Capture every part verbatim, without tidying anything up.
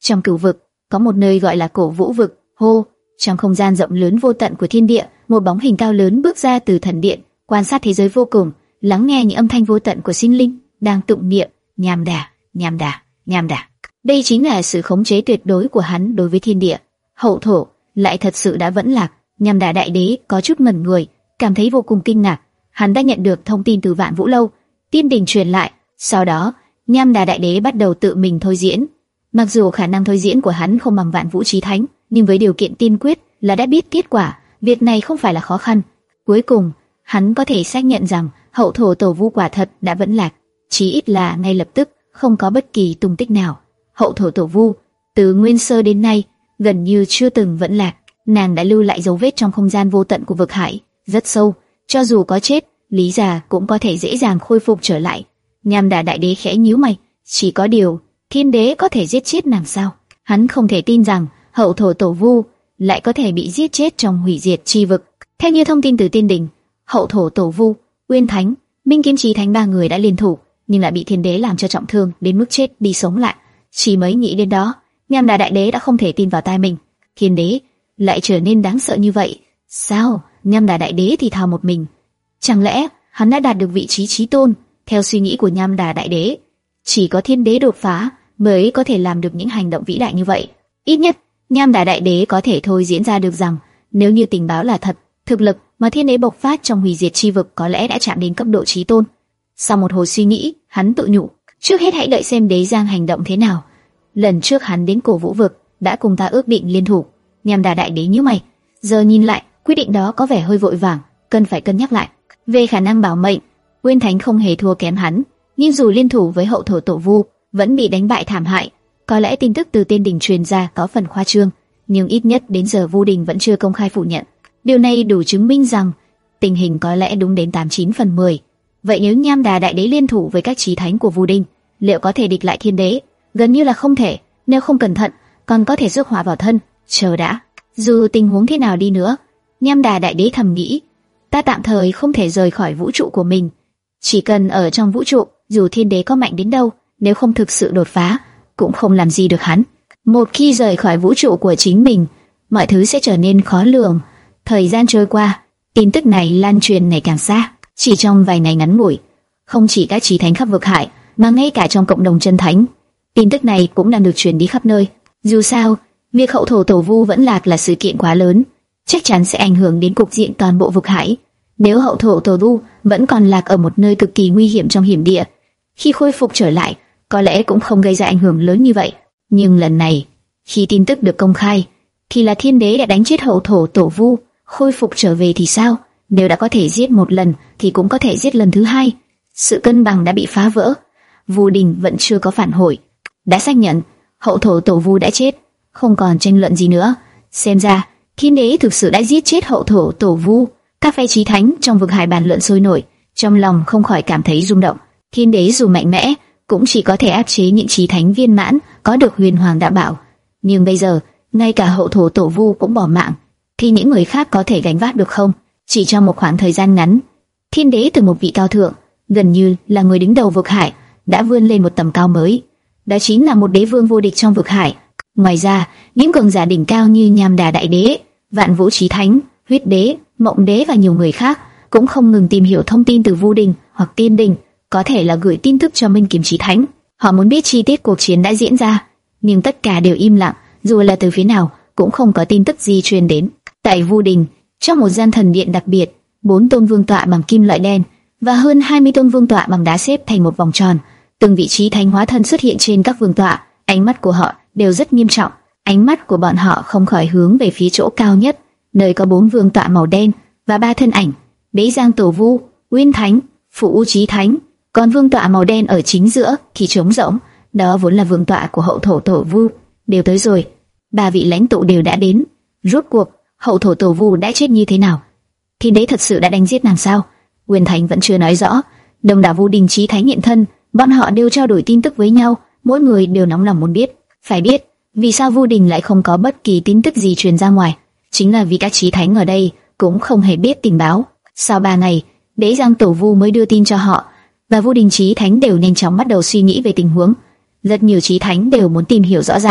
Trong cửu vực có một nơi gọi là Cổ Vũ vực. Hô, trong không gian rộng lớn vô tận của thiên địa, một bóng hình cao lớn bước ra từ thần điện, quan sát thế giới vô cùng, lắng nghe những âm thanh vô tận của sinh linh đang tụng niệm nham đà, nham đà, nham đà. Đây chính là sự khống chế tuyệt đối của hắn đối với thiên địa. Hậu thổ lại thật sự đã vẫn lạc. Nham đà đại đế có chút ngẩn người, cảm thấy vô cùng kinh ngạc. Hắn đã nhận được thông tin từ Vạn Vũ lâu, tiên đình truyền lại. Sau đó, Nham đà đại đế bắt đầu tự mình thôi diễn. Mặc dù khả năng thôi diễn của hắn không bằng Vạn Vũ chí thánh, nhưng với điều kiện tiên quyết là đã biết kết quả, việc này không phải là khó khăn. Cuối cùng, hắn có thể xác nhận rằng hậu thổ tổ vu quả thật đã vẫn lạc, chí ít là ngay lập tức không có bất kỳ tung tích nào. Hậu thổ tổ vu từ nguyên sơ đến nay gần như chưa từng vẫn lạc, nàng đã lưu lại dấu vết trong không gian vô tận của vực hải rất sâu, cho dù có chết, lý già cũng có thể dễ dàng khôi phục trở lại. Nham đà đại đế khẽ nhíu mày, chỉ có điều thiên đế có thể giết chết nàng sao? Hắn không thể tin rằng hậu thổ tổ vu lại có thể bị giết chết trong hủy diệt chi vực. Theo như thông tin từ tiên đình, hậu thổ tổ vu, Uyên Thánh, Minh Kiếm Chí Thánh ba người đã liên thủ, nhưng lại bị thiên đế làm cho trọng thương đến mức chết đi sống lại. Chỉ mới nghĩ đến đó, Nham đà đại đế đã không thể tin vào tai mình. Thiên đế lại trở nên đáng sợ như vậy? Sao? Nham đà đại đế thì thào một mình. Chẳng lẽ hắn đã đạt được vị trí chí tôn? Theo suy nghĩ của Nham đà đại đế, chỉ có thiên đế đột phá mới có thể làm được những hành động vĩ đại như vậy. Ít nhất, Nham đà đại đế có thể thôi diễn ra được rằng nếu như tình báo là thật, thực lực mà thiên đế bộc phát trong hủy diệt chi vực có lẽ đã chạm đến cấp độ chí tôn. Sau một hồi suy nghĩ, hắn tự nhủ, trước hết hãy đợi xem đế giang hành động thế nào. Lần trước hắn đến Cổ Vũ vực đã cùng ta ước định liên thủ. Nham đà đại đế nhíu mày, giờ nhìn lại, quyết định đó có vẻ hơi vội vàng, cần phải cân nhắc lại. Về khả năng bảo mệnh, Uyên Thánh không hề thua kém hắn, nhưng dù liên thủ với hậu thổ tổ vu, vẫn bị đánh bại thảm hại. Có lẽ tin tức từ tiên đình truyền ra có phần khoa trương, nhưng ít nhất đến giờ Vu Đình vẫn chưa công khai phủ nhận. Điều này đủ chứng minh rằng tình hình có lẽ đúng đến tám chín phần mười. Vậy nếu Nham đà đại đế liên thủ với các chí thánh của Vu Đình, liệu có thể địch lại thiên đế? Gần như là không thể, nếu không cẩn thận, còn có thể rước họa vào thân. Chờ đã, dù tình huống thế nào đi nữa, Nham đà đại đế thầm nghĩ, ta tạm thời không thể rời khỏi vũ trụ của mình. Chỉ cần ở trong vũ trụ, dù thiên đế có mạnh đến đâu, nếu không thực sự đột phá, cũng không làm gì được hắn. Một khi rời khỏi vũ trụ của chính mình, mọi thứ sẽ trở nên khó lường. Thời gian trôi qua, tin tức này lan truyền ngày càng xa. Chỉ trong vài ngày ngắn ngủi, không chỉ các chí thánh khắp vực hải, mà ngay cả trong cộng đồng chân thánh, tin tức này cũng đang được truyền đi khắp nơi. Dù sao, việc hậu thổ tổ vu vẫn lạc là sự kiện quá lớn, chắc chắn sẽ ảnh hưởng đến cục diện toàn bộ vực hải. Nếu hậu thổ tổ vu vẫn còn lạc ở một nơi cực kỳ nguy hiểm trong hiểm địa, khi khôi phục trở lại, có lẽ cũng không gây ra ảnh hưởng lớn như vậy. Nhưng lần này, khi tin tức được công khai, thì là thiên đế đã đánh chết hậu thổ tổ vu, khôi phục trở về thì sao? Nếu đã có thể giết một lần, thì cũng có thể giết lần thứ hai. Sự cân bằng đã bị phá vỡ. Vu Đình vẫn chưa có phản hồi, đã xác nhận hậu thổ tổ vu đã chết, không còn tranh luận gì nữa. Xem ra thiên đế thực sự đã giết chết hậu thổ tổ vu. Các phe chí thánh trong vực hải bàn luận sôi nổi, trong lòng không khỏi cảm thấy rung động. Thiên đế dù mạnh mẽ, cũng chỉ có thể áp chế những chí thánh viên mãn có được huyền hoàng đạo bảo. Nhưng bây giờ, ngay cả hậu thổ tổ vu cũng bỏ mạng, thì những người khác có thể gánh vác được không? Chỉ trong một khoảng thời gian ngắn, thiên đế từ một vị cao thượng, gần như là người đứng đầu vực hải, đã vươn lên một tầm cao mới. Đó chính là một đế vương vô địch trong vực hải. Ngoài ra, những cường giả đỉnh cao như Nham đà đại đế, Vạn Vũ chí thánh, Huyết đế, Mộng đế và nhiều người khác cũng không ngừng tìm hiểu thông tin từ Vu Đình hoặc Tiên Đình, có thể là gửi tin tức cho Minh Kiếm Chí Thánh. Họ muốn biết chi tiết cuộc chiến đã diễn ra, nhưng tất cả đều im lặng, dù là từ phía nào cũng không có tin tức gì truyền đến. Tại Vu Đình, trong một gian thần điện đặc biệt, bốn tôn vương tọa bằng kim loại đen và hơn hai mươi tôn vương tọa bằng đá xếp thành một vòng tròn. Từng vị trí thánh hóa thân xuất hiện trên các vương tọa, ánh mắt của họ đều rất nghiêm trọng. Ánh mắt của bọn họ không khỏi hướng về phía chỗ cao nhất, nơi có bốn vương tọa màu đen và ba thân ảnh: Đế Giang Tổ Vu, Uyên Thánh, Phụ U Chí Thánh. Còn vương tọa màu đen ở chính giữa thì trống rỗng, đó vốn là vương tọa của hậu thổ tổ vu. Đều tới rồi, ba vị lãnh tụ đều đã đến. Rốt cuộc hậu thổ tổ vu đã chết như thế nào? Thiên đế thật sự đã đánh giết nàng sao? Uyên Thánh vẫn chưa nói rõ. Đông đảo Vu Đình Chí Thánh hiện thân, bọn họ đều trao đổi tin tức với nhau, mỗi người đều nóng lòng muốn biết. Phải biết, vì sao Vu Đình lại không có bất kỳ tin tức gì truyền ra ngoài? Chính là vì các Chí Thánh ở đây cũng không hề biết tình báo. Sau ba ngày, Đế Giang Tổ Vu mới đưa tin cho họ, và Vu Đình Chí Thánh đều nhanh chóng bắt đầu suy nghĩ về tình huống. Rất nhiều Chí Thánh đều muốn tìm hiểu rõ ràng,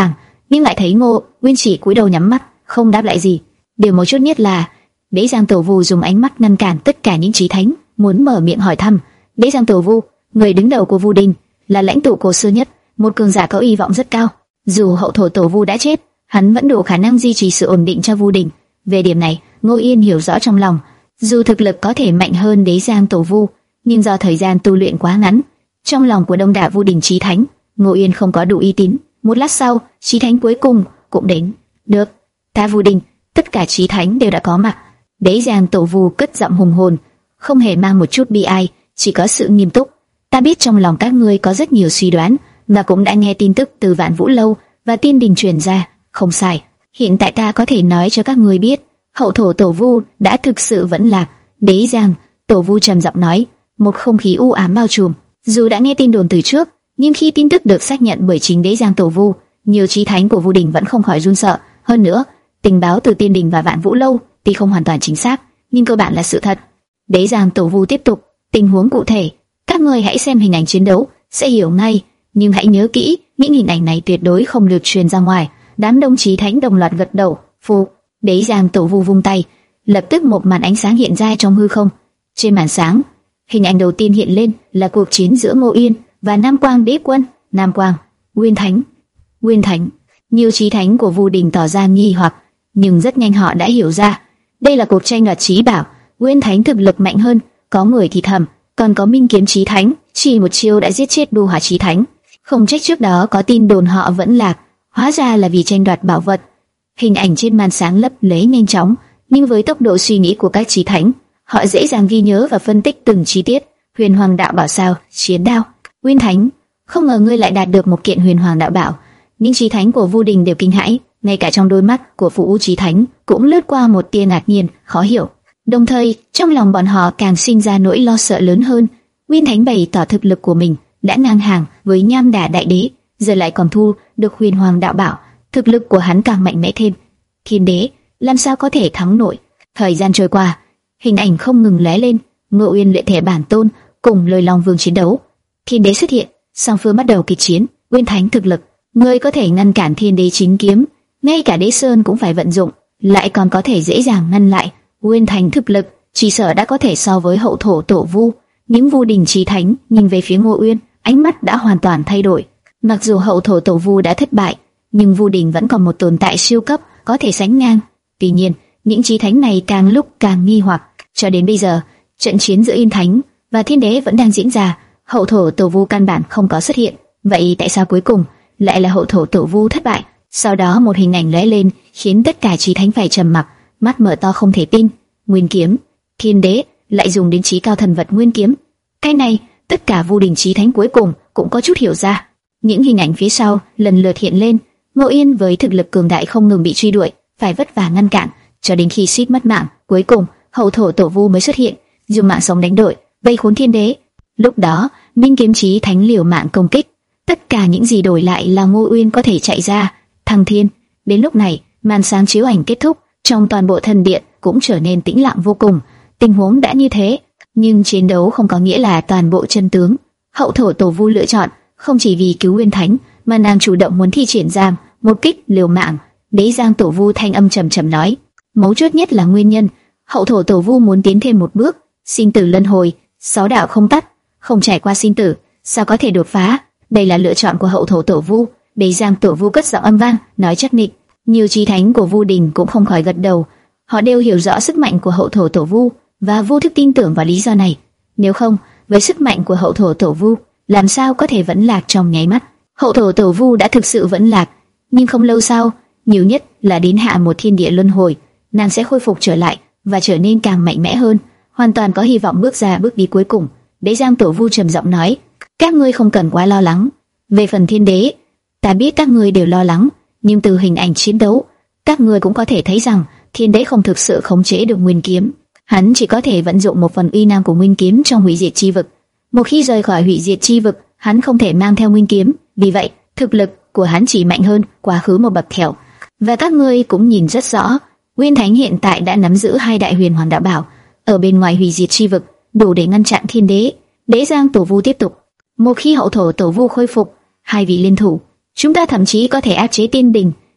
nhưng lại thấy Ngô Nguyên chỉ cúi đầu nhắm mắt, không đáp lại gì. Điều mấu chốt nhất là Đế Giang Tổ Vu dùng ánh mắt ngăn cản tất cả những chí thánh muốn mở miệng hỏi thăm. Đế Giang Tổ Vu, người đứng đầu của Vu Đình, là lãnh tụ cổ xưa nhất, một cường giả có hy vọng rất cao. Dù hậu thổ Tổ Vu đã chết, hắn vẫn đủ khả năng duy trì sự ổn định cho Vu Đình. Về điểm này, Ngô Yên hiểu rõ trong lòng. Dù thực lực có thể mạnh hơn Đế Giang Tổ Vu, nhưng do thời gian tu luyện quá ngắn, trong lòng của đông đảo Vu Đình chí thánh, Ngô Yên không có đủ uy tín. Một lát sau, chí thánh cuối cùng cũng đến. Được, ta Vu Đình, tất cả chí thánh đều đã có mặt. Đế Giang Tổ Vu cất giọng hùng hồn, không hề mang một chút bi ai, chỉ có sự nghiêm túc. Ta biết trong lòng các ngươi có rất nhiều suy đoán, và cũng đã nghe tin tức từ Vạn Vũ Lâu và Tiên Đình truyền ra. Không sai, hiện tại ta có thể nói cho các ngươi biết, hậu thổ Tổ Vu đã thực sự vẫn lạc. Đế Giang Tổ Vu trầm giọng nói, một không khí u ám bao trùm. Dù đã nghe tin đồn từ trước, nhưng khi tin tức được xác nhận bởi chính Đế Giang Tổ Vu, nhiều chí thánh của Vu Đình vẫn không khỏi run sợ. Hơn nữa, tình báo từ Tiên Đình và Vạn Vũ Lâu tuy không hoàn toàn chính xác, nhưng cơ bản là sự thật. Đế Giang Tổ Vu tiếp tục, tình huống cụ thể, các ngươi hãy xem hình ảnh chiến đấu sẽ hiểu ngay, nhưng hãy nhớ kỹ, những hình ảnh này tuyệt đối không được truyền ra ngoài. Đám đông chí thánh đồng loạt gật đầu. Phù. Đế Giang Tổ Vu vung tay, lập tức một màn ánh sáng hiện ra trong hư không. Trên màn sáng, hình ảnh đầu tiên hiện lên là cuộc chiến giữa Ngô Yên và Nam Quang Đế Quân. Nam Quang, Nguyên Thánh, Nguyên Thánh. Nhiều chí thánh của Vu Đình tỏ ra nghi hoặc, nhưng rất nhanh họ đã hiểu ra, đây là cuộc tranh đoạt chí bảo. Nguyên Thánh thực lực mạnh hơn, có người thì thầm, còn có Minh Kiếm chí thánh, chỉ một chiêu đã giết chết Đu Hỏa chí thánh. Không trách trước đó có tin đồn họ vẫn lạc, hóa ra là vì tranh đoạt bảo vật. Hình ảnh trên màn sáng lấp lóe nhanh chóng, nhưng với tốc độ suy nghĩ của các chí thánh, họ dễ dàng ghi nhớ và phân tích từng chi tiết. Huyền Hoàng Đạo Bảo sao? Chiến đao. Nguyên Thánh, không ngờ ngươi lại đạt được một kiện Huyền Hoàng Đạo Bảo. Những chí thánh của Vu Đình đều kinh hãi, ngay cả trong đôi mắt của Phụ U chí thánh cũng lướt qua một tia ngạc nhiên, khó hiểu. Đồng thời, trong lòng bọn họ càng sinh ra nỗi lo sợ lớn hơn. Nguyên Thánh bày tỏ thực lực của mình đã ngang hàng với Nham Đả Đại Đế, giờ lại còn thu được Huyền Hoàng Đạo Bảo, thực lực của hắn càng mạnh mẽ thêm. Thiên Đế làm sao có thể thắng nổi? Thời gian trôi qua, hình ảnh không ngừng lóe lên, Ngô Uyên luyện thể bản tôn cùng Lôi Long Vương chiến đấu. Thiên Đế xuất hiện, song phương bắt đầu kịch chiến. Nguyên Thánh thực lực, ngươi có thể ngăn cản Thiên Đế chính kiếm, ngay cả Đế Sơn cũng phải vận dụng, lại còn có thể dễ dàng ngăn lại. Nguyên Thánh thực lực chỉ sợ đã có thể so với hậu thổ Tổ Vu. Những Vu Đình chí thánh nhìn về phía Ngô Uyên, ánh mắt đã hoàn toàn thay đổi. Mặc dù hậu thổ Tổ Vu đã thất bại, nhưng Vu Đình vẫn còn một tồn tại siêu cấp có thể sánh ngang. Tuy nhiên, những chí thánh này càng lúc càng nghi hoặc. Cho đến bây giờ, trận chiến giữa Yên Thánh và Thiên Đế vẫn đang diễn ra, hậu thổ Tổ Vu căn bản không có xuất hiện. Vậy tại sao cuối cùng lại là hậu thổ Tổ Vu thất bại? Sau đó một hình ảnh lóe lên, khiến tất cả chí thánh phải trầm mặc, mắt mở to không thể tin. Nguyên kiếm, Thiên Đế lại dùng đến chí cao thần vật Nguyên kiếm. Cái này, tất cả Vu Đình chí thánh cuối cùng cũng có chút hiểu ra. Những hình ảnh phía sau lần lượt hiện lên, Ngô Yên với thực lực cường đại không ngừng bị truy đuổi, phải vất vả ngăn cản, cho đến khi suýt mất mạng, cuối cùng hậu thổ Tổ Vu mới xuất hiện, dùng mạng sống đánh đổi, vây khốn Thiên Đế. Lúc đó, Minh Kiếm chí thánh liều mạng công kích, tất cả những gì đổi lại là Ngô Uyên có thể chạy ra. Thăng thiên. Đến lúc này, màn sáng chiếu ảnh kết thúc, trong toàn bộ thần điện cũng trở nên tĩnh lặng vô cùng. Tình huống đã như thế, nhưng chiến đấu không có nghĩa là toàn bộ chân tướng. Hậu thổ Tổ Vu lựa chọn không chỉ vì cứu Nguyên Thánh, mà nàng chủ động muốn thi triển ra một kích liều mạng. Đế Giang Tổ Vu thanh âm trầm trầm nói, mấu chốt nhất là nguyên nhân. Hậu thổ Tổ Vu muốn tiến thêm một bước, sinh tử luân hồi, sáu đạo không tắt, không trải qua sinh tử, sao có thể đột phá? Đây là lựa chọn của hậu thổ Tổ Vu. Đế Giang Tổ Vu cất giọng âm vang, nói chắc nịch. Nhiều chí thánh của Vu Đình cũng không khỏi gật đầu. Họ đều hiểu rõ sức mạnh của hậu thổ Tổ Vu và vô thức tin tưởng vào lý do này. Nếu không, với sức mạnh của hậu thổ Tổ Vu, làm sao có thể vẫn lạc trong nháy mắt? Hậu thổ Tổ Vu đã thực sự vẫn lạc, nhưng không lâu sau, nhiều nhất là đến hạ một thiên địa luân hồi, nàng sẽ khôi phục trở lại và trở nên càng mạnh mẽ hơn, hoàn toàn có hy vọng bước ra bước đi cuối cùng. Đế Giang Tổ Vu trầm giọng nói, các ngươi không cần quá lo lắng. Về phần Thiên Đế, ta biết các ngươi đều lo lắng, nhưng từ hình ảnh chiến đấu, các ngươi cũng có thể thấy rằng Thiên Đế không thực sự khống chế được Nguyên kiếm. Hắn chỉ có thể vận dụng một phần uy năng của Nguyên kiếm trong hủy diệt chi vực. Một khi rời khỏi hủy diệt chi vực, hắn không thể mang theo Nguyên kiếm. Vì vậy, thực lực của hắn chỉ mạnh hơn quá khứ một bậc thềm. Và các ngươi cũng nhìn rất rõ, Nguyên Thánh hiện tại đã nắm giữ hai đại Huyền Hoàng Đạo Bảo ở bên ngoài hủy diệt chi vực, đủ để ngăn chặn Thiên Đế. Đế Giang Tổ Vu tiếp tục, một khi hậu thổ Tổ Vu khôi phục, hai vị liên thủ, chúng ta thậm chí có thể áp chế Tiên Đình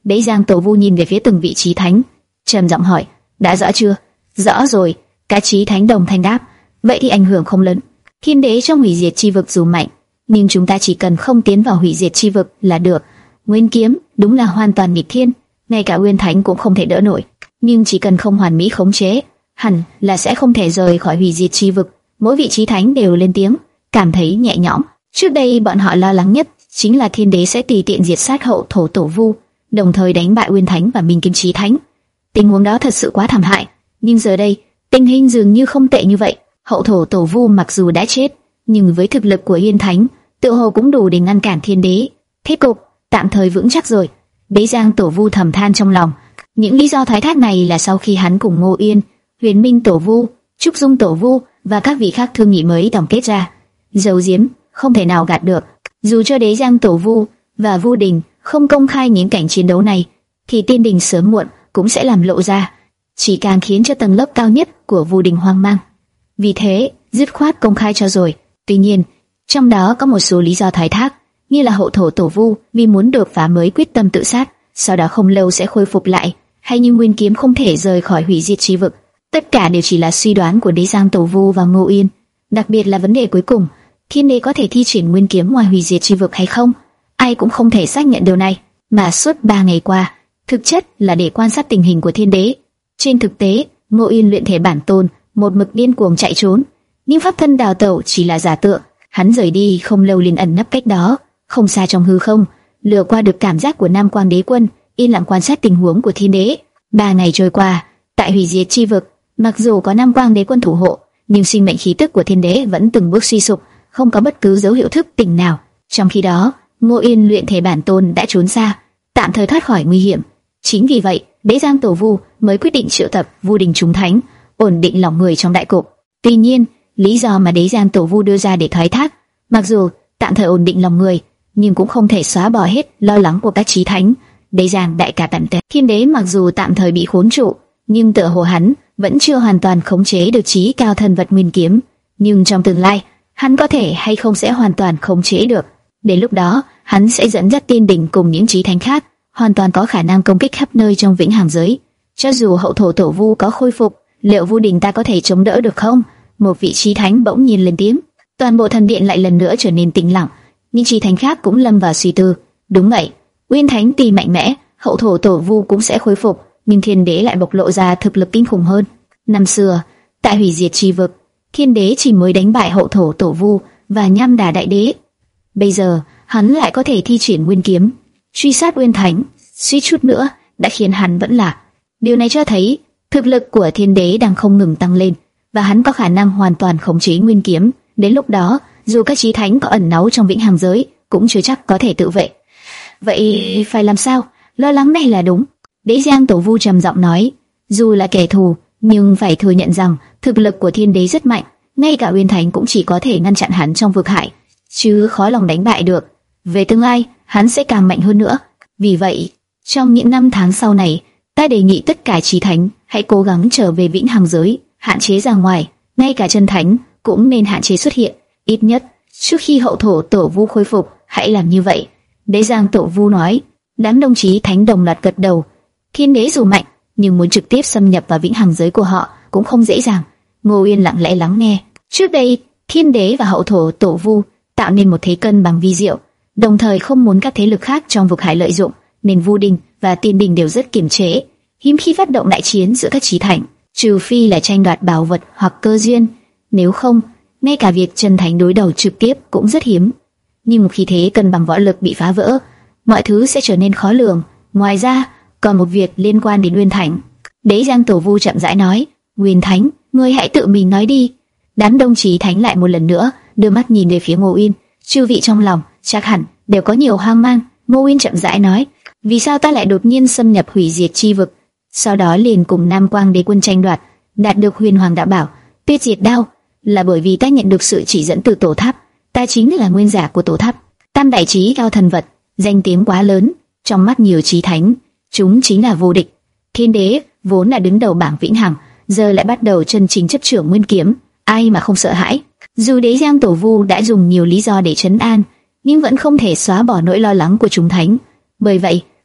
Đế Giang Tổ Vu nhìn về phía từng vị chí thánh, trầm giọng hỏi: đã rõ chưa? Rõ rồi. Các chí thánh đồng thanh đáp: vậy thì ảnh hưởng không lớn. Thiên đế trong hủy diệt chi vực dù mạnh, nhưng chúng ta chỉ cần không tiến vào hủy diệt chi vực là được. Nguyên kiếm đúng là hoàn toàn nghịch thiên, ngay cả Nguyên Thánh cũng không thể đỡ nổi. Nhưng chỉ cần không hoàn mỹ khống chế, hẳn là sẽ không thể rời khỏi hủy diệt chi vực. Mỗi vị chí thánh đều lên tiếng, cảm thấy nhẹ nhõm. Trước đây bọn họ lo lắng nhất chính là thiên đế sẽ tùy tiện diệt sát hậu thổ tổ vu, đồng thời đánh bại Nguyên Thánh và Minh Kiếm Chí Thánh. Tình huống đó thật sự quá thảm hại, nhưng giờ đây tình hình dường như không tệ như vậy. Hậu thổ tổ vu mặc dù đã chết, nhưng với thực lực của Nguyên Thánh, tự hồ cũng đủ để ngăn cản thiên đế. Thế cục tạm thời vững chắc rồi. Đế Giang Tổ Vu thầm than trong lòng. Những lý do thoái thác này là sau khi hắn cùng Ngô Yên, Huyền Minh Tổ Vu, Trúc Dung Tổ Vu và các vị khác thương nghị mới tổng kết ra. Giấu giếm không thể nào gạt được. Dù cho Đế Giang Tổ Vu và Vu Đình không công khai những cảnh chiến đấu này, thì Tiên Đình sớm muộn cũng sẽ làm lộ ra, chỉ càng khiến cho tầng lớp cao nhất của Vu Đình hoang mang. Vì thế, dứt khoát công khai cho rồi. Tuy nhiên, trong đó có một số lý do thoái thác, như là hậu thổ tổ vu vì muốn đột phá mới quyết tâm tự sát, sau đó không lâu sẽ khôi phục lại, hay như Nguyên Kiếm không thể rời khỏi hủy diệt chi vực. Tất cả đều chỉ là suy đoán của Đế Giang Tổ Vu và Ngô Yên. Đặc biệt là vấn đề cuối cùng, Thiên Đế có thể thi triển Nguyên Kiếm ngoài hủy diệt chi vực hay không, ai cũng không thể xác nhận điều này. Mà suốt ba ngày qua, thực chất là để quan sát tình hình của Thiên Đế. Trên thực tế, Ngô Yên luyện thể bản tôn, một mực điên cuồng chạy trốn, nhưng pháp thân đào tẩu chỉ là giả tượng. Hắn rời đi không lâu liền ẩn nấp cách đó, không xa trong hư không, lừa qua được cảm giác của Nam Quang Đế Quân, yên lặng quan sát tình huống của Thiên Đế. Ba ngày trôi qua, tại hủy diệt chi vực, mặc dù có Nam Quang Đế Quân thủ hộ, nhưng sinh mệnh khí tức của Thiên Đế vẫn từng bước suy sụp, không có bất cứ dấu hiệu thức tỉnh nào. Trong khi đó, Ngô Yên luyện thể bản tôn đã trốn xa, tạm thời thoát khỏi nguy hiểm. Chính vì vậy, Đế Giang Tổ Vu mới quyết định triệu tập Vu Đình chúng thánh, ổn định lòng người trong đại cục. Tuy nhiên, lý do mà Đế Giang Tổ Vu đưa ra để thoái thác, mặc dù tạm thời ổn định lòng người, nhưng cũng không thể xóa bỏ hết lo lắng của các chí thánh. Đế Giang đại ca tận tệ, Thiên Đế mặc dù tạm thời bị khốn trụ, nhưng tựa hồ hắn vẫn chưa hoàn toàn khống chế được chí cao thần vật Nguyên Kiếm. Nhưng trong tương lai, hắn có thể hay không sẽ hoàn toàn khống chế được. Đến lúc đó, hắn sẽ dẫn dắt Tiên Đình cùng những chí thánh khác, hoàn toàn có khả năng công kích khắp nơi trong Vĩnh Hằng giới. Cho dù hậu thổ tổ vu có khôi phục, liệu Vu Đình ta có thể chống đỡ được không? Một vị chí thánh bỗng nhiên lên tiếng. Toàn bộ thần điện lại lần nữa trở nên tĩnh lặng. Những chí thánh khác cũng lâm vào suy tư. Đúng vậy, Nguyên Thánh tuy mạnh mẽ, hậu thổ tổ vu cũng sẽ khôi phục, nhưng Thiên Đế lại bộc lộ ra thực lực kinh khủng hơn. Năm xưa, tại hủy diệt chi vực, Thiên Đế chỉ mới đánh bại hậu thổ tổ vu và nhăm đà đại đế. Bây giờ, hắn lại có thể thi triển Nguyên Kiếm, truy sát Nguyên Thánh, suýt chút nữa đã khiến hắn vẫn lạc. Điều này cho thấy thực lực của Thiên Đế đang không ngừng tăng lên, và hắn có khả năng hoàn toàn khống chế Nguyên Kiếm. Đến lúc đó, dù các chí thánh có ẩn náu trong Vĩnh Hằng giới, cũng chưa chắc có thể tự vệ. Vậy phải làm sao? Lo lắng này là đúng. Đế Giang Tổ Vu trầm giọng nói, dù là kẻ thù, nhưng phải thừa nhận rằng thực lực của Thiên Đế rất mạnh, ngay cả Nguyên Thánh cũng chỉ có thể ngăn chặn hắn trong vực hải, chứ khó lòng đánh bại được. Về tương lai, hắn sẽ càng mạnh hơn nữa. Vì vậy, trong những năm tháng sau này, ta đề nghị tất cả chí thánh hãy cố gắng trở về Vĩnh Hằng giới, hạn chế ra ngoài, ngay cả chân thánh cũng nên hạn chế xuất hiện, ít nhất trước khi hậu thổ tổ vu khôi phục, hãy làm như vậy. Đế Giang Tổ Vu nói. Đám đồng chí thánh đồng loạt gật đầu. Thiên Đế dù mạnh, nhưng muốn trực tiếp xâm nhập vào Vĩnh Hằng giới của họ cũng không dễ dàng. Ngô Yên lặng lẽ lắng nghe. Trước đây, Thiên Đế và hậu thổ tổ vu tạo nên một thế cân bằng vi diệu, đồng thời không muốn các thế lực khác trong vực hải lợi dụng, nên Vu Đình và Tiên Đình đều rất kiềm chế, hiếm khi phát động đại chiến giữa các chí thánh, trừ phi là tranh đoạt bảo vật hoặc cơ duyên, nếu không, ngay cả việc chân thánh đối đầu trực tiếp cũng rất hiếm. Nhưng một khi thế cân bằng võ lực bị phá vỡ, mọi thứ sẽ trở nên khó lường. Ngoài ra, còn một việc liên quan đến Nguyên Thánh. Đế Giang Tổ Vu chậm rãi nói, Nguyên Thánh, ngươi hãy tự mình nói đi. Đám đông chí thánh lại một lần nữa đưa mắt nhìn về phía Ngô Yên, chư vị trong lòng chắc hẳn đều có nhiều hoang mang. Ngô Yên chậm rãi nói, vì sao ta lại đột nhiên xâm nhập hủy diệt chi vực, sau đó liền cùng Nam Quang Đế Quân tranh đoạt, đạt được Huyền Hoàng Đạo Bảo, Tuyết Diệt Đao, là bởi vì ta nhận được sự chỉ dẫn từ tổ tháp. Ta chính là nguyên giả của tổ tháp, tam đại chí cao thần vật, danh tiếng quá lớn, trong mắt nhiều chí thánh, chúng chính là vô địch. Thiên Đế vốn là đứng đầu bảng Vĩnh Hằng, giờ lại bắt đầu chân chính chấp trưởng Nguyên Kiếm, ai mà không sợ hãi. Dù Đế Giang Tổ Vu đã dùng nhiều lý do để trấn an, nhưng vẫn không thể xóa bỏ nỗi lo lắng của chúng thánh. Bởi vậy,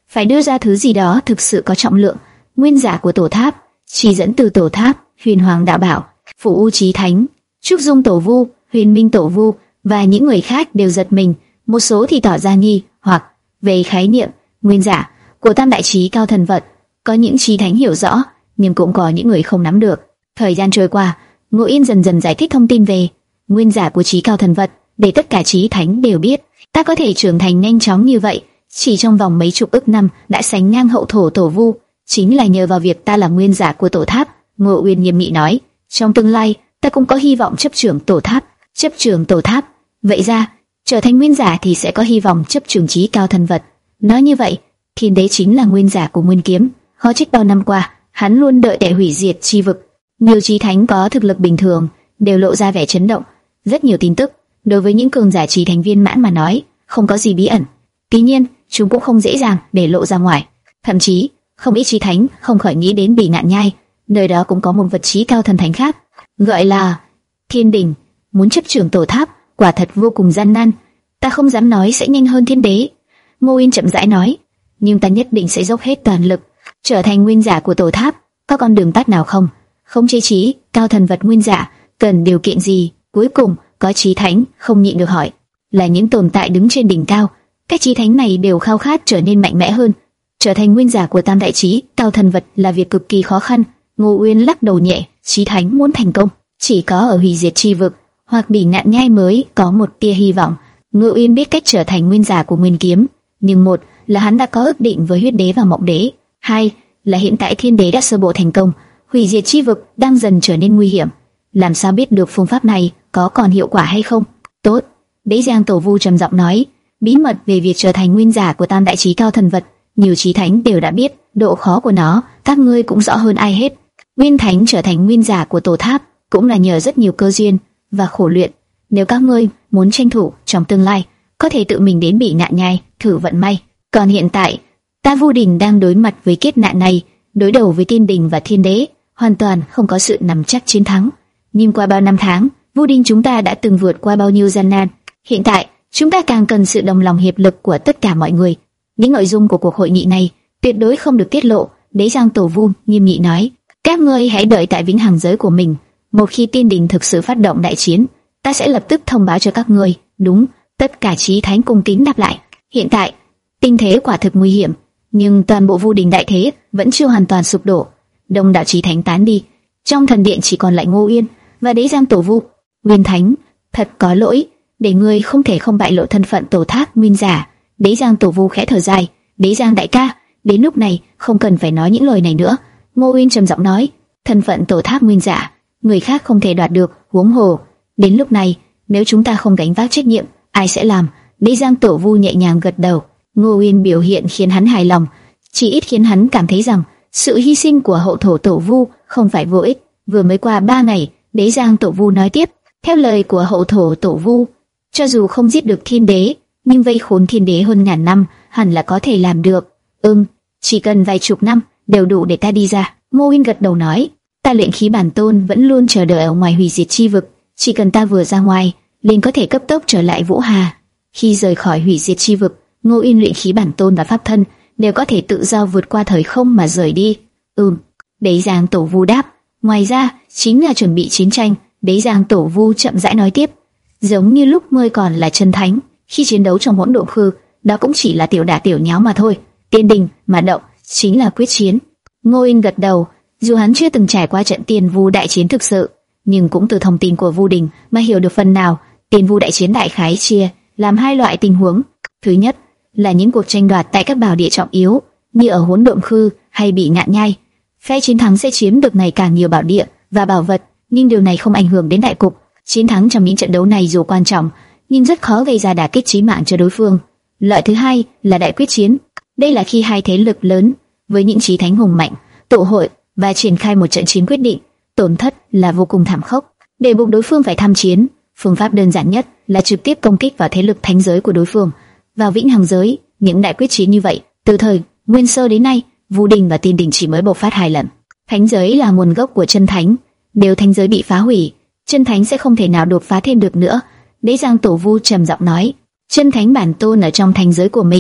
phải đưa ra thứ gì đó thực sự có trọng lượng. Nguyên giả của tổ tháp, chỉ dẫn từ tổ tháp, Huyền Hoàng đạo bảo, Phủ U Chí Thánh, Trúc Dung Tổ Vu, Huyền Minh Tổ Vu và những người khác đều giật mình, một số thì tỏ ra nghi hoặc về khái niệm nguyên giả của Tam Đại Chí Cao Thần Vật. Có những chí thánh hiểu rõ, nhưng cũng có những người không nắm được. Thời gian trôi qua, Ngô Yên dần dần giải thích thông tin về nguyên giả của Chí Cao Thần Vật để tất cả chí thánh đều biết. Ta có thể trưởng thành nhanh chóng như vậy, chỉ trong vòng mấy chục ức năm đã sánh ngang hậu thổ Tổ Vu, chính là nhờ vào việc ta là nguyên giả của tổ tháp. Ngô Uyên nghiêm nghị nói, trong tương lai ta cũng có hy vọng chấp trưởng tổ tháp. Chấp trưởng tổ tháp, vậy ra trở thành nguyên giả thì sẽ có hy vọng chấp trưởng Chí Cao Thần Vật. Nói như vậy, Thiên Đế chính là nguyên giả của Nguyên Kiếm. Khó trách bao năm qua hắn luôn đợi để hủy diệt chi vực. Nhiều chí thánh có thực lực bình thường đều lộ ra vẻ chấn động. Rất nhiều tin tức đối với những cường giả chí thánh viên mãn mà nói không có gì bí ẩn. Tuy nhiên, chúng cũng không dễ dàng để lộ ra ngoài. Thậm chí, không ít chí thánh không khỏi nghĩ đến Bỉ Ngạn Nhai, nơi đó cũng có một vật chí cao thần thánh khác, gọi là Thiên Đình. Muốn chấp trưởng tổ tháp, quả thật vô cùng gian nan. Ta không dám nói sẽ nhanh hơn Thiên Đế. Ngô Yên chậm rãi nói, nhưng ta nhất định sẽ dốc hết toàn lực trở thành nguyên giả của tổ tháp. Có con đường tắt nào không? Không chế Chí Cao Thần Vật nguyên giả cần điều kiện gì? Cuối cùng có chí thánh không nhịn được hỏi. Là những tồn tại đứng trên đỉnh cao. Các chí thánh này đều khao khát trở nên mạnh mẽ hơn. Trở thành nguyên giả của Tam Đại Chí Cao Thần Vật là việc cực kỳ khó khăn. Ngô Uyên lắc đầu nhẹ. Chí thánh muốn thành công, chỉ có ở hủy diệt chi vực hoặc Bỉ Ngạn Nhai mới có một tia hy vọng. Ngô Uyên biết cách trở thành nguyên giả của Nguyên Kiếm, nhưng một là hắn đã có ước định với Huyết Đế và Mộng Đế, hai là hiện tại Thiên Đế đã sơ bộ thành công, hủy diệt chi vực đang dần trở nên nguy hiểm. Làm sao biết được phương pháp này có còn hiệu quả hay không? Tốt, Đế Giang Tổ Vu trầm giọng nói, bí mật về việc trở thành nguyên giả của Tam Đại Chí Cao Thần Vật, nhiều chí thánh đều đã biết, độ khó của nó các ngươi cũng rõ hơn ai hết. Nguyên Thánh trở thành nguyên giả của tổ tháp cũng là nhờ rất nhiều cơ duyên và khổ luyện. Nếu các ngươi muốn tranh thủ trong tương lai, có thể tự mình đến Bỉ Ngạn Nhai thử vận may. Còn hiện tại, ta Vu Đình đang đối mặt với kiếp nạn này, đối đầu với Tiên Đình và Thiên Đế, hoàn toàn không có sự nắm chắc chiến thắng. Nhưng qua bao năm tháng, Vu Đình chúng ta đã từng vượt qua bao nhiêu gian nan. Hiện tại, chúng ta càng cần sự đồng lòng hiệp lực của tất cả mọi người. Những nội dung của cuộc hội nghị này tuyệt đối không được tiết lộ. Đế Giang Tổ Vu nghiêm nghị nói, các ngươi hãy đợi tại vĩnh hằng giới của mình. Một khi Tiên Đình thực sự phát động đại chiến, ta sẽ lập tức thông báo cho các ngươi. Đúng, tất cả chí thánh cung kính đáp lại. Hiện tại, tình thế quả thực nguy hiểm, nhưng toàn bộ Vu Đình đại thế vẫn chưa hoàn toàn sụp đổ. Đông đảo chí thánh tán đi, trong thần điện chỉ còn lại Ngô Uyên và Đế Giang Tổ Vu. Nguyên Thánh, thật có lỗi, để ngươi không thể không bại lộ thân phận tổ tháp nguyên giả. Đế Giang Tổ Vu khẽ thở dài, Đế Giang đại ca, đến lúc này không cần phải nói những lời này nữa. Ngô Uyên trầm giọng nói, thân phận tổ tháp nguyên giả, người khác không thể đoạt được, huống hồ đến lúc này, nếu chúng ta không gánh vác trách nhiệm, ai sẽ làm? Đế Giang Tổ Vu nhẹ nhàng gật đầu. Ngô Uyên biểu hiện khiến hắn hài lòng, chỉ ít khiến hắn cảm thấy rằng sự hy sinh của hậu thổ Tổ Vu không phải vô ích. Vừa mới qua ba ngày, Đế Giang Tổ Vu nói tiếp, theo lời của hậu thổ Tổ Vu, cho dù không giết được Thiên Đế, nhưng vây khốn Thiên Đế hơn ngàn năm, hẳn là có thể làm được. Ừm, chỉ cần vài chục năm đều đủ để ta đi ra. Ngô Uyên gật đầu nói, ta luyện khí bản tôn vẫn luôn chờ đợi ở ngoài hủy diệt chi vực, chỉ cần ta vừa ra ngoài, liền có thể cấp tốc trở lại Vũ Hà. Khi rời khỏi hủy diệt chi vực, Ngô Uyên luyện khí bản tôn và pháp thân đều có thể tự do vượt qua thời không mà rời đi. Ừm, Đế Giang Tổ Vu đáp. Ngoài ra, chính là chuẩn bị chiến tranh. Đế Giang Tổ Vu chậm rãi nói tiếp, giống như lúc ngươi còn là chân thánh, khi chiến đấu trong hỗn độn khư, đó cũng chỉ là tiểu đả tiểu nháo mà thôi. Tiên Đình mà động chính là quyết chiến. Ngô Uyên gật đầu, dù hắn chưa từng trải qua trận Tiên Vu đại chiến thực sự, nhưng cũng từ thông tin của Vu Đình mà hiểu được phần nào. Tiên Vu đại chiến đại khái chia làm hai loại tình huống. Thứ nhất là những cuộc tranh đoạt tại các bảo địa trọng yếu, như ở hỗn độn khư hay Bỉ Ngạn Nhai. Phe chiến thắng sẽ chiếm được ngày càng nhiều bảo địa và bảo vật, nhưng điều này không ảnh hưởng đến đại cục. Chiến thắng trong những trận đấu này dù quan trọng, nhưng rất khó gây ra đả kích chí mạng cho đối phương. Loại thứ hai là đại quyết chiến. Đây là khi hai thế lực lớn với những chí thánh hùng mạnh tụ hội và triển khai một trận chiến quyết định. Tổn thất là vô cùng thảm khốc. Để buộc đối phương phải tham chiến, phương pháp đơn giản nhất là trực tiếp công kích vào thế lực thánh giới của đối phương. Vào vĩnh hằng giới, những đại quyết chiến như vậy, từ thời Nguyên Sơ đến nay, Vu Đình và Tiên Đình chỉ mới bộc phát hai lần. Thánh giới là nguồn gốc của chân thánh, nếu thánh giới bị phá hủy, chân thánh sẽ không thể nào đột phá thêm được nữa. Đế Giang Tổ Vu trầm giọng nói, chân thánh bản tôn ở trong thánh giới của mình,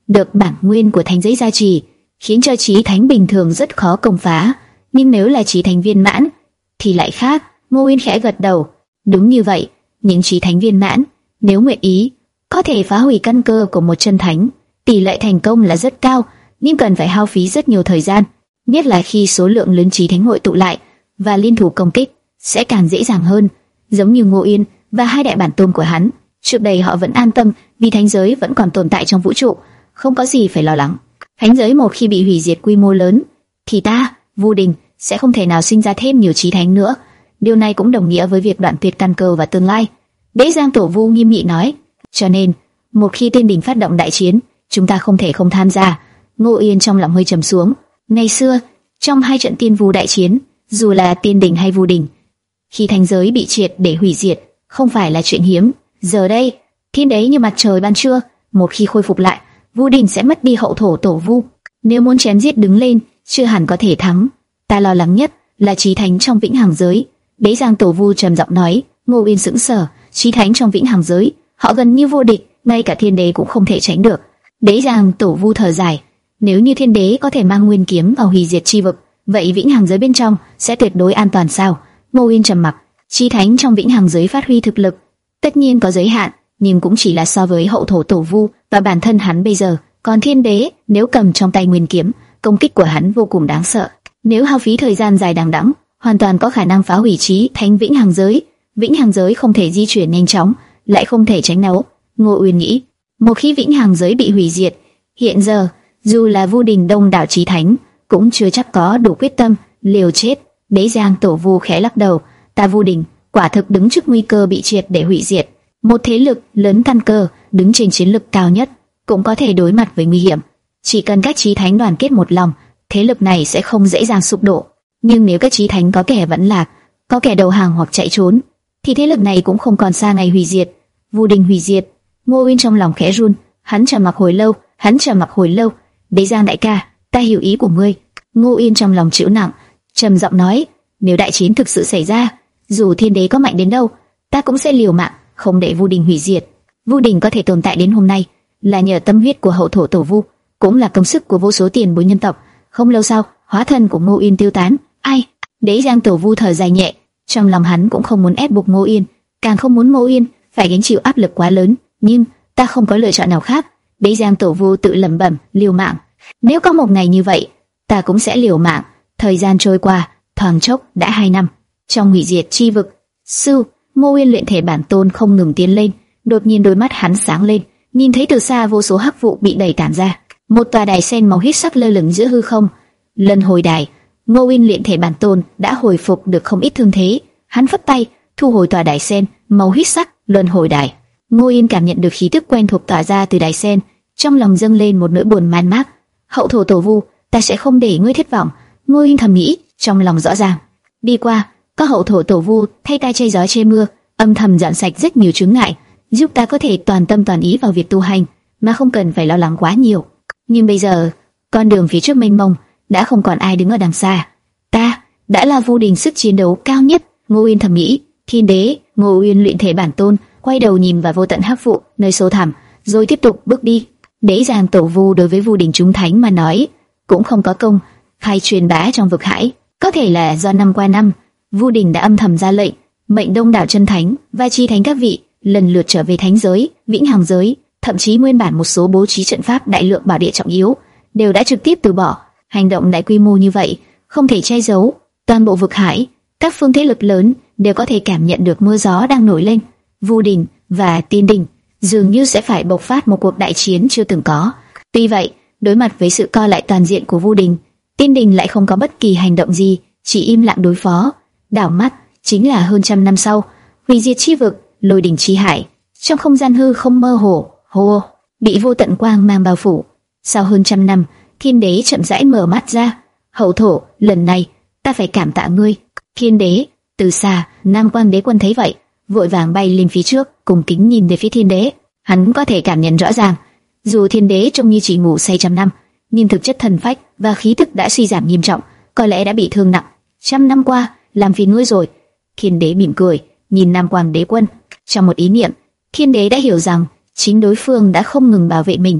được bản nguyên của thánh giới gia trì, khiến cho chí thánh bình thường rất khó công phá. Nhưng nếu là chí thánh viên mãn thì lại khác. Ngô Uyên khẽ gật đầu. Đúng như vậy, những chí thánh viên mãn nếu nguyện ý có thể phá hủy căn cơ của một chân thánh. Tỷ lệ thành công là rất cao, nhưng cần phải hao phí rất nhiều thời gian, nhất là khi số lượng lớn chí thánh hội tụ lại và liên thủ công kích sẽ càng dễ dàng hơn. Giống như Ngô Uyên và hai đại bản tôn của hắn, trước đây họ vẫn an tâm vì thánh giới vẫn còn tồn tại trong vũ trụ, không có gì phải lo lắng. Thánh giới một khi bị hủy diệt quy mô lớn, thì ta, Vu Đình, sẽ không thể nào sinh ra thêm nhiều chí thánh nữa. Điều này cũng đồng nghĩa với việc đoạn tuyệt căn cơ và tương lai. Đế Giang Tổ Vu nghiêm nghị nói. Cho nên, một khi Tiên Đình phát động đại chiến, chúng ta không thể không tham gia. Ngô Uyên trong lòng hơi trầm xuống. Ngày xưa, trong hai trận Tiên Vu đại chiến, dù là Tiên Đình hay Vu Đình, khi thánh giới bị triệt để hủy diệt, không phải là chuyện hiếm. Giờ đây, thiên đế như mặt trời ban trưa, một khi khôi phục lại, Vu Đình sẽ mất đi hậu thổ Tổ Vu. Nếu muốn chém giết đứng lên, chưa hẳn có thể thắng. Ta lo lắng nhất là chí thánh trong vĩnh hằng giới. Đế Giang Tổ Vu trầm giọng nói. Ngô Uyên sững sờ. Chí thánh trong vĩnh hằng giới, họ gần như vô địch, ngay cả thiên đế cũng không thể tránh được. Đế Giang Tổ Vu thở dài. Nếu như thiên đế có thể mang nguyên kiếm vào hủy diệt chi vực, vậy vĩnh hằng giới bên trong sẽ tuyệt đối an toàn sao? Ngô Uyên trầm mặc. Chí thánh trong vĩnh hằng giới phát huy thực lực tất nhiên có giới hạn, nhưng cũng chỉ là so với hậu thổ Tổ Vu và bản thân hắn bây giờ. Còn thiên đế, nếu cầm trong tay nguyên kiếm, công kích của hắn vô cùng đáng sợ. Nếu hao phí thời gian dài đằng đẵng, hoàn toàn có khả năng phá hủy chí thánh vĩnh hằng giới. Vĩnh hằng giới không thể di chuyển nhanh chóng, lại không thể tránh né. Ngô Uyên nghĩ, một khi vĩnh hằng giới bị hủy diệt, hiện giờ dù là Vu Đình đông đảo chí thánh cũng chưa chắc có đủ quyết tâm liều chết. Đế Giang Tổ Vu khẽ lắc đầu. Ta Vu Đình quả thực đứng trước nguy cơ bị triệt để hủy diệt. Một thế lực lớn căn cơ, đứng trên chiến lực cao nhất, cũng có thể đối mặt với nguy hiểm. Chỉ cần các chí thánh đoàn kết một lòng, thế lực này sẽ không dễ dàng sụp đổ. Nhưng nếu các chí thánh có kẻ vẫn lạc, có kẻ đầu hàng hoặc chạy trốn, thì thế lực này cũng không còn xa ngày hủy diệt. Vu Đình hủy diệt. Ngô Uyên trong lòng khẽ run. Hắn trầm mặc hồi lâu. Hắn trầm mặc hồi lâu. Đế Giang đại ca, ta hiểu ý của ngươi. Ngô Uyên trong lòng chịu nặng, trầm giọng nói. Nếu đại chiến thực sự xảy ra, dù thiên đế có mạnh đến đâu, ta cũng sẽ liều mạng, không để Vu Đình hủy diệt. Vu Đình có thể tồn tại đến hôm nay là nhờ tâm huyết của hậu thổ Tổ Vu, cũng là công sức của vô số tiền bối nhân tộc. Không lâu sau, hóa thân của Ngô Uyên tiêu tán. Ai? Đế Giang Tổ Vu thở dài nhẹ. Trong lòng hắn cũng không muốn ép buộc Ngô Uyên, càng không muốn Ngô Uyên phải gánh chịu áp lực quá lớn. Nhưng ta không có lựa chọn nào khác. Đế Giang Tổ Vu tự lẩm bẩm. Liều mạng. Nếu có một ngày như vậy, ta cũng sẽ liều mạng. Thời gian trôi qua, thoáng chốc đã hai năm. Trong hủy diệt chi vực, sư Ngô Uyên luyện thể bản tôn không ngừng tiến lên. Đột nhiên đôi mắt hắn sáng lên, nhìn thấy từ xa vô số hắc vụ bị đẩy tản ra. Một tòa đài sen màu huyết sắc lơ lửng giữa hư không. Lần hồi đài, Ngô Uyên luyện thể bản tôn đã hồi phục được không ít thương thế. Hắn phất tay thu hồi tòa đài sen màu huyết sắc luân hồi đài. Ngô Uyên cảm nhận được khí tức quen thuộc tỏa ra từ đài sen, trong lòng dâng lên một nỗi buồn man mác. Hậu thổ Tổ Vu, ta sẽ không để ngươi thất vọng. Ngô Uyên thầm nghĩ, trong lòng rõ ràng. Đi qua, có hậu thổ Tổ Vu thay ta che gió che mưa, âm thầm dọn sạch rất nhiều chướng ngại, giúp ta có thể toàn tâm toàn ý vào việc tu hành, mà không cần phải lo lắng quá nhiều. Nhưng bây giờ, con đường phía trước mênh mông, đã không còn ai đứng ở đằng xa. Ta đã là Vu Đình sức chiến đấu cao nhất. Ngô Uyên thầm nghĩ. Thiên đế, Ngô Uyên luyện thể bản tôn quay đầu nhìn vào vô tận hắc vụ nơi sâu thẳm, rồi tiếp tục bước đi. Đế Giang Tổ Vu đối với Vu Đình chúng thánh mà nói, cũng không có công khai truyền bá trong vực hải. Có thể là do năm qua năm, Vu Đình đã âm thầm ra lệnh, mệnh đông đảo chân thánh và chi thánh các vị lần lượt trở về thánh giới, vĩnh hằng giới, thậm chí nguyên bản một số bố trí trận pháp đại lượng bảo địa trọng yếu đều đã trực tiếp từ bỏ. Hành động đại quy mô như vậy không thể che giấu, toàn bộ vực hải, các phương thế lực lớn đều có thể cảm nhận được mưa gió đang nổi lên. Vu Đình và Tiên Đình dường như sẽ phải bộc phát một cuộc đại chiến chưa từng có. Tuy vậy, đối mặt với sự co lại toàn diện của Vu Đình, Tiên Đình lại không có bất kỳ hành động gì, chỉ im lặng đối phó. Đảo mắt chính là hơn trăm năm sau, hủy diệt chi vực, lôi đỉnh chi hải, trong không gian hư không mơ hồ, hồ bị vô tận quang mang bao phủ. Sau hơn trăm năm, Thiên Đế chậm rãi mở mắt ra. Hậu thổ, lần này ta phải cảm tạ ngươi. Thiên Đế. Từ xa, Nam Quang Đế Quân thấy vậy, vội vàng bay lên phía trước, cùng kính nhìn về phía Thiên Đế. Hắn có thể cảm nhận rõ ràng, dù Thiên Đế trông như chỉ ngủ say trăm năm, nhưng thực chất thần phách và khí tức đã suy giảm nghiêm trọng, có lẽ đã bị thương nặng. Trăm năm qua, làm phiền ngươi rồi. Thiên Đế mỉm cười, nhìn Nam Quang Đế Quân. Trong một ý niệm, Thiên Đế đã hiểu rằng chính đối phương đã không ngừng bảo vệ mình.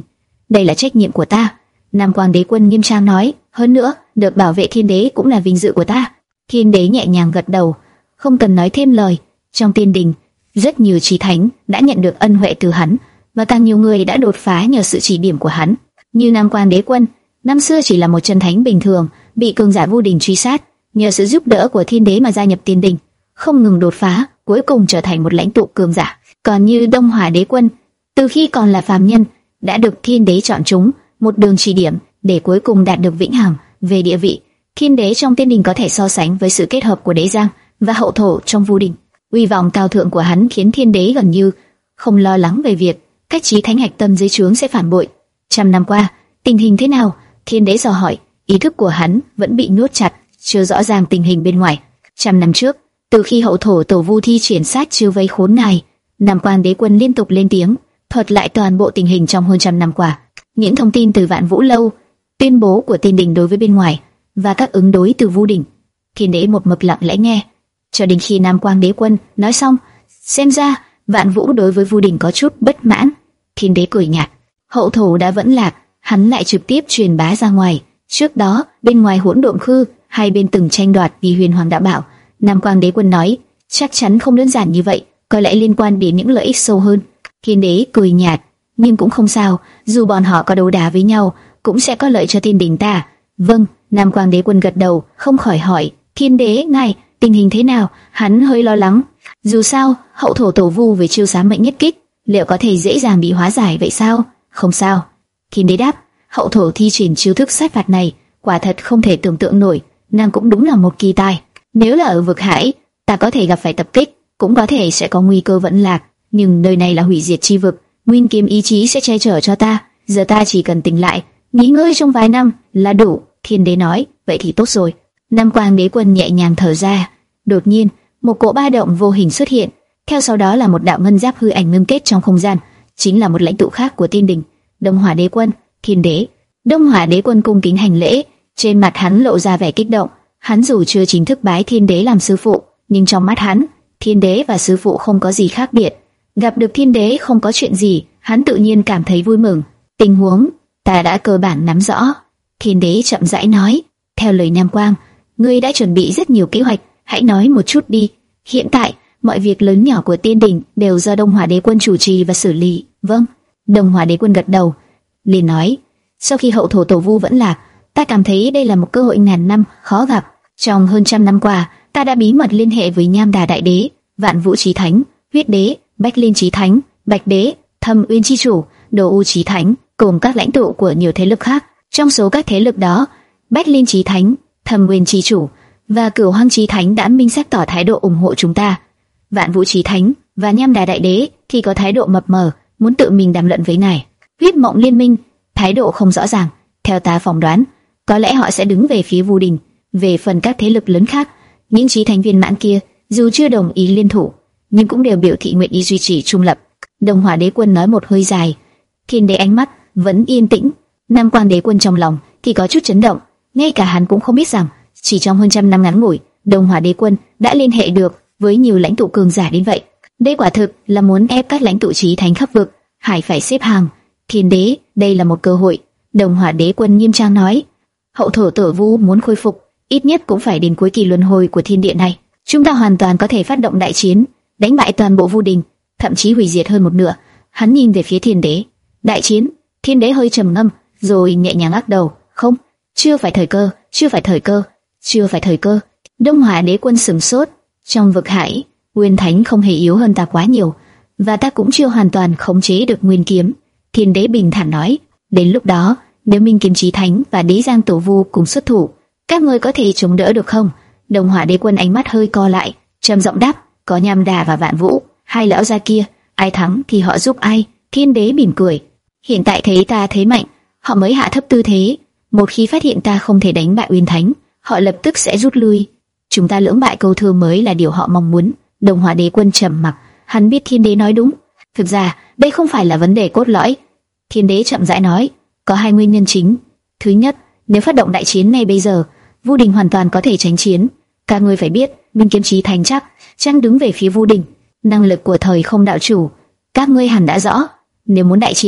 đây là trách nhiệm của ta. Nam Quang Đế Quân nghiêm trang nói, hơn nữa, được bảo vệ thiên đế cũng là vinh dự của ta. Thiên đế nhẹ nhàng gật đầu, không cần nói thêm lời. Trong tiên đình, rất nhiều chí thánh đã nhận được ân huệ từ hắn, và càng nhiều người đã đột phá nhờ sự chỉ điểm của hắn. Như Nam Quang Đế Quân, năm xưa chỉ là một chân thánh bình thường, bị cường giả vô đình truy sát, nhờ sự giúp đỡ của thiên đế mà gia nhập tiên đình, không ngừng đột phá, cuối cùng trở thành một lãnh tụ cường giả. Còn như Đông Hỏa Đế Quân, từ khi còn là phàm nhân, đã được thiên đế chọn chúng, một đường chỉ điểm, để cuối cùng đạt được vĩnh hằng. Về địa vị, thiên đế trong tiên đình có thể so sánh với sự kết hợp của đế giang và hậu thổ trong vu đình. Uy vọng cao thượng của hắn khiến thiên đế gần như không lo lắng về việc các chí thánh hạch tâm dưới trướng sẽ phản bội. Trăm năm qua, tình hình thế nào? Thiên đế dò hỏi. Ý thức của hắn vẫn bị nhốt chặt, chưa rõ ràng tình hình bên ngoài. Trăm năm trước, từ khi hậu thổ tổ vu thi triển sát chiêu vây khốn này, Nam Quang Đế Quân liên tục lên tiếng, thuật lại toàn bộ tình hình trong hơn trăm năm qua. Những thông tin từ Vạn Vũ Lâu, tuyên bố của tiên đình đối với bên ngoài, và các ứng đối từ vu đình. Thiên đế một mực lặng lẽ nghe, cho đến khi Nam Quang Đế Quân nói xong. Xem ra Vạn Vũ đối với vu đình có chút bất mãn. Thiên đế cười nhạt. Hậu thổ đã vẫn lạc, hắn lại trực tiếp truyền bá ra ngoài. Trước đó, bên ngoài Hỗn Độn Khư, hai bên từng tranh đoạt vì Huyền Hoàng Đạo Bảo. Nam Quang Đế Quân nói, chắc chắn không đơn giản như vậy, có lẽ liên quan đến những lợi ích sâu hơn. Thiên đế cười nhạt, nhưng cũng không sao, dù bọn họ có đấu đá với nhau, cũng sẽ có lợi cho tiên đình ta. Vâng, Nam Quang Đế Quân gật đầu, không khỏi hỏi, thiên đế ngài, tình hình thế nào? Hắn hơi lo lắng. Dù sao, hậu thổ tổ vu với chiêu xá mệnh nhất kích, liệu có thể dễ dàng bị hóa giải vậy sao? Không sao. Thiên đế đáp, hậu thổ thi triển chiêu thức sát phạt này, quả thật không thể tưởng tượng nổi, nàng cũng đúng là một kỳ tài. Nếu là ở vực hải, ta có thể gặp phải tập kích, cũng có thể sẽ có nguy cơ vẫn lạc, nhưng nơi này là hủy diệt chi vực, nguyên kiếm ý chí sẽ che chở cho ta, giờ ta chỉ cần tỉnh lại, nghỉ ngơi trong vài năm là đủ. Thiên đế nói, vậy thì tốt rồi. Nam Quang Đế Quân nhẹ nhàng thở ra. Đột nhiên, một cỗ ba động vô hình xuất hiện, theo sau đó là một đạo ngân giáp hư ảnh ngưng kết trong không gian, chính là một lãnh tụ khác của tiên đình, Đông Hỏa Đế Quân. Thiên đế. Đông Hỏa Đế Quân cung kính hành lễ, trên mặt hắn lộ ra vẻ kích động. Hắn dù chưa chính thức bái thiên đế làm sư phụ, nhưng trong mắt hắn, thiên đế và sư phụ không có gì khác biệt. Gặp được thiên đế không có chuyện gì, hắn tự nhiên cảm thấy vui mừng. Tình huống ta đã cơ bản nắm rõ. Thiên đế chậm rãi nói, theo lời Nam Quang, ngươi đã chuẩn bị rất nhiều kế hoạch, hãy nói một chút đi. Hiện tại, mọi việc lớn nhỏ của tiên đình đều do Đông Hỏa Đế Quân chủ trì và xử lý. Vâng. Đông Hỏa Đế Quân gật đầu, liền nói, sau khi hậu thổ tổ vu vẫn lạc, ta cảm thấy đây là một cơ hội ngàn năm khó gặp. Trong hơn trăm năm qua, ta đã bí mật liên hệ với Nham Đà Đại Đế, Vạn Vũ Chí Thánh, Huyết Đế, Bách Liên Chí Thánh, Bạch Đế, Thâm Uyên Chi Chủ, Đồ U Chí Thánh, cùng các lãnh tụ của nhiều thế lực khác. Trong số các thế lực đó, Bách Liên Chí Thánh, Thâm Uyên Chi Chủ và Cửu Hoang Chí Thánh đã minh xác tỏ thái độ ủng hộ chúng ta. Vạn Vũ Chí Thánh và Nham Đà Đại Đế thì có thái độ mập mờ, muốn tự mình đàm luận với ngài. Huyết Mộng Liên Minh thái độ không rõ ràng, theo ta phỏng đoán, có lẽ họ sẽ đứng về phía vu đình. Về phần các thế lực lớn khác, những chí thánh viên mãn kia dù chưa đồng ý liên thủ, nhưng cũng đều biểu thị nguyện ý duy trì trung lập. Đông Hỏa Đế Quân nói một hơi dài. Thiên đế ánh mắt vẫn yên tĩnh. Nam Quang Đế Quân trong lòng thì có chút chấn động, ngay cả hắn cũng không biết rằng chỉ trong hơn trăm năm ngắn ngủi, Đông Hỏa Đế Quân đã liên hệ được với nhiều lãnh tụ cường giả đến vậy. Đây quả thực là muốn ép các lãnh tụ chí thánh khắp vực hải phải xếp hàng. Thiên đế, đây là một cơ hội. Đông Hỏa Đế Quân nghiêm trang nói, hậu thổ tổ vu muốn khôi phục, ít nhất cũng phải đến cuối kỳ luân hồi của thiên địa này. Chúng ta hoàn toàn có thể phát động đại chiến, đánh bại toàn bộ vu đình, thậm chí hủy diệt hơn một nửa. Hắn nhìn về phía thiên đế. Đại chiến? Thiên đế hơi trầm ngâm, rồi nhẹ nhàng lắc đầu. Không, chưa phải thời cơ, chưa phải thời cơ, chưa phải thời cơ. Đông Hỏa Đế Quân sửng sốt. Trong vực hải, Nguyên Thánh không hề yếu hơn ta quá nhiều, và ta cũng chưa hoàn toàn khống chế được Nguyên Kiếm. Thiên đế bình thản nói, đến lúc đó, nếu Minh Kiếm Chí Thánh và Đế Giang Tổ Vu cùng xuất thủ, các ngươi có thể chống đỡ được không? Đông Hỏa Đế Quân ánh mắt hơi co lại, trầm giọng đáp, có Nham Đà và Vạn Vũ, hai lão gia kia, ai thắng thì họ giúp ai. Thiên đế mỉm cười, hiện tại thấy ta thế mạnh, họ mới hạ thấp tư thế. Một khi phát hiện ta không thể đánh bại Uyên Thánh, họ lập tức sẽ rút lui. Chúng ta lưỡng bại câu thương mới là điều họ mong muốn. Đông Hỏa Đế Quân trầm mặc, hắn biết thiên đế nói đúng. Thực ra, đây không phải là vấn đề cốt lõi. Thiên đế chậm rãi nói, có hai nguyên nhân chính. Thứ nhất, nếu phát động đại chiến ngay bây giờ, vu đình hoàn toàn có thể tránh chiến. Các ngươi phải biết, Minh Kiếm Chí Thánh chắc chắn đứng về phía vu đình. Năng lực của thời không đạo chủ, các ngươi hẳn đã rõ. Nếu muốn đại chiến,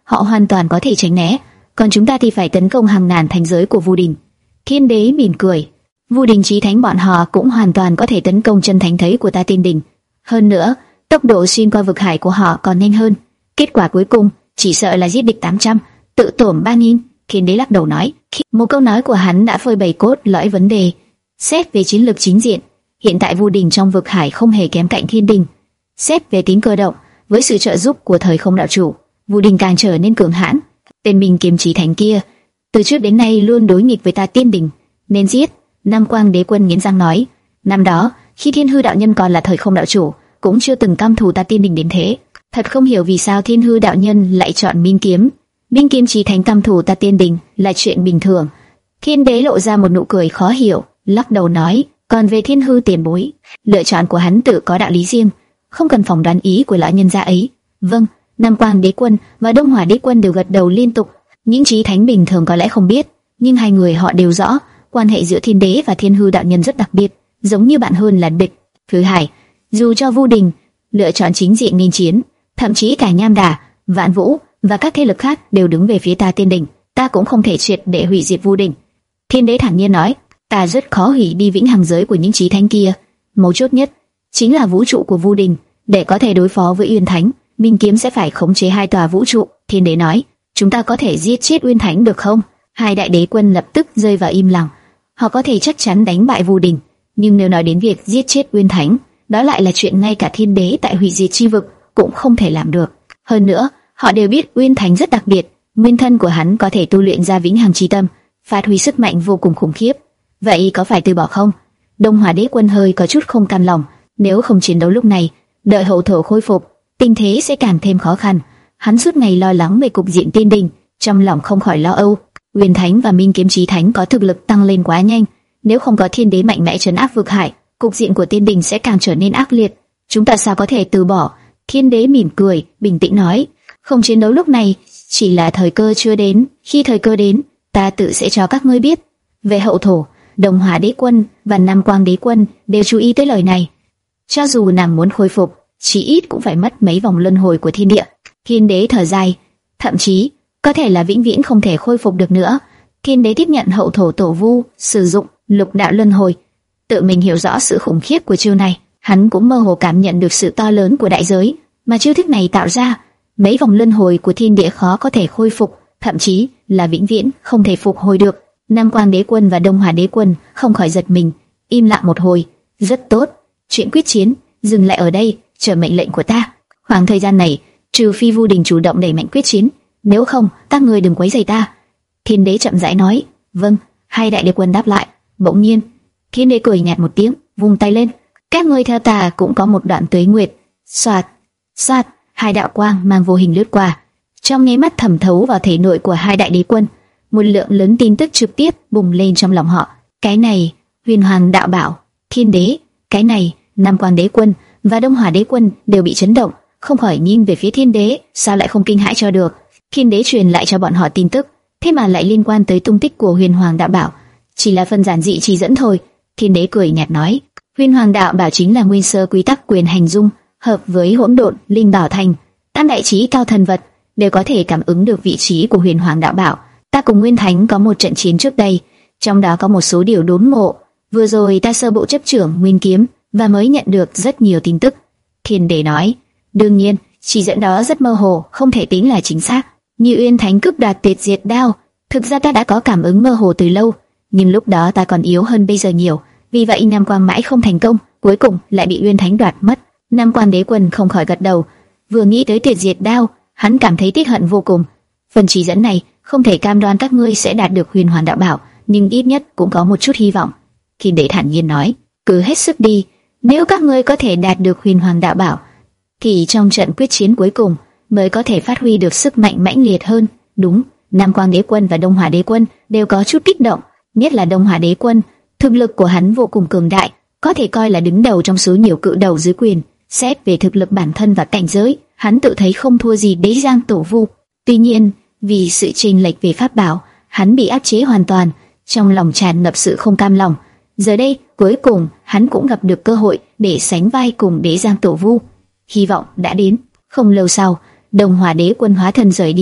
họ hoàn toàn có thể tránh né, còn chúng ta thì phải tấn công hàng ngàn thành giới của Vu Đình. Thiên đế mỉm cười, Vu Đình Chí Thánh bọn họ cũng hoàn toàn có thể tấn công chân thánh thấy của ta Tiên Đình. Hơn nữa, tốc độ xuyên qua vực hải của họ còn nhanh hơn. Kết quả cuối cùng chỉ sợ là giết địch tám trăm, tự tổn ba nghìn. Thiên đế lắc đầu nói, một câu nói của hắn đã phơi bày cốt lõi vấn đề. Xét về chiến lược chính diện, hiện tại Vu Đình trong vực hải không hề kém cạnh Thiên Đình. Xét về tính cơ động, với sự trợ giúp của thời không đạo chủ, Vu Đình càng trở nên cường hãn. Tên Minh Kiếm Chí Thánh kia, từ trước đến nay luôn đối nghịch với ta Tiên Đình, nên giết. Nam Quang Đế Quân nghiến răng nói, năm đó khi Thiên Hư đạo nhân còn là thời không đạo chủ, cũng chưa từng căm thù ta Tiên Đình đến thế. Thật không hiểu vì sao Thiên Hư đạo nhân lại chọn Minh Kiếm. Minh Kiếm Chí Thánh căm thù ta Tiên Đình là chuyện bình thường. Thiên đế lộ ra một nụ cười khó hiểu, lắc đầu nói, còn về Thiên Hư tiền bối, lựa chọn của hắn tự có đạo lý riêng, không cần phỏng đoán ý của lão nhân gia ấy. Vâng. Nam Quang Đế Quân và Đông Hỏa Đế Quân đều gật đầu liên tục. Những chí thánh bình thường có lẽ không biết, nhưng hai người họ đều rõ, quan hệ giữa Thiên Đế và Thiên Hư đạo nhân rất đặc biệt, giống như bạn hơn là địch. Thứ hai, dù cho Vu Đình lựa chọn chính diện nghênh chiến, thậm chí cả Nham Đà, Vạn Vũ và các thế lực khác đều đứng về phía ta Tiên Đình, ta cũng không thể triệt để hủy diệt Vu Đình. Thiên Đế thản nhiên nói, ta rất khó hủy đi vĩnh hằng giới của những chí thánh kia. Mấu chốt nhất chính là vũ trụ của Vu Đình, để có thể đối phó với Uyên Thánh, Minh Kiếm sẽ phải khống chế hai tòa vũ trụ. Thiên Đế nói, chúng ta có thể giết chết Uyên Thánh được không? Hai đại đế quân lập tức rơi vào im lặng. Họ có thể chắc chắn đánh bại Vu Đình, nhưng nếu nói đến việc giết chết Uyên Thánh, đó lại là chuyện ngay cả Thiên Đế tại hủy diệt chi vực cũng không thể làm được. Hơn nữa, họ đều biết Uyên Thánh rất đặc biệt, nguyên thân của hắn có thể tu luyện ra vĩnh hằng chi tâm, phát huy sức mạnh vô cùng khủng khiếp. Vậy có phải từ bỏ không? Đông Hỏa Đế Quân hơi có chút không cam lòng, nếu không chiến đấu lúc này, đợi hậu thổ khôi phục, tình thế sẽ càng thêm khó khăn. Hắn suốt ngày lo lắng về cục diện Tiên Đình, trong lòng không khỏi lo âu. Uyên Thánh và Minh Kiếm Chí Thánh có thực lực tăng lên quá nhanh, nếu không có Thiên Đế mạnh mẽ trấn áp vực hải, cục diện của Tiên Đình sẽ càng trở nên ác liệt. Chúng ta sao có thể từ bỏ? Thiên Đế mỉm cười, bình tĩnh nói, không chiến đấu lúc này, chỉ là thời cơ chưa đến. Khi thời cơ đến, ta tự sẽ cho các ngươi biết. Về hậu thổ, Đông Hỏa Đế Quân và Nam Quang Đế Quân đều chú ý tới lời này. Cho dù nàng muốn khôi phục, chỉ ít cũng phải mất mấy vòng luân hồi của thiên địa. Thiên Đế thở dài, thậm chí có thể là vĩnh viễn không thể khôi phục được nữa. Thiên Đế tiếp nhận hậu thổ tổ vu, sử dụng lục đạo luân hồi, tự mình hiểu rõ sự khủng khiếp của chiêu này. Hắn cũng mơ hồ cảm nhận được sự to lớn của đại giới mà chiêu thức này tạo ra. Mấy vòng luân hồi của thiên địa khó có thể khôi phục, thậm chí là vĩnh viễn không thể phục hồi được. Nam Quang Đế Quân và Đông Hỏa Đế Quân không khỏi giật mình, im lặng một hồi. Rất tốt, chuyện quyết chiến dừng lại ở đây, chờ mệnh lệnh của ta. Khoảng thời gian này, trừ phi Vu Đình chủ động đẩy mạnh quyết chiến, nếu không, các ngươi đừng quấy rầy ta. Thiên Đế chậm rãi nói. Vâng. Hai đại đế quân đáp lại. Bỗng nhiên, Thiên Đế cười nhạt một tiếng, vung tay lên. Các ngươi theo ta cũng có một đoạn tuế nguyệt. Xoạt, xoạt, hai đạo quang mang vô hình lướt qua, trong nháy mắt thẩm thấu vào thể nội của hai đại đế quân. Một lượng lớn tin tức trực tiếp bùng lên trong lòng họ. Cái này, Huyền Hoàng đạo bảo. Thiên Đế, cái này, Nam Quang Đế Quân và Đông Hỏa Đế Quân đều bị chấn động, không khỏi nhìn về phía Thiên Đế, sao lại không kinh hãi cho được. Thiên Đế truyền lại cho bọn họ tin tức, thế mà lại liên quan tới tung tích của Huyền Hoàng đạo bảo, chỉ là phần giản dị chỉ dẫn thôi. Thiên Đế cười nhạt nói, Huyền Hoàng đạo bảo chính là nguyên sơ quy tắc quyền hành dung, hợp với hỗn độn linh bảo thành, tam đại chí cao thần vật đều có thể cảm ứng được vị trí của Huyền Hoàng đạo bảo. Ta cùng Nguyên Thánh có một trận chiến trước đây, trong đó có một số điều đốn ngộ. Vừa rồi ta sơ bộ chấp trưởng Nguyên Kiếm và mới nhận được rất nhiều tin tức. Thiên Đế nói, đương nhiên, chỉ dẫn đó rất mơ hồ, không thể tính là chính xác. Như Uyên Thánh cướp đoạt Tuyệt Diệt Đao, thực ra ta đã có cảm ứng mơ hồ từ lâu, nhưng lúc đó ta còn yếu hơn bây giờ nhiều, vì vậy Nam Quang mãi không thành công, cuối cùng lại bị Uyên Thánh đoạt mất. Nam Quang Đế Quân không khỏi gật đầu, vừa nghĩ tới Tuyệt Diệt Đao, hắn cảm thấy tiếc hận vô cùng. Phần chỉ dẫn này không thể cam đoan các ngươi sẽ đạt được Huyền Hoàng đạo bảo, nhưng ít nhất cũng có một chút hy vọng. Thiên Đế thản nhiên nói, cứ hết sức đi, nếu các ngươi có thể đạt được Huyền Hoàng đạo bảo, thì trong trận quyết chiến cuối cùng mới có thể phát huy được sức mạnh mãnh liệt hơn. Đúng, Nam Quang Đế Quân và Đông Hỏa Đế Quân đều có chút kích động, nhất là Đông Hỏa Đế Quân, thực lực của hắn vô cùng cường đại, có thể coi là đứng đầu trong số nhiều cự đầu dưới quyền. Xét về thực lực bản thân và cảnh giới, hắn tự thấy không thua gì Đế Giang Tổ Vu. Tuy nhiên, vì sự chênh lệch về pháp bảo, hắn bị áp chế hoàn toàn, trong lòng tràn ngập sự không cam lòng. Giờ đây, cuối cùng hắn cũng gặp được cơ hội để sánh vai cùng Đế Giang Tổ Vu. Hy vọng đã đến. Không lâu sau, Đông Hỏa Đế Quân hóa thân rời đi,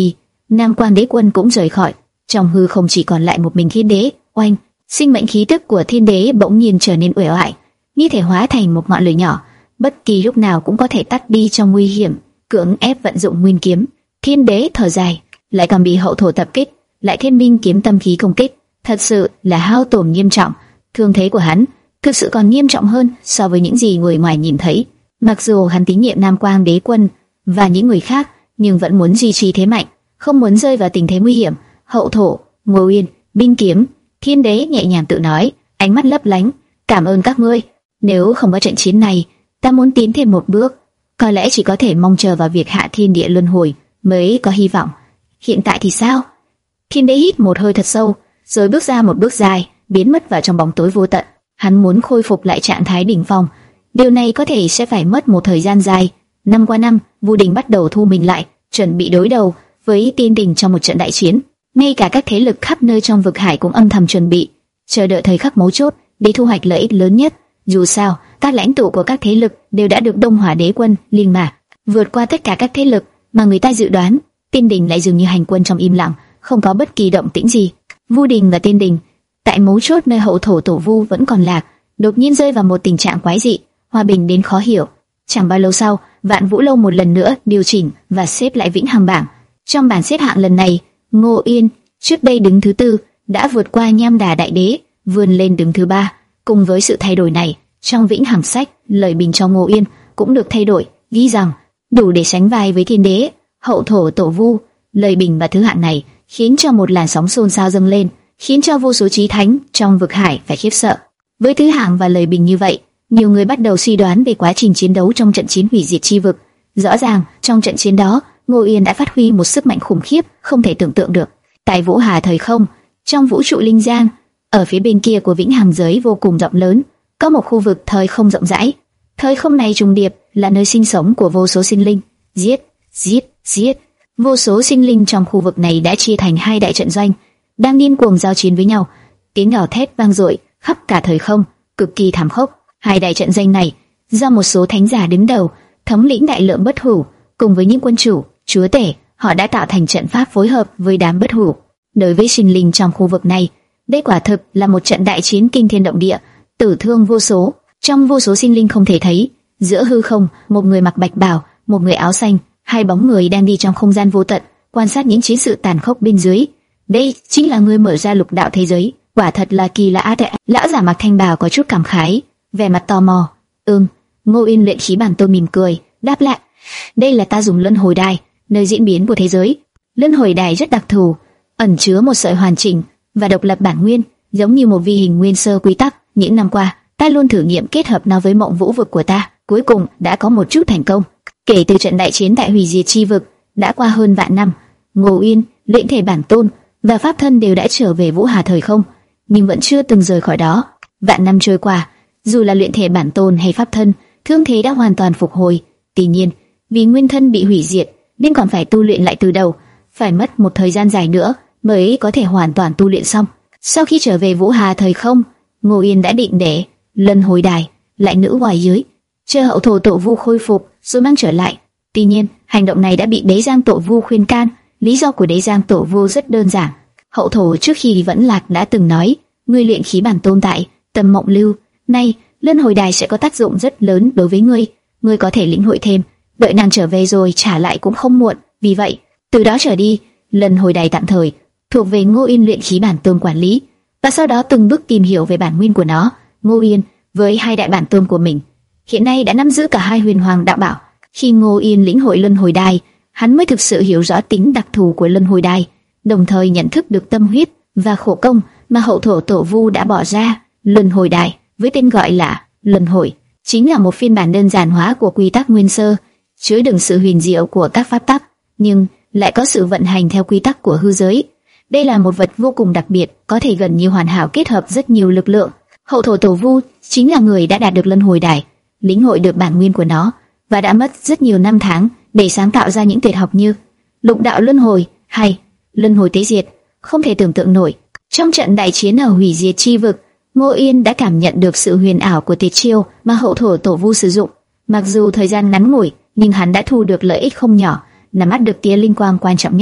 Nam Quang Đế Quân cũng rời khỏi. Trong hư không chỉ còn lại một mình Thiên Đế. Oanh, sinh mệnh khí tức của Thiên Đế bỗng nhiên trở nên uể oải, như thể hóa thành một ngọn lửa nhỏ, bất kỳ lúc nào cũng có thể tắt đi trong nguy hiểm. Cưỡng ép vận dụng nguyên kiếm, Thiên Đế thở dài, lại còn bị hậu thổ tập kích, lại thiên minh kiếm tâm khí công kích, thật sự là hao tổn nghiêm trọng. Thương thế của hắn thực sự còn nghiêm trọng hơn so với những gì người ngoài nhìn thấy. Mặc dù hắn tín nhiệm Nam Quang Đế Quân và những người khác, nhưng vẫn muốn duy trì thế mạnh, không muốn rơi vào tình thế nguy hiểm. Hậu thổ, Ngô Uyên, binh kiếm. Thiên Đế nhẹ nhàng tự nói, ánh mắt lấp lánh. Cảm ơn các ngươi. Nếu không có trận chiến này, ta muốn tiến thêm một bước, có lẽ chỉ có thể mong chờ vào việc hạ thiên địa luân hồi mới có hy vọng. Hiện tại thì sao? Thiên Đế hít một hơi thật sâu, rồi bước ra một bước dài, biến mất vào trong bóng tối vô tận. Hắn muốn khôi phục lại trạng thái đỉnh phong, điều này có thể sẽ phải mất một thời gian dài. Năm qua năm, Vu Đình bắt đầu thu mình lại, chuẩn bị đối đầu với Tiên Đình trong một trận đại chiến. Ngay cả các thế lực khắp nơi trong vực hải cũng âm thầm chuẩn bị, chờ đợi thời khắc mấu chốt để thu hoạch lợi ích lớn nhất. Dù sao, các lãnh tụ của các thế lực đều đã được Đông Hỏa Đế Quân liên mạc, vượt qua tất cả các thế lực mà người ta dự đoán. Tiên Đình lại dường như hành quân trong im lặng, không có bất kỳ động tĩnh gì. Vu Đình và Tiên Đình tại mấu chốt nơi hậu thổ tổ Vu vẫn còn lạc, đột nhiên rơi vào một tình trạng quái dị, hòa bình đến khó hiểu. Chẳng bao lâu sau, Vạn Vũ Lâu một lần nữa điều chỉnh và xếp lại vĩnh hằng bảng. Trong bảng xếp hạng lần này, Ngô Yên trước đây đứng thứ tư đã vượt qua Nham Đà Đại Đế, vươn lên đứng thứ ba. Cùng với sự thay đổi này, trong vĩnh hằng sách, lời bình cho Ngô Yên cũng được thay đổi, ghi rằng đủ để sánh vai với Thiên Đế, hậu thổ tổ Vu. Lời bình và thứ hạng này khiến cho một làn sóng xôn xao dâng lên, khiến cho vô số chí thánh trong vực hải phải khiếp sợ. Với thứ hạng và lời bình như vậy, nhiều người bắt đầu suy đoán về quá trình chiến đấu trong trận chiến hủy diệt chi vực. Rõ ràng, trong trận chiến đó, Ngô Yên đã phát huy một sức mạnh khủng khiếp không thể tưởng tượng được. Tại Vũ Hà thời không, trong vũ trụ linh giang, ở phía bên kia của vĩnh hằng giới vô cùng rộng lớn, có một khu vực thời không rộng rãi. Thời không này trùng điệp là nơi sinh sống của vô số sinh linh. Giết, giết, giết. Vô số sinh linh trong khu vực này đã chia thành hai đại trận doanh, đang điên cuồng giao chiến với nhau. Tiếng gào thét vang dội khắp cả thời không, cực kỳ thảm khốc. Hai đại trận doanh này do một số thánh giả đứng đầu, thống lĩnh đại lượng bất hủ, cùng với những quân chủ, chúa tể, họ đã tạo thành trận pháp phối hợp với đám bất hủ. Đối với sinh linh trong khu vực này, đây quả thực là một trận đại chiến kinh thiên động địa, tử thương vô số. Trong vô số sinh linh không thể thấy, giữa hư không, một người mặc bạch bào, một người áo xanh, hai bóng người đang đi trong không gian vô tận, quan sát những chiến sự tàn khốc bên dưới. Đây chính là người mở ra lục đạo thế giới, quả thật là kỳ lạ. Lão giả mặc thanh bào có chút cảm khái, vẻ mặt tò mò. Ừm, Ngô Yên luyện khí bản tôn mỉm cười, đáp lại. Đây là ta dùng luân hồi đài, nơi diễn biến của thế giới. Luân hồi đài rất đặc thù, ẩn chứa một sợi hoàn chỉnh và độc lập bản nguyên, giống như một vi hình nguyên sơ quy tắc. Những năm qua, ta luôn thử nghiệm kết hợp nó với mộng vũ vực của ta, cuối cùng đã có một chút thành công. Kể từ trận đại chiến tại hủy diệt chi vực, đã qua hơn vạn năm, Ngô Yên, luyện thể bản tôn và pháp thân đều đã trở về Vũ Hà thời không, nhưng vẫn chưa từng rời khỏi đó. Vạn năm trôi qua, dù là luyện thể bản tôn hay pháp thân, thương thế đã hoàn toàn phục hồi. Tuy nhiên, vì nguyên thân bị hủy diệt, nên còn phải tu luyện lại từ đầu, phải mất một thời gian dài nữa mới có thể hoàn toàn tu luyện xong. Sau khi trở về Vũ Hà thời không, Ngô Yên đã định để luân hồi đài lại nữ ngoài dưới, chờ hậu thổ tổ Vu khôi phục rồi mang trở lại. Tuy nhiên, hành động này đã bị Đế Giang tổ Vu khuyên can. Lý do của Đế Giang tổ Vu rất đơn giản. Hậu thổ trước khi vẫn lạc đã từng nói, ngươi luyện khí bản tôn tại Tâm Mộng Lưu, nay luân hồi đài sẽ có tác dụng rất lớn đối với ngươi, ngươi có thể lĩnh hội thêm, đợi nàng trở về rồi trả lại cũng không muộn. Vì vậy, từ đó trở đi, luân hồi đài tạm thời thuộc về Ngô Yên luyện khí bản tôn quản lý, và sau đó từng bước tìm hiểu về bản nguyên của nó. Ngô Yên với hai đại bản tôn của mình hiện nay đã nắm giữ cả hai huyền hoàng đạo bảo. Khi Ngô Yên lĩnh hội luân hồi đài, hắn mới thực sự hiểu rõ tính đặc thù của luân hồi đài, đồng thời nhận thức được tâm huyết và khổ công mà hậu thổ tổ Vu đã bỏ ra. Luân hồi đài với tên gọi là luân hồi chính là một phiên bản đơn giản hóa của quy tắc nguyên sơ, chứa đựng sự huyền diệu của các pháp tắc, nhưng lại có sự vận hành theo quy tắc của hư giới. Đây là một vật vô cùng đặc biệt, có thể gần như hoàn hảo kết hợp rất nhiều lực lượng. Hậu thổ tổ Vu chính là người đã đạt được luân hồi đài, lĩnh hội được bản nguyên của nó, và đã mất rất nhiều năm tháng để sáng tạo ra những tuyệt học như lục đạo luân hồi hay luân hồi tế diệt, không thể tưởng tượng nổi. Trong trận đại chiến ở hủy diệt chi vực, Ngô Yên đã cảm nhận được sự huyền ảo của tuyệt chiêu mà hậu thổ tổ Vu sử dụng. Mặc dù thời gian ngắn ngủi, nhưng hắn đã thu được lợi ích không nhỏ, nắm bắt được tia linh quang quan trọng nhất.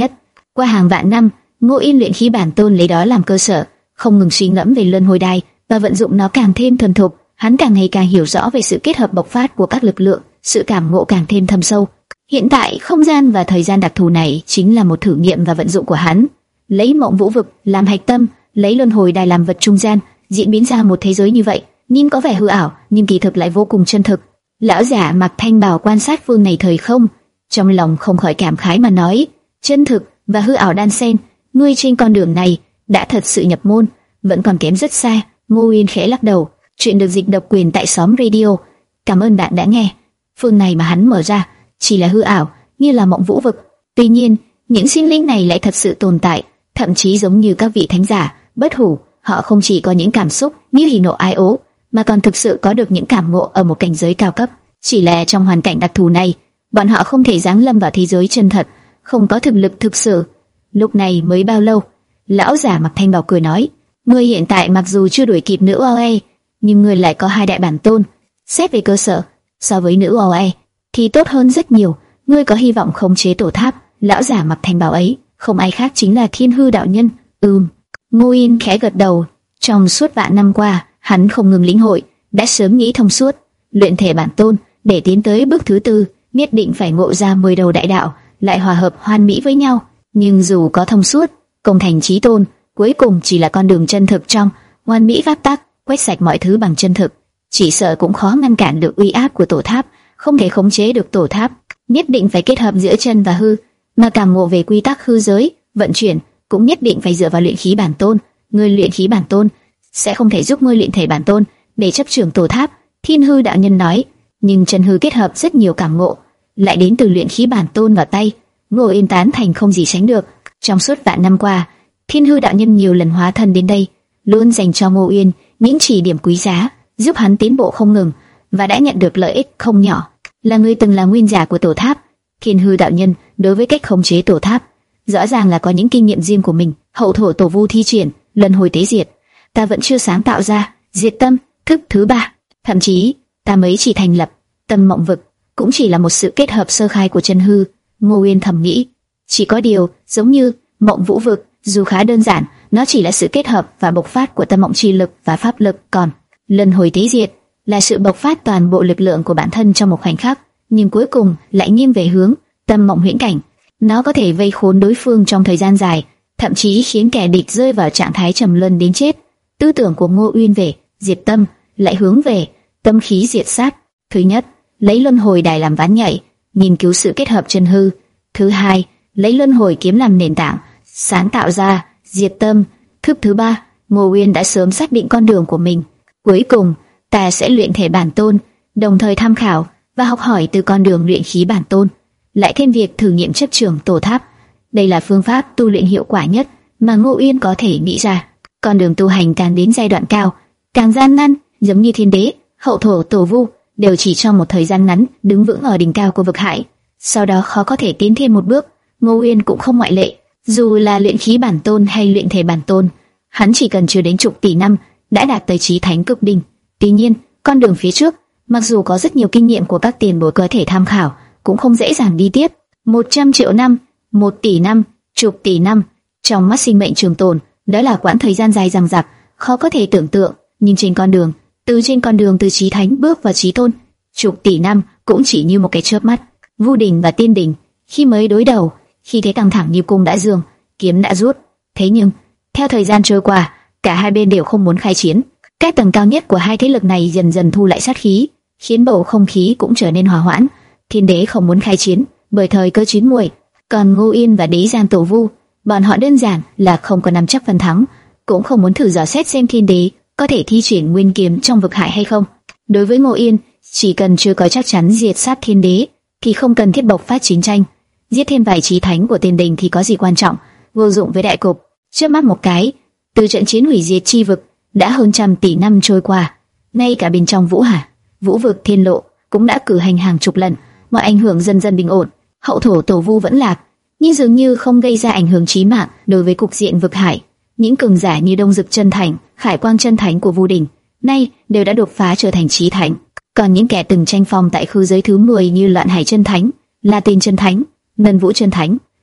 Qua hàng vạn năm, Ngô Yên luyện khí bản tôn lấy đó làm cơ sở, không ngừng suy ngẫm về luân hồi đài và vận dụng nó càng thêm thuần thục. Hắn càng ngày càng hiểu rõ về sự kết hợp bộc phát của các lực lượng, sự cảm ngộ càng thêm thâm sâu. Hiện tại, không gian và thời gian đặc thù này chính là một thử nghiệm và vận dụng của hắn. Lấy Mộng Vũ Vực làm hạch tâm, lấy luân hồi đài làm vật trung gian, diễn biến ra một thế giới như vậy, nhìn có vẻ hư ảo, nhưng kỳ thực lại vô cùng chân thực. Lão giả mặc thanh bào quan sát phương này thời không, trong lòng không khỏi cảm khái mà nói: chân thực và hư ảo đan xen, ngươi trên con đường này đã thật sự nhập môn, vẫn còn kém rất xa. Ngô Uyên khẽ lắc đầu. Chuyện được dịch độc quyền tại xóm radio. Cảm ơn bạn đã nghe. Phương này mà hắn mở ra chỉ là hư ảo, như là Mộng Vũ Vực. Tuy nhiên, những sinh linh này lại thật sự tồn tại, thậm chí giống như các vị thánh giả bất hủ, họ không chỉ có những cảm xúc như hỉ nộ ái ố, mà còn thực sự có được những cảm ngộ ở một cảnh giới cao cấp. Chỉ là trong hoàn cảnh đặc thù này, bọn họ không thể giáng lâm vào thế giới chân thật, không có thực lực thực sự. Lúc này mới bao lâu? Lão giả mặc thanh bào cười nói: ngươi hiện tại mặc dù chưa đuổi kịp nữ o a, nhưng ngươi lại có hai đại bản tôn. Xét về cơ sở, so với nữ o a thì tốt hơn rất nhiều. Ngươi có hy vọng khống chế tổ tháp. Lão giả mặc thanh bào ấy không ai khác chính là Thiên Hư đạo nhân. Ừm. Ngô Yên khẽ gật đầu. Trong suốt vạn năm qua, hắn không ngừng lĩnh hội, đã sớm nghĩ thông suốt. Luyện thể bản tôn để tiến tới bước thứ tư, nhất định phải ngộ ra mười đầu đại đạo, lại hòa hợp hoàn mỹ với nhau. Nhưng dù có thông suốt, công thành chí tôn, cuối cùng chỉ là con đường chân thực trong hoàn mỹ pháp tắc, quét sạch mọi thứ bằng chân thực, chỉ sợ cũng khó ngăn cản được uy áp của tổ tháp. Không thể khống chế được tổ tháp, nhất định phải kết hợp giữa chân và hư, mà cảm ngộ về quy tắc hư giới vận chuyển cũng nhất định phải dựa vào luyện khí bản tôn. Ngươi luyện khí bản tôn sẽ không thể giúp ngươi luyện thể bản tôn để chấp trưởng tổ tháp. Thiên Hư đạo nhân nói. Nhưng chân hư kết hợp rất nhiều cảm ngộ, lại đến từ luyện khí bản tôn vào tay. Ngô Yên tán thành không gì sánh được. Trong suốt vạn năm qua, Thiên Hư đạo nhân nhiều lần hóa thân đến đây, luôn dành cho Ngô Yên những chỉ điểm quý giá, giúp hắn tiến bộ không ngừng, và đã nhận được lợi ích không nhỏ. Là người từng là nguyên giả của tổ tháp, Thiên Hư đạo nhân đối với cách khống chế tổ tháp rõ ràng là có những kinh nghiệm riêng của mình. Hậu thổ tổ vu thi triển luân hồi tế diệt, ta vẫn chưa sáng tạo ra diệt tâm thức thứ ba. Thậm chí ta mới chỉ thành lập Tâm Mộng Vực, cũng chỉ là một sự kết hợp sơ khai của chân hư. Ngô Uyên thầm nghĩ, chỉ có điều giống như Mộng Vũ Vực, dù khá đơn giản, nó chỉ là sự kết hợp và bộc phát của tâm mộng chi lực và pháp lực, còn luân hồi tế diệt là sự bộc phát toàn bộ lực lượng của bản thân trong một khoảnh khắc, nhưng cuối cùng lại nghiêng về hướng tâm mộng huyễn cảnh. Nó có thể vây khốn đối phương trong thời gian dài, thậm chí khiến kẻ địch rơi vào trạng thái trầm luân đến chết. Tư tưởng của Ngô Uyên về diệt tâm lại hướng về tâm khí diệt sát. Thứ nhất, lấy luân hồi đài làm ván nhảy, nghiên cứu sự kết hợp chân hư. Thứ hai, lấy luân hồi kiếm làm nền tảng, sáng tạo ra diệt tâm thức thứ ba. Ngô Uyên đã sớm xác định con đường của mình. Cuối cùng, ta sẽ luyện thể bản tôn, đồng thời tham khảo và học hỏi từ con đường luyện khí bản tôn, lại thêm việc thử nghiệm chấp trưởng tổ tháp. Đây là phương pháp tu luyện hiệu quả nhất mà Ngô Uyên có thể nghĩ ra. Con đường tu hành càng đến giai đoạn cao, càng gian nan, giống như thiên đế, hậu thổ, tổ vu đều chỉ trong một thời gian ngắn đứng vững ở đỉnh cao của vực hải, sau đó khó có thể tiến thêm một bước. Ngô Uyên cũng không ngoại lệ. Dù là luyện khí bản tôn hay luyện thể bản tôn, hắn chỉ cần chưa đến chục tỷ năm đã đạt tới chí thánh cực đỉnh. Tuy nhiên, con đường phía trước, mặc dù có rất nhiều kinh nghiệm của các tiền bối có thể tham khảo, cũng không dễ dàng đi tiếp. Một trăm triệu năm, một tỷ năm, chục tỷ năm, trong mắt sinh mệnh trường tồn, đó là quãng thời gian dài dằng dặc, khó có thể tưởng tượng. Nhưng trên con đường, từ trên con đường từ chí thánh bước vào chí tôn, chục tỷ năm cũng chỉ như một cái chớp mắt. Vu đỉnh và tiên đỉnh khi mới đối đầu, khi thế căng thẳng như cung đã dương, kiếm đã rút. Thế nhưng, theo thời gian trôi qua, cả hai bên đều không muốn khai chiến. Các tầng cao nhất của hai thế lực này dần dần thu lại sát khí, khiến bầu không khí cũng trở nên hòa hoãn. Thiên đế không muốn khai chiến, bởi thời cơ chín muồi. Còn Ngô Yên và Đế Giang Tổ Vu, bọn họ đơn giản là không có nắm chắc phần thắng, cũng không muốn thử dò xét xem thiên đế có thể thi triển nguyên kiếm trong vực hải hay không. Đối với Ngô Yên, chỉ cần chưa có chắc chắn diệt sát thiên đế, thì không cần thiết bộc phát chiến tranh. Giết thêm vài chí thánh của tiên đình thì có gì quan trọng, vô dụng với đại cục. Chớp mắt một cái, từ trận chiến hủy diệt chi vực đã hơn trăm tỷ năm trôi qua, ngay cả bên trong Vũ Hà, Vũ vực, Thiên Lộ cũng đã cử hành hàng chục lần, mọi ảnh hưởng dần dần bình ổn. Hậu thổ tổ vu vẫn lạc, nhưng dường như không gây ra ảnh hưởng chí mạng đối với cục diện vực hải. Những cường giả như Đông Dực Chân Thành, Khải Quang Chân Thánh của Vu Đình nay đều đã đột phá trở thành chí thánh. Còn những kẻ từng tranh phong tại khư giới thứ mười như Loạn Hải Chân Thánh, La Tiên Chân Thánh, Ngân Vũ Chân Thánh,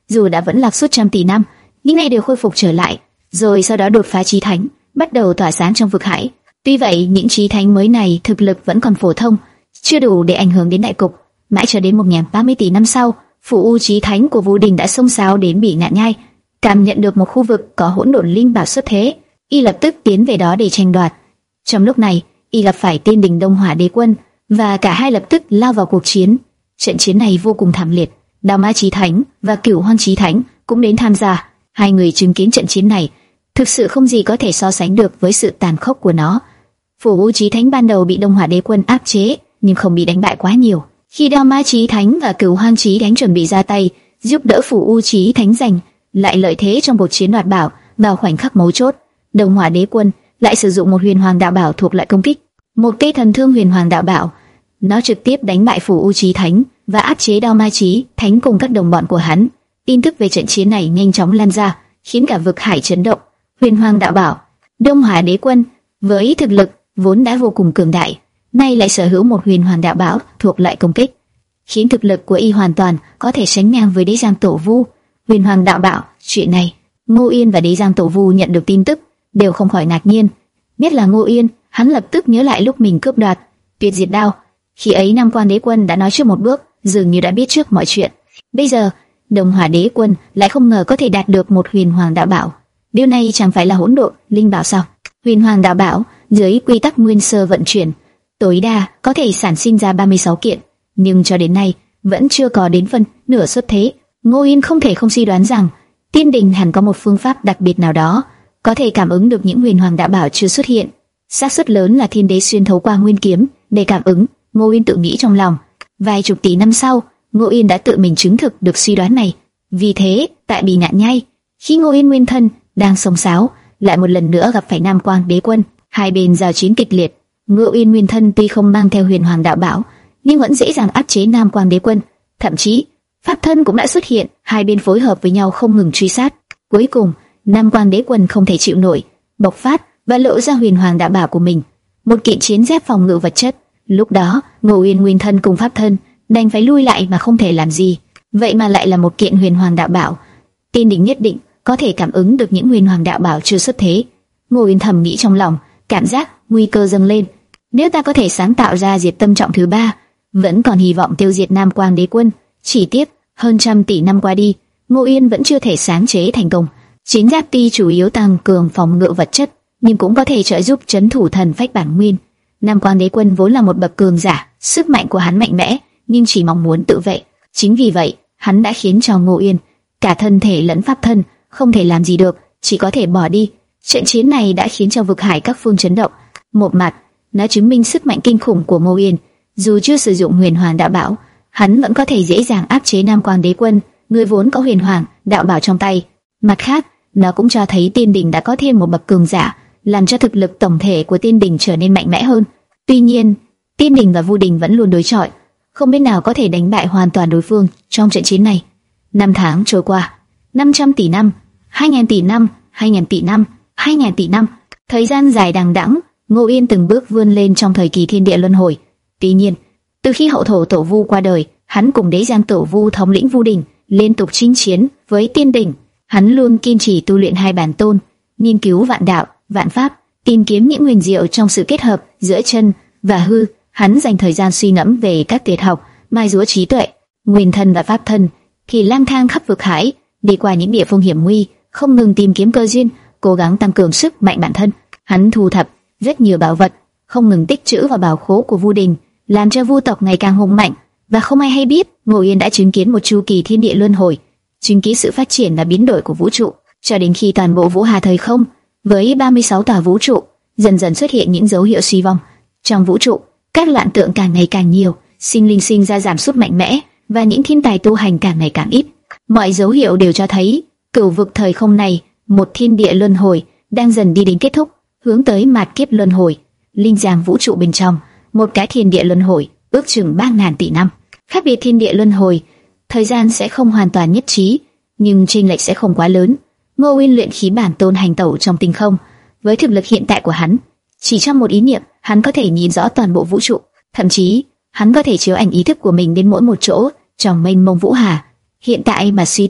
dù đã vẫn lạc suốt trăm tỷ năm, những này đều khôi phục trở lại, rồi sau đó đột phá chí thánh, bắt đầu tỏa sáng trong vực hải. Tuy vậy, những chí thánh mới này thực lực vẫn còn phổ thông, chưa đủ để ảnh hưởng đến đại cục. Mãi cho đến một nghìn ba mươi tỷ năm sau, Phủ U chí thánh của Vu Đình đã xông xáo đến Bỉ Ngạn Nhai, cảm nhận được một khu vực có hỗn độn linh bảo xuất thế, y lập tức tiến về đó để tranh đoạt. Trong lúc này, y gặp phải Tiên Đình Đông Hỏa Đế Quân, và cả hai lập tức lao vào cuộc chiến. Trận chiến này vô cùng thảm liệt. Đao Ma chí thánh và Cửu Hoang chí thánh cũng đến tham gia. Hai người chứng kiến trận chiến này, thực sự không gì có thể so sánh được với sự tàn khốc của nó. Phủ U chí thánh ban đầu bị Đông Hỏa Đế Quân áp chế, nhưng không bị đánh bại quá nhiều. Khi Đao Ma chí thánh và Cửu Hoang chí thánh chuẩn bị ra tay giúp đỡ Phủ U chí thánh giành lại lợi thế trong cuộc chiến đoạt bảo, vào khoảnh khắc mấu chốt, Đông Hỏa Đế Quân lại sử dụng một huyền hoàng đạo bảo thuộc loại công kích, một cây thần thương huyền hoàng đạo bảo. Nó trực tiếp đánh bại Phủ U chí thánh và áp chế Đao Ma chí thánh cùng các đồng bọn của hắn. Tin tức về trận chiến này nhanh chóng lan ra, khiến cả vực hải chấn động. Huyền hoàng đạo bảo, Đông Hỏa Đế Quân với thực lực vốn đã vô cùng cường đại, nay lại sở hữu một huyền hoàng đạo bảo thuộc loại công kích, khiến thực lực của y hoàn toàn có thể sánh ngang với Đế Giang Tổ Vu. Huyền hoàng đạo bảo, chuyện này, Ngô Yên và Đế Giang Tổ Vu nhận được tin tức đều không khỏi ngạc nhiên. Biết là Ngô Yên, hắn lập tức nhớ lại lúc mình cướp đoạt Tuyệt Diệt Đao. Khi ấy Nam Quan Đế Quân đã nói trước một bước, dường như đã biết trước mọi chuyện. Bây giờ, Đông Hỏa Đế Quân lại không ngờ có thể đạt được một huyền hoàng đạo bảo. Điều này chẳng phải là hỗn độn linh bảo sao? Huyền hoàng đạo bảo dưới quy tắc nguyên sơ vận chuyển, tối đa có thể sản sinh ra ba mươi sáu kiện, nhưng cho đến nay vẫn chưa có đến phân nửa xuất thế. Ngô Yên không thể không suy đoán rằng Tiên Đình hẳn có một phương pháp đặc biệt nào đó có thể cảm ứng được những huyền hoàng đạo bảo chưa xuất hiện. Xác suất lớn là Thiên Đế xuyên thấu qua nguyên kiếm để cảm ứng. Ngô Yên tự nghĩ trong lòng. Vài chục tỷ năm sau, Ngô Yên đã tự mình chứng thực được suy đoán này. Vì thế, tại Bỉ Ngạn Nhai, khi Ngô Yên nguyên thân đang xông xáo, lại một lần nữa gặp phải Nam Quang Đế Quân, hai bên giao chiến kịch liệt. Ngô Yên nguyên thân tuy không mang theo huyền hoàng đạo bảo, nhưng vẫn dễ dàng áp chế Nam Quang Đế Quân. Thậm chí, pháp thân cũng đã xuất hiện, hai bên phối hợp với nhau không ngừng truy sát. Cuối cùng, Nam Quang Đế Quân không thể chịu nổi, bộc phát và lộ ra huyền hoàng đạo bảo của mình, một kiện chiến giáp phòng ngự vật chất. Lúc đó, Ngô Yên nguyên thân cùng pháp thân đành phải lui lại mà không thể làm gì. Vậy mà lại là một kiện huyền hoàng đạo bảo. Tiên Đình nhất định có thể cảm ứng được những huyền hoàng đạo bảo chưa xuất thế. Ngô Yên thầm nghĩ trong lòng, cảm giác nguy cơ dâng lên. Nếu ta có thể sáng tạo ra diệt tâm trọng thứ ba, vẫn còn hy vọng tiêu diệt Nam Quang Đế Quân. Chỉ tiếc, hơn trăm tỷ năm qua đi, Ngô Yên vẫn chưa thể sáng chế thành công. Chiến giáp tuy chủ yếu tăng cường phòng ngự vật chất, nhưng cũng có thể trợ giúp trấn thủ thần phách bản nguyên. Nam Quang Đế Quân vốn là một bậc cường giả, sức mạnh của hắn mạnh mẽ, nhưng chỉ mong muốn tự vệ. Chính vì vậy, hắn đã khiến cho Ngô Yên, cả thân thể lẫn pháp thân, không thể làm gì được, chỉ có thể bỏ đi. Trận chiến này đã khiến cho vực hải các phương chấn động. Một mặt, nó chứng minh sức mạnh kinh khủng của Ngô Yên. Dù chưa sử dụng huyền hoàng đạo bảo, hắn vẫn có thể dễ dàng áp chế Nam Quang Đế Quân, người vốn có huyền hoàng đạo bảo trong tay. Mặt khác, nó cũng cho thấy Tiên Đình đã có thêm một bậc cường giả, làm cho thực lực tổng thể của Tiên Đình trở nên mạnh mẽ hơn. Tuy nhiên, Tiên Đình và Vu Đình vẫn luôn đối chọi, không bên nào có thể đánh bại hoàn toàn đối phương trong trận chiến này. Năm tháng trôi qua, năm trăm tỷ năm, hai nghìn tỷ năm, hai nghìn tỷ năm, hai nghìn tỷ năm, thời gian dài đằng đẵng. Ngô Yên từng bước vươn lên trong thời kỳ thiên địa luân hồi. Tuy nhiên, từ khi hậu thổ Tổ Vu qua đời, hắn cùng Đế Giang Tổ Vu thống lĩnh Vu Đình liên tục chinh chiến với Tiên Đình. Hắn luôn kiên trì tu luyện hai bản tôn, nghiên cứu vạn đạo, vạn pháp, tìm kiếm những huyền diệu trong sự kết hợp giữa chân và hư. Hắn dành thời gian suy ngẫm về các tuyệt học, mai rúa trí tuệ. Nguyên thân và pháp thân thì lang thang khắp vực hải, đi qua những địa phương hiểm nguy, không ngừng tìm kiếm cơ duyên, cố gắng tăng cường sức mạnh bản thân. Hắn thu thập rất nhiều bảo vật, không ngừng tích trữ vào bảo khố của Vu Đình, làm cho Vu tộc ngày càng hùng mạnh. Và không ai hay biết, Ngô Yên đã chứng kiến một chu kỳ thiên địa luân hồi, chứng kiến sự phát triển và biến đổi của vũ trụ, cho đến khi toàn bộ vũ hà thời không với ba mươi sáu tòa vũ trụ dần dần xuất hiện những dấu hiệu suy vong. Trong vũ trụ, các loạn tượng càng ngày càng nhiều, sinh linh sinh ra giảm sút mạnh mẽ, và những thiên tài tu hành càng ngày càng ít. Mọi dấu hiệu đều cho thấy cửu vực thời không này, một thiên địa luân hồi đang dần đi đến kết thúc, hướng tới mạt kiếp luân hồi. Linh giang vũ trụ bên trong, một cái thiên địa luân hồi ước chừng ba ngàn tỷ năm. Khác biệt thiên địa luân hồi, thời gian sẽ không hoàn toàn nhất trí, nhưng chênh lệch sẽ không quá lớn. Ngô Yên luyện khí bản tôn hành tẩu trong tinh không, với thực lực hiện tại của hắn, chỉ trong một ý niệm, hắn có thể nhìn rõ toàn bộ vũ trụ, thậm chí hắn có thể chiếu ảnh ý thức của mình đến mỗi một chỗ trong mênh mông vũ hà. Hiện tại mà suy tính,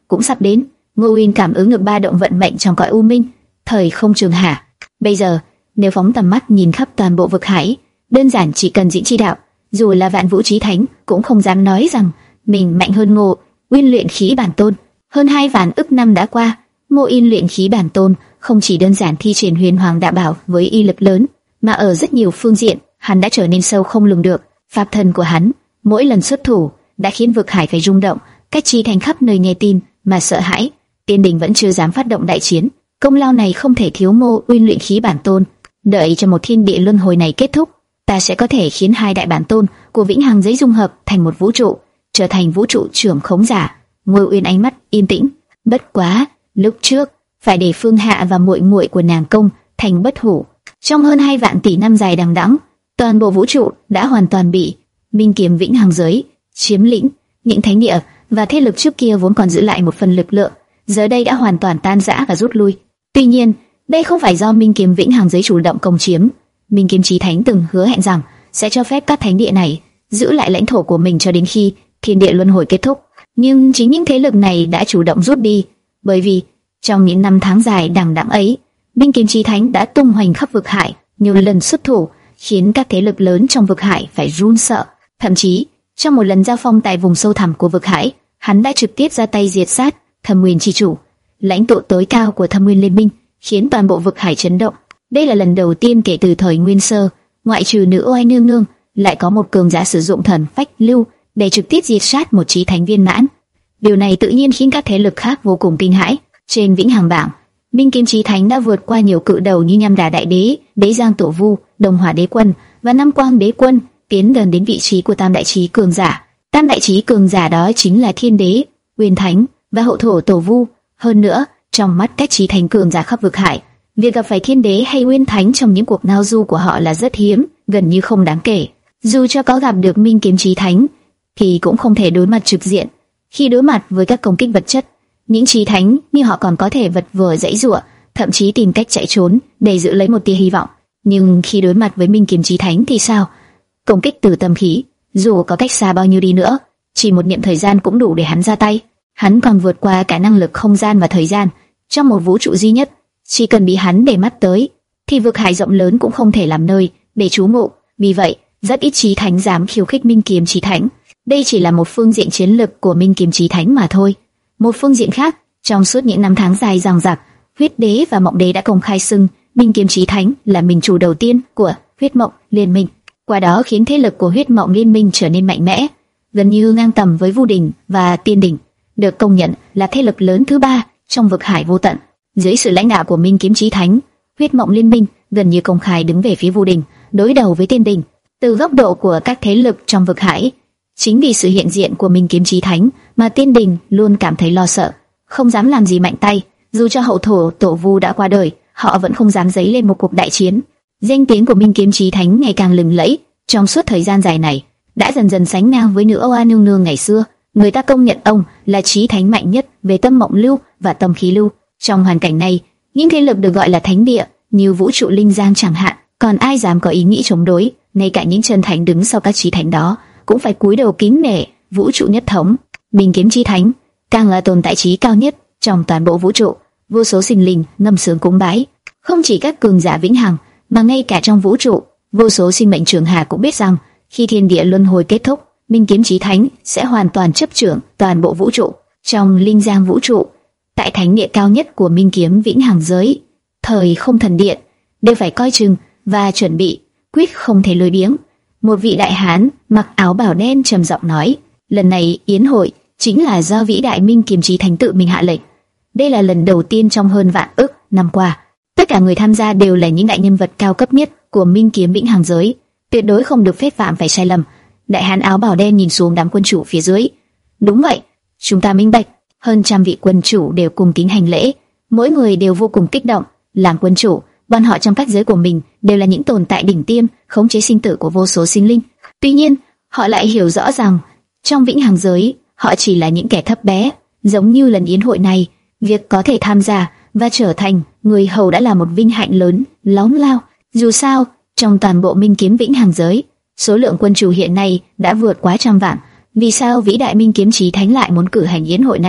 cũng sắp đến. Ngô Uyên cảm ứng được ba động vận mệnh trong cõi u minh, thời không trường hạ. Bây giờ, nếu phóng tầm mắt nhìn khắp toàn bộ vực hải, đơn giản chỉ cần diễn chi đạo, dù là vạn vũ chí thánh cũng không dám nói rằng mình mạnh hơn Ngô Uyên luyện khí bản tôn. Hơn hai vạn ức năm đã qua, Ngô Uyên luyện khí bản tôn không chỉ đơn giản thi triển huyền hoàng đạo bảo với y lực lớn, mà ở rất nhiều phương diện hắn đã trở nên sâu không lường được. Pháp thân của hắn mỗi lần xuất thủ đã khiến vực hải phải rung động, cách chi thành khắp nơi nghe tin mà sợ hãi. Tiên đình vẫn chưa dám phát động đại chiến, công lao này không thể thiếu Ngô Uyên luyện khí bản tôn. Đợi cho một thiên địa luân hồi này kết thúc, ta sẽ có thể khiến hai đại bản tôn của vĩnh hằng giới dung hợp thành một vũ trụ, trở thành vũ trụ trưởng khống giả. Ngô Uyên ánh mắt yên tĩnh. Bất quá, lúc trước phải để Phương Hạ và muội muội của nàng công thành bất hủ. Trong hơn hai vạn tỷ năm dài đằng đẵng, toàn bộ vũ trụ đã hoàn toàn bị Minh Kiếm vĩnh hằng giới chiếm lĩnh. Những thánh địa và thế lực trước kia vốn còn giữ lại một phần lực lượng, giờ đây đã hoàn toàn tan rã và rút lui. Tuy nhiên, đây không phải do Minh Kiếm vĩnh hằng giới chủ động công chiếm. Minh Kiếm Chí Thánh từng hứa hẹn rằng sẽ cho phép các thánh địa này giữ lại lãnh thổ của mình cho đến khi thiên địa luân hồi kết thúc. Nhưng chính những thế lực này đã chủ động rút đi, bởi vì trong những năm tháng dài đằng đẵng ấy, Minh Kiếm Chí Thánh đã tung hoành khắp vực hải, nhiều lần xuất thủ, khiến các thế lực lớn trong vực hải phải run sợ. Thậm chí, trong một lần giao phong tại vùng sâu thẳm của vực hải, hắn đã trực tiếp ra tay diệt sát Thâm Nguyên Chi Chủ, lãnh tụ tối cao của Thâm Nguyên Liên Minh, khiến toàn bộ vực hải chấn động. Đây là lần đầu tiên kể từ thời Nguyên Sơ, ngoại trừ Nữ Oai Nương Nương, lại có một cường giả sử dụng thần phách lưu để trực tiếp diệt sát một chí thánh viên mãn. Điều này tự nhiên khiến các thế lực khác vô cùng kinh hãi. Trên vĩnh hằng bảng, Minh Kiếm Chí Thánh đã vượt qua nhiều cự đầu như Nham Đà Đại Đế, Đế Giang Tổ Vu, Đồng Hỏa Đế Quân và Nam Quang Đế Quân, tiến gần đến vị trí của Tam Đại Chí cường giả. Tam Đại Chí cường giả đó chính là Thiên Đế, Uyên Thánh và Hậu Thổ Tổ Vu. Hơn nữa, trong mắt các chí thánh cường giả khắp vực hải, việc gặp phải Thiên Đế hay Uyên Thánh trong những cuộc ngao du của họ là rất hiếm, gần như không đáng kể. Dù cho có gặp được Minh Kiếm Chí Thánh, thì cũng không thể đối mặt trực diện. Khi đối mặt với các công kích vật chất, những chí thánh như họ còn có thể vật vờ giãy giụa, thậm chí tìm cách chạy trốn để giữ lấy một tia hy vọng. Nhưng khi đối mặt với Minh Kiếm Chí Thánh thì sao? Công kích từ tâm khí, dù có cách xa bao nhiêu đi nữa, chỉ một niệm thời gian cũng đủ để hắn ra tay. Hắn còn vượt qua cả năng lực không gian và thời gian, trong một vũ trụ duy nhất, chỉ cần bị hắn để mắt tới, thì vực hải rộng lớn cũng không thể làm nơi để trú ngụ. Vì vậy, rất ít chí thánh dám khiêu khích Minh Kiếm Chí Thánh. Đây chỉ là một phương diện chiến lực của Minh Kiếm Chí Thánh mà thôi. Một phương diện khác, trong suốt những năm tháng dài dằng dặc, Huyết Đế và Mộng Đế đã công khai xưng Minh Kiếm Chí Thánh là minh chủ đầu tiên của Huyết Mộng Liên Minh. Qua đó khiến thế lực của Huyết Mộng Liên Minh trở nên mạnh mẽ, gần như ngang tầm với Vu Đình và Tiên Đình, được công nhận là thế lực lớn thứ ba trong vực hải vô tận. Dưới sự lãnh đạo của Minh Kiếm Chí Thánh, Huyết Mộng Liên Minh gần như công khai đứng về phía Vu Đình, đối đầu với Tiên Đình. Từ góc độ của các thế lực trong vực hải, chính vì sự hiện diện của Minh Kiếm Chí Thánh mà Tiên Đình luôn cảm thấy lo sợ, không dám làm gì mạnh tay. Dù cho Hậu Thổ Tổ Vu đã qua đời, họ vẫn không dám dấy lên một cuộc đại chiến. Danh tiếng của Minh Kiếm Chí Thánh ngày càng lừng lẫy, trong suốt thời gian dài này đã dần dần sánh ngang với Nữ Oa Nương Nương ngày xưa. Người ta công nhận ông là chí thánh mạnh nhất về tâm mộng lưu và tâm khí lưu. Trong hoàn cảnh này, những thế lực được gọi là thánh địa như vũ trụ linh giang chẳng hạn, còn ai dám có ý nghĩ chống đối? Ngay cả những chân thánh đứng sau các chí thánh đó cũng phải cúi đầu kính nể. Vũ trụ nhất thống, Minh Kiếm Chí Thánh càng là tồn tại chí cao nhất trong toàn bộ vũ trụ. Vô số sinh linh ngâm sướng cúng bái, không chỉ các cường giả vĩnh hằng, mà ngay cả trong vũ trụ, vô số sinh mệnh trường hà cũng biết rằng khi thiên địa luân hồi kết thúc, Minh Kiếm Chí Thánh sẽ hoàn toàn chấp trưởng toàn bộ vũ trụ. Trong linh giang vũ trụ, tại thánh địa cao nhất của Minh Kiếm vĩnh hằng giới, thời không thần điện, đều phải coi chừng và chuẩn bị, quyết không thể lười biếng. Một vị đại hán mặc áo bào đen trầm giọng nói: lần này yến hội chính là do vĩ đại Minh Kiếm Chí Thánh tự mình hạ lệnh. Đây là lần đầu tiên trong hơn vạn ức năm qua, tất cả người tham gia đều là những đại nhân vật cao cấp nhất của Minh Kiếm vĩnh hằng giới, tuyệt đối không được phép phạm phải sai lầm. Đại hán áo bào đen nhìn xuống đám quân chủ phía dưới. Đúng vậy, chúng ta minh bạch. Hơn trăm vị quân chủ đều cùng kính hành lễ, mỗi người đều vô cùng kích động. Làm quân chủ, bọn họ trong các giới của mình đều là những tồn tại đỉnh tiêm, khống chế sinh tử của vô số sinh linh. Tuy nhiên, họ lại hiểu rõ rằng trong vĩnh hằng giới, họ chỉ là những kẻ thấp bé. Giống như lần yến hội này, việc có thể tham gia và trở thành người hầu đã là một vinh hạnh lớn, lớn lao. Dù sao, trong toàn bộ Minh Kiếm vĩnh hằng giới, số lượng quân chủ hiện nay đã vượt quá trăm vạn. Vì sao vĩ đại Minh Kiếm Chí Thánh lại muốn cử hành yến hội này?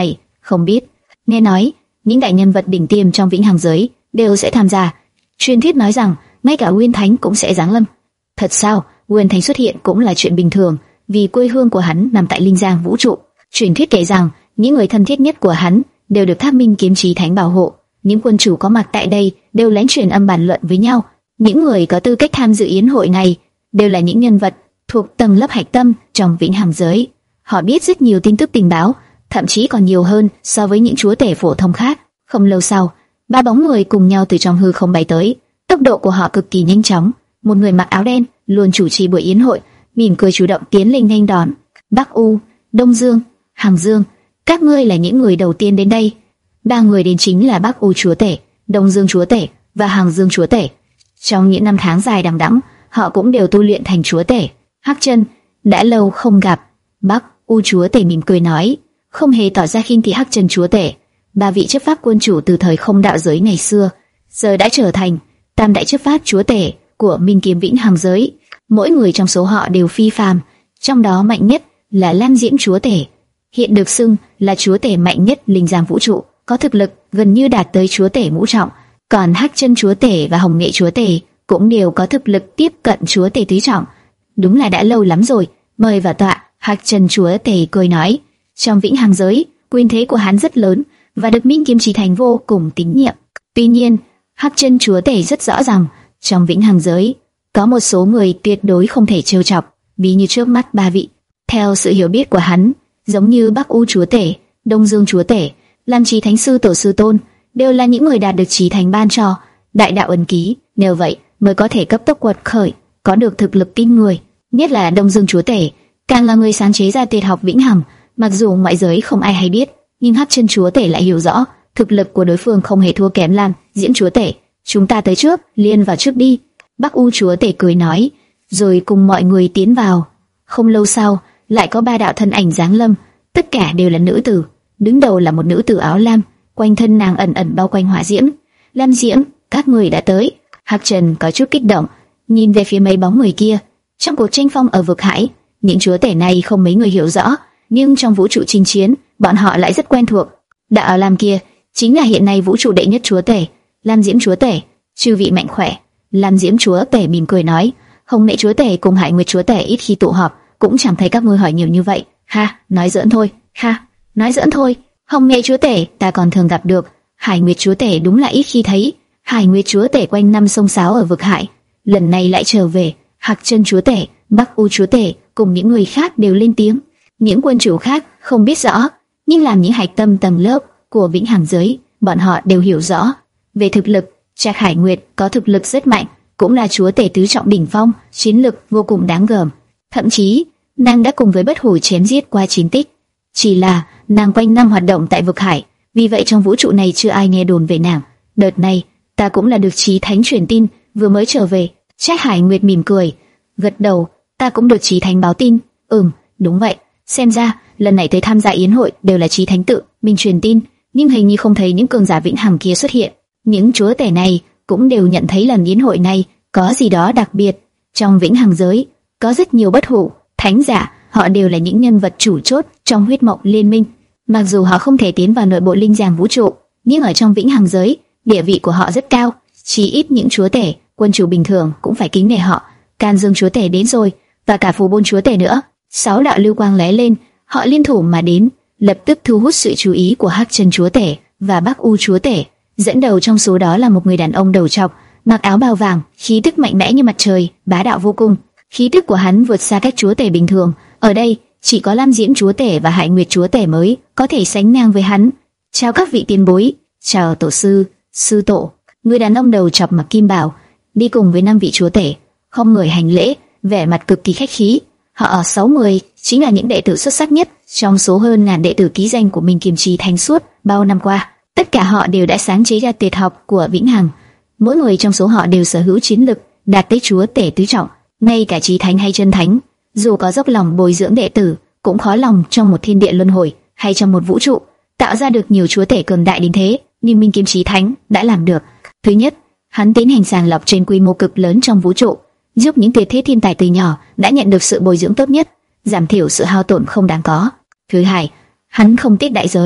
Không biết. Nghe nói, những đại nhân vật đỉnh tiêm trong vĩnh hằng giới đều sẽ tham gia. Truyền thuyết nói rằng, ngay cả Nguyên Thánh cũng sẽ giáng lâm. Thật sao? Nguyên Thánh xuất hiện cũng là chuyện bình thường, vì quê hương của hắn nằm tại linh giang vũ trụ. Truyền thuyết kể rằng, những người thân thiết nhất của hắn đều được Tháp Minh Kiếm Chí Thánh bảo hộ. Những quân chủ có mặt tại đây đều lén truyền âm bàn luận với nhau. Những người có tư cách tham dự yến hội này đều là những nhân vật thuộc tầng lớp hạch tâm trong vĩnh hằng giới. Họ biết rất nhiều tin tức tình báo, thậm chí còn nhiều hơn so với những chúa tể phổ thông khác. Không lâu sau, ba bóng người cùng nhau từ trong hư không bay tới. Tốc độ của họ cực kỳ nhanh chóng. Một người mặc áo đen luôn chủ trì buổi yến hội, mỉm cười chủ động tiến lên nghênh đón. Bắc U, Đông Dương, Hằng Dương, các ngươi là những người đầu tiên đến đây. Ba người đến chính là Bắc U chúa tể, Đông Dương chúa tể và Hằng Dương chúa tể. Trong những năm tháng dài đằng đẵng, họ cũng đều tu luyện thành chúa tể. Hắc Chân, đã lâu không gặp. Bắc U chúa tể mỉm cười nói, không hề tỏ ra khinh thị Hắc Chân chúa tể. Ba vị chấp pháp quân chủ từ thời không đạo giới ngày xưa, giờ đã trở thành tam đại chấp pháp chúa tể của Minh Kiếm Vĩnh Hằng giới. Mỗi người trong số họ đều phi phàm, trong đó mạnh nhất là Lam Diễm chúa tể, hiện được xưng là chúa tể mạnh nhất linh giang vũ trụ, có thực lực gần như đạt tới chúa tể ngũ trọng. Còn Hắc Chân chúa tể và Hồng Nghệ chúa tể cũng đều có thực lực tiếp cận chúa tể tứ trọng. Đúng là đã lâu lắm rồi, mời vào tọa. Hắc Chân chúa tể cười nói, trong vĩnh hằng giới, quyền thế của hắn rất lớn và được Minh Kiếm Chí Thánh vô cùng tín nhiệm. Tuy nhiên, Hắc Chân chúa tể rất rõ rằng trong vĩnh hằng giới có một số người tuyệt đối không thể trêu chọc, ví như trước mắt ba vị. Theo sự hiểu biết của hắn, giống như Bắc U chúa tể, Đông Dương chúa tể, Lam Chí Thánh sư tổ sư tôn đều là những người đạt được Chí Thánh ban cho đại đạo ấn ký, nhờ vậy mới có thể cấp tốc quật khởi, có được thực lực kinh người. Nhất là Đông Dương chúa tể, càng là người sáng chế ra tuyệt học vĩnh hằng. Mặc dù ngoại giới không ai hay biết, nhưng Hắc Chân chúa tể lại hiểu rõ thực lực của đối phương không hề thua kém Lam Diễm chúa tể. Chúng ta tới trước, liên vào trước đi. Bắc U chúa tể cười nói, rồi cùng mọi người tiến vào. Không lâu sau, lại có ba đạo thân ảnh giáng lâm, tất cả đều là nữ tử. Đứng đầu là một nữ tử áo lam, quanh thân nàng ẩn ẩn bao quanh hỏa diễm. Lam Diễm, các người đã tới. Hắc Trần có chút kích động, nhìn về phía mấy bóng người kia. Trong cuộc tranh phong ở vực hải, những chúa tể này không mấy người hiểu rõ, nhưng trong vũ trụ chinh chiến, bọn họ lại rất quen thuộc. Đạo áo lam kia chính là hiện nay vũ trụ đệ nhất chúa tể, Lam Diễm chúa tể. Chư vị mạnh khỏe. Lam Diễm chúa tể mỉm cười nói, Hồng Nghệ chúa tể cùng Hải Nguyệt chúa tể ít khi tụ họp, cũng chẳng thấy các ngươi hỏi nhiều như vậy. Ha, nói giỡn thôi. Ha, nói giỡn thôi. Hồng Nghệ chúa tể ta còn thường gặp được, Hải Nguyệt chúa tể đúng là ít khi thấy. Hải Nguyệt chúa tể quanh năm sông sáo ở vực hải, lần này lại trở về. Hắc Chân chúa tể, Bắc U chúa tể cùng những người khác đều lên tiếng. Những quân chủ khác không biết rõ, nhưng làm những hạch tâm tầng lớp của vĩnh hằng giới, bọn họ đều hiểu rõ về thực lực. Trác Hải Nguyệt có thực lực rất mạnh, cũng là chúa tể tứ trọng đỉnh phong, chiến lực vô cùng đáng gờm. Thậm chí, nàng đã cùng với Bất Hủ chém giết qua chín tích. Chỉ là nàng quanh năm hoạt động tại vực hải, vì vậy trong vũ trụ này chưa ai nghe đồn về nàng. Đợt này, ta cũng là được Chí Thánh truyền tin, vừa mới trở về. Trác Hải Nguyệt mỉm cười, gật đầu, ta cũng được Chí Thánh báo tin. Ừm, đúng vậy. Xem ra lần này tới tham gia yến hội đều là Chí Thánh tự mình truyền tin, nhưng hình như không thấy những cường giả vĩnh hằng kia xuất hiện. Những chúa tể này cũng đều nhận thấy lần yến hội này có gì đó đặc biệt. Trong vĩnh hằng giới có rất nhiều bất hủ thánh giả, họ đều là những nhân vật chủ chốt trong huyết mộng liên minh. Mặc dù họ không thể tiến vào nội bộ linh giang vũ trụ, nhưng ở trong vĩnh hằng giới địa vị của họ rất cao. Chỉ ít những chúa tể, quân chủ bình thường cũng phải kính nể họ. Can Dương chúa tể đến rồi, và cả Phù Bôn chúa tể nữa. Sáu đạo lưu quang lóe lên, họ liên thủ mà đến, lập tức thu hút sự chú ý của Hắc Chân chúa tể và Bắc U chúa tể. Dẫn đầu trong số đó là một người đàn ông đầu trọc, mặc áo bào vàng, khí tức mạnh mẽ như mặt trời, bá đạo vô cùng. Khí tức của hắn vượt xa các chúa tể bình thường. Ở đây chỉ có Lam Diễm chúa tể và Hải Nguyệt chúa tể mới có thể sánh ngang với hắn. Chào các vị tiền bối, chào tổ sư, sư tổ. Người đàn ông đầu trọc mặc kim bào đi cùng với năm vị chúa tể, không người hành lễ, vẻ mặt cực kỳ khách khí. Họ ở sáu người chính là những đệ tử xuất sắc nhất trong số hơn ngàn đệ tử ký danh của Minh Kiếm Chí Thánh suốt bao năm qua. Tất cả họ đều đã sáng chế ra tuyệt học của vĩnh hằng. Mỗi người trong số họ đều sở hữu chiến lực đạt tới chúa tể tứ trọng. Ngay cả Chí Thánh hay chân thánh, dù có dốc lòng bồi dưỡng đệ tử, cũng khó lòng trong một thiên địa luân hồi hay trong một vũ trụ tạo ra được nhiều chúa tể cường đại đến thế. Nhưng Minh Kiếm Chí Thánh đã làm được. Thứ nhất, hắn tiến hành sàng lọc trên quy mô cực lớn trong vũ trụ, giúp những tuyệt thế thiên tài từ nhỏ đã nhận được sự bồi dưỡng tốt nhất, giảm thiểu sự hao tổn không đáng có. Thứ hai, hắn không tiếc đại giới,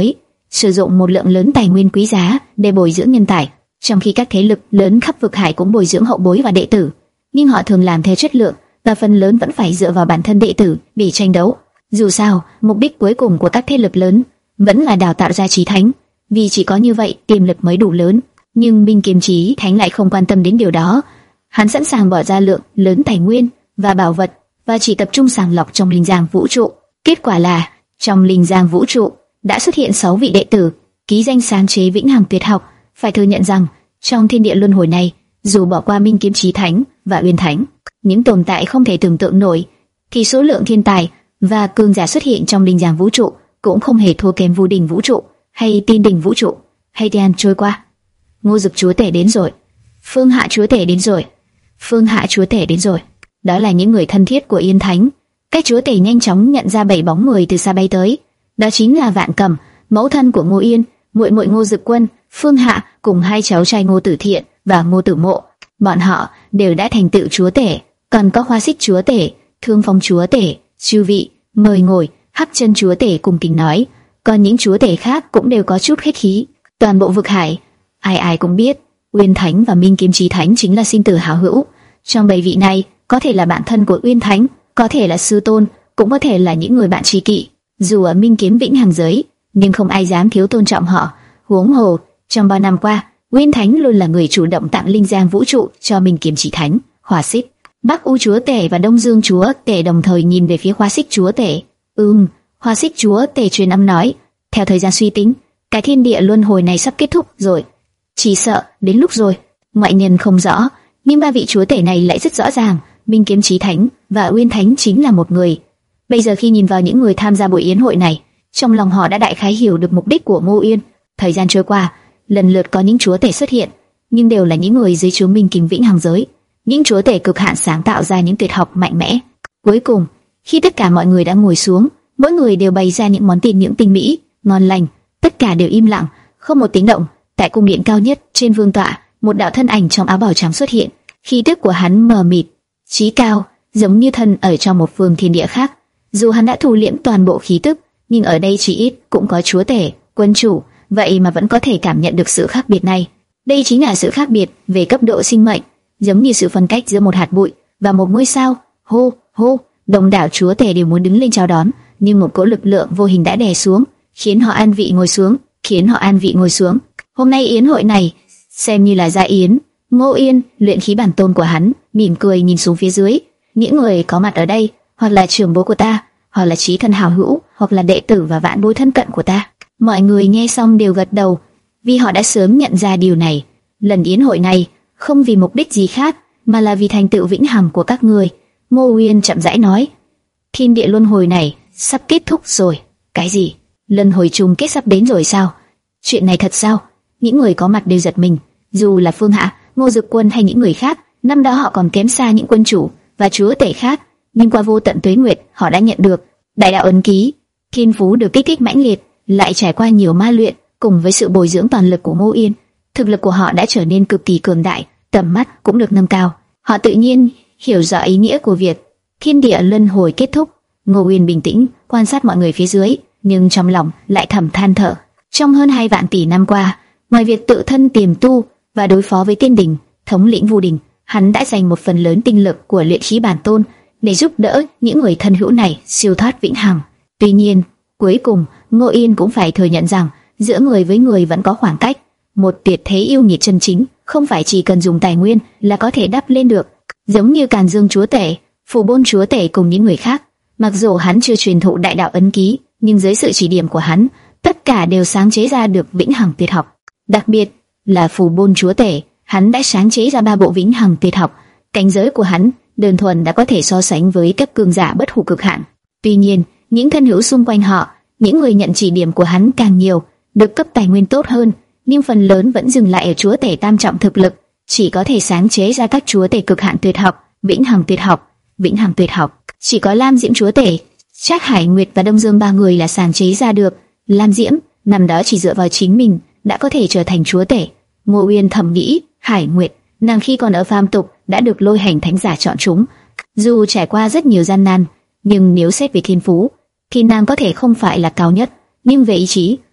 sử dụng một lượng lớn tài nguyên quý giá để bồi dưỡng nhân tài, trong khi các thế lực lớn khắp vực hải cũng bồi dưỡng hậu bối và đệ tử, nhưng họ thường làm theo chất lượng và phần lớn vẫn phải dựa vào bản thân đệ tử để tranh đấu. Dù sao, mục đích cuối cùng của các thế lực lớn vẫn là đào tạo ra chí thánh, vì chỉ có như vậy tiềm lực mới đủ lớn. Nhưng Minh Kiếm Chí Thánh lại không quan tâm đến điều đó. Hắn sẵn sàng bỏ ra lượng lớn tài nguyên và bảo vật và chỉ tập trung sàng lọc trong linh giang vũ trụ. Kết quả là trong linh giang vũ trụ đã xuất hiện sáu vị đệ tử ký danh sáng chế vĩnh hằng tuyệt học. Phải thừa nhận rằng trong thiên địa luân hồi này, dù bỏ qua Minh Kiếm Chí Thánh và Uyên Thánh, những tồn tại không thể tưởng tượng nổi, thì số lượng thiên tài và cường giả xuất hiện trong linh giang vũ trụ cũng không hề thua kém Vu Đình vũ trụ hay Tiên Đình vũ trụ. Hay Tian trôi qua, Ngô Dực chúa tể đến rồi, Phương Hạ chúa tể đến rồi, Phương Hạ chúa tể đến rồi. Đó là những người thân thiết của Yên Thánh. Các chúa tể nhanh chóng nhận ra bảy bóng người từ xa bay tới. Đó chính là Vạn Cẩm, mẫu thân của Ngô Yên, muội muội Ngô Dực Quân, Phương Hạ cùng hai cháu trai Ngô Tử Thiện và Ngô Tử Mộ. Bọn họ đều đã thành tựu chúa tể, còn có Hoa Xích chúa tể, Thương Phong chúa tể, chư vị mời ngồi. Hắc Chân chúa tể cùng kính nói, còn những chúa tể khác cũng đều có chút khách khí. Toàn bộ vực hải, ai ai cũng biết, Uyên Thánh và Minh Kiếm Chí Thánh chính là sinh tử hảo hữu. Trong bảy vị này, có thể là bạn thân của Uyên Thánh, có thể là sư tôn, cũng có thể là những người bạn tri kỷ. Dù ở Minh Kiếm Vĩnh Hằng giới, nhưng không ai dám thiếu tôn trọng họ. Huống hồ, trong bao năm qua, Uyên Thánh luôn là người chủ động tặng linh giang vũ trụ cho Minh Kiếm Chí Thánh. Hoa Xích, Bắc U chúa tể và Đông Dương chúa tể đồng thời nhìn về phía Hoa Xích chúa tể. Ừm, Hoa Xích chúa tể truyền âm nói, theo thời gian suy tính, cái thiên địa luân hồi này sắp kết thúc rồi. Chỉ sợ đến lúc rồi. Ngoại nhân không rõ, nhưng ba vị chúa tể này lại rất rõ ràng, Minh Kiếm Chí Thánh và Uyên Thánh chính là một người. Bây giờ khi nhìn vào những người tham gia buổi yến hội này, trong lòng họ đã đại khái hiểu được mục đích của Ngô Yên. Thời gian trôi qua, lần lượt có những chúa tể xuất hiện, nhưng đều là những người dưới trướng Minh Kiếm Vĩnh Hằng giới, những chúa tể cực hạn sáng tạo ra những tuyệt học mạnh mẽ. Cuối cùng, khi tất cả mọi người đã ngồi xuống, mỗi người đều bày ra những món tiền những tinh mỹ, ngon lành, tất cả đều im lặng, không một tiếng động. Tại cung điện cao nhất trên vương tọa, một đạo thân ảnh trong áo bào trắng xuất hiện, khí tức của hắn mờ mịt, chí cao, giống như thân ở trong một phương thiên địa khác. Dù hắn đã thu liễm toàn bộ khí tức, nhưng ở đây chỉ ít cũng có chúa tể, quân chủ, vậy mà vẫn có thể cảm nhận được sự khác biệt này. Đây chính là sự khác biệt về cấp độ sinh mệnh, giống như sự phân cách giữa một hạt bụi và một ngôi sao. Hô, hô, đông đảo chúa tể đều muốn đứng lên chào đón, nhưng một cỗ lực lượng vô hình đã đè xuống, khiến họ an vị ngồi xuống, khiến họ an vị ngồi xuống. Hôm nay yến hội này xem như là gia yến. Ngô Yên, luyện khí bản tôn của hắn, mỉm cười nhìn xuống phía dưới. Những người có mặt ở đây, hoặc là trưởng bối của ta, hoặc là chí thân hảo hữu, hoặc là đệ tử và vạn bối thân cận của ta. Mọi người nghe xong đều gật đầu, vì họ đã sớm nhận ra điều này. Lần yến hội này không vì mục đích gì khác, mà là vì thành tựu vĩnh hằng của các người. Ngô Yên chậm rãi nói, thiên địa luân hồi này sắp kết thúc rồi. Cái gì? Luân hồi chung kết sắp đến rồi sao? Chuyện này thật sao? Những người có mặt đều giật mình. Dù là Phương Hạ, Ngô Dực Quân hay những người khác, năm đó họ còn kém xa những quân chủ và chúa tể khác, nhưng qua vô tận tuế nguyệt, họ đã nhận được đại đạo ấn ký, thiên phú được kích thích mãnh liệt, lại trải qua nhiều ma luyện, cùng với sự bồi dưỡng toàn lực của Ngô Yên, thực lực của họ đã trở nên cực kỳ cường đại, tầm mắt cũng được nâng cao. Họ tự nhiên hiểu rõ ý nghĩa của việc thiên địa luân hồi kết thúc. Ngô Yên bình tĩnh quan sát mọi người phía dưới, nhưng trong lòng lại thầm than thở. Trong hơn hai vạn tỷ năm qua, ngoài việc tự thân tiềm tu và đối phó với Tiên Đình, thống lĩnh Vu Đình, hắn đã dành một phần lớn tinh lực của luyện khí bản tôn để giúp đỡ những người thân hữu này siêu thoát vĩnh hằng. Tuy nhiên, cuối cùng Ngô Yên cũng phải thừa nhận rằng giữa người với người vẫn có khoảng cách. Một tuyệt thế yêu nghiệt chân chính không phải chỉ cần dùng tài nguyên là có thể đắp lên được. Giống như Càn Dương chúa tể, Phù Bôn chúa tể cùng những người khác, mặc dù hắn chưa truyền thụ đại đạo ấn ký, nhưng dưới sự chỉ điểm của hắn, tất cả đều sáng chế ra được vĩnh hằng tuyệt học. Đặc biệt là Phù Bôn chúa tể, hắn đã sáng chế ra ba bộ vĩnh hằng tuyệt học. Cảnh giới của hắn đơn thuần đã có thể so sánh với các cường giả bất hủ cực hạn. Tuy nhiên, những thân hữu xung quanh họ, những người nhận chỉ điểm của hắn càng nhiều, được cấp tài nguyên tốt hơn, nhưng phần lớn vẫn dừng lại ở chúa tể tam trọng thực lực, chỉ có thể sáng chế ra các chúa tể cực hạn tuyệt học, vĩnh hằng tuyệt học, vĩnh hằng tuyệt học. Chỉ có Lam Diễm chúa tể, Trác Hải Nguyệt và Đông Dương ba người là sáng chế ra được. Lam Diễm năm đó chỉ dựa vào chính mình đã có thể trở thành chúa tể. Ngô Uyên thầm nghĩ, Hải Nguyệt, nàng khi còn ở phàm tục đã được Lôi Hành thánh giả chọn chúng. Dù trải qua rất nhiều gian nan, nhưng nếu xét về thiên phú, thì nàng có thể không phải là cao nhất, nhưng về ý chí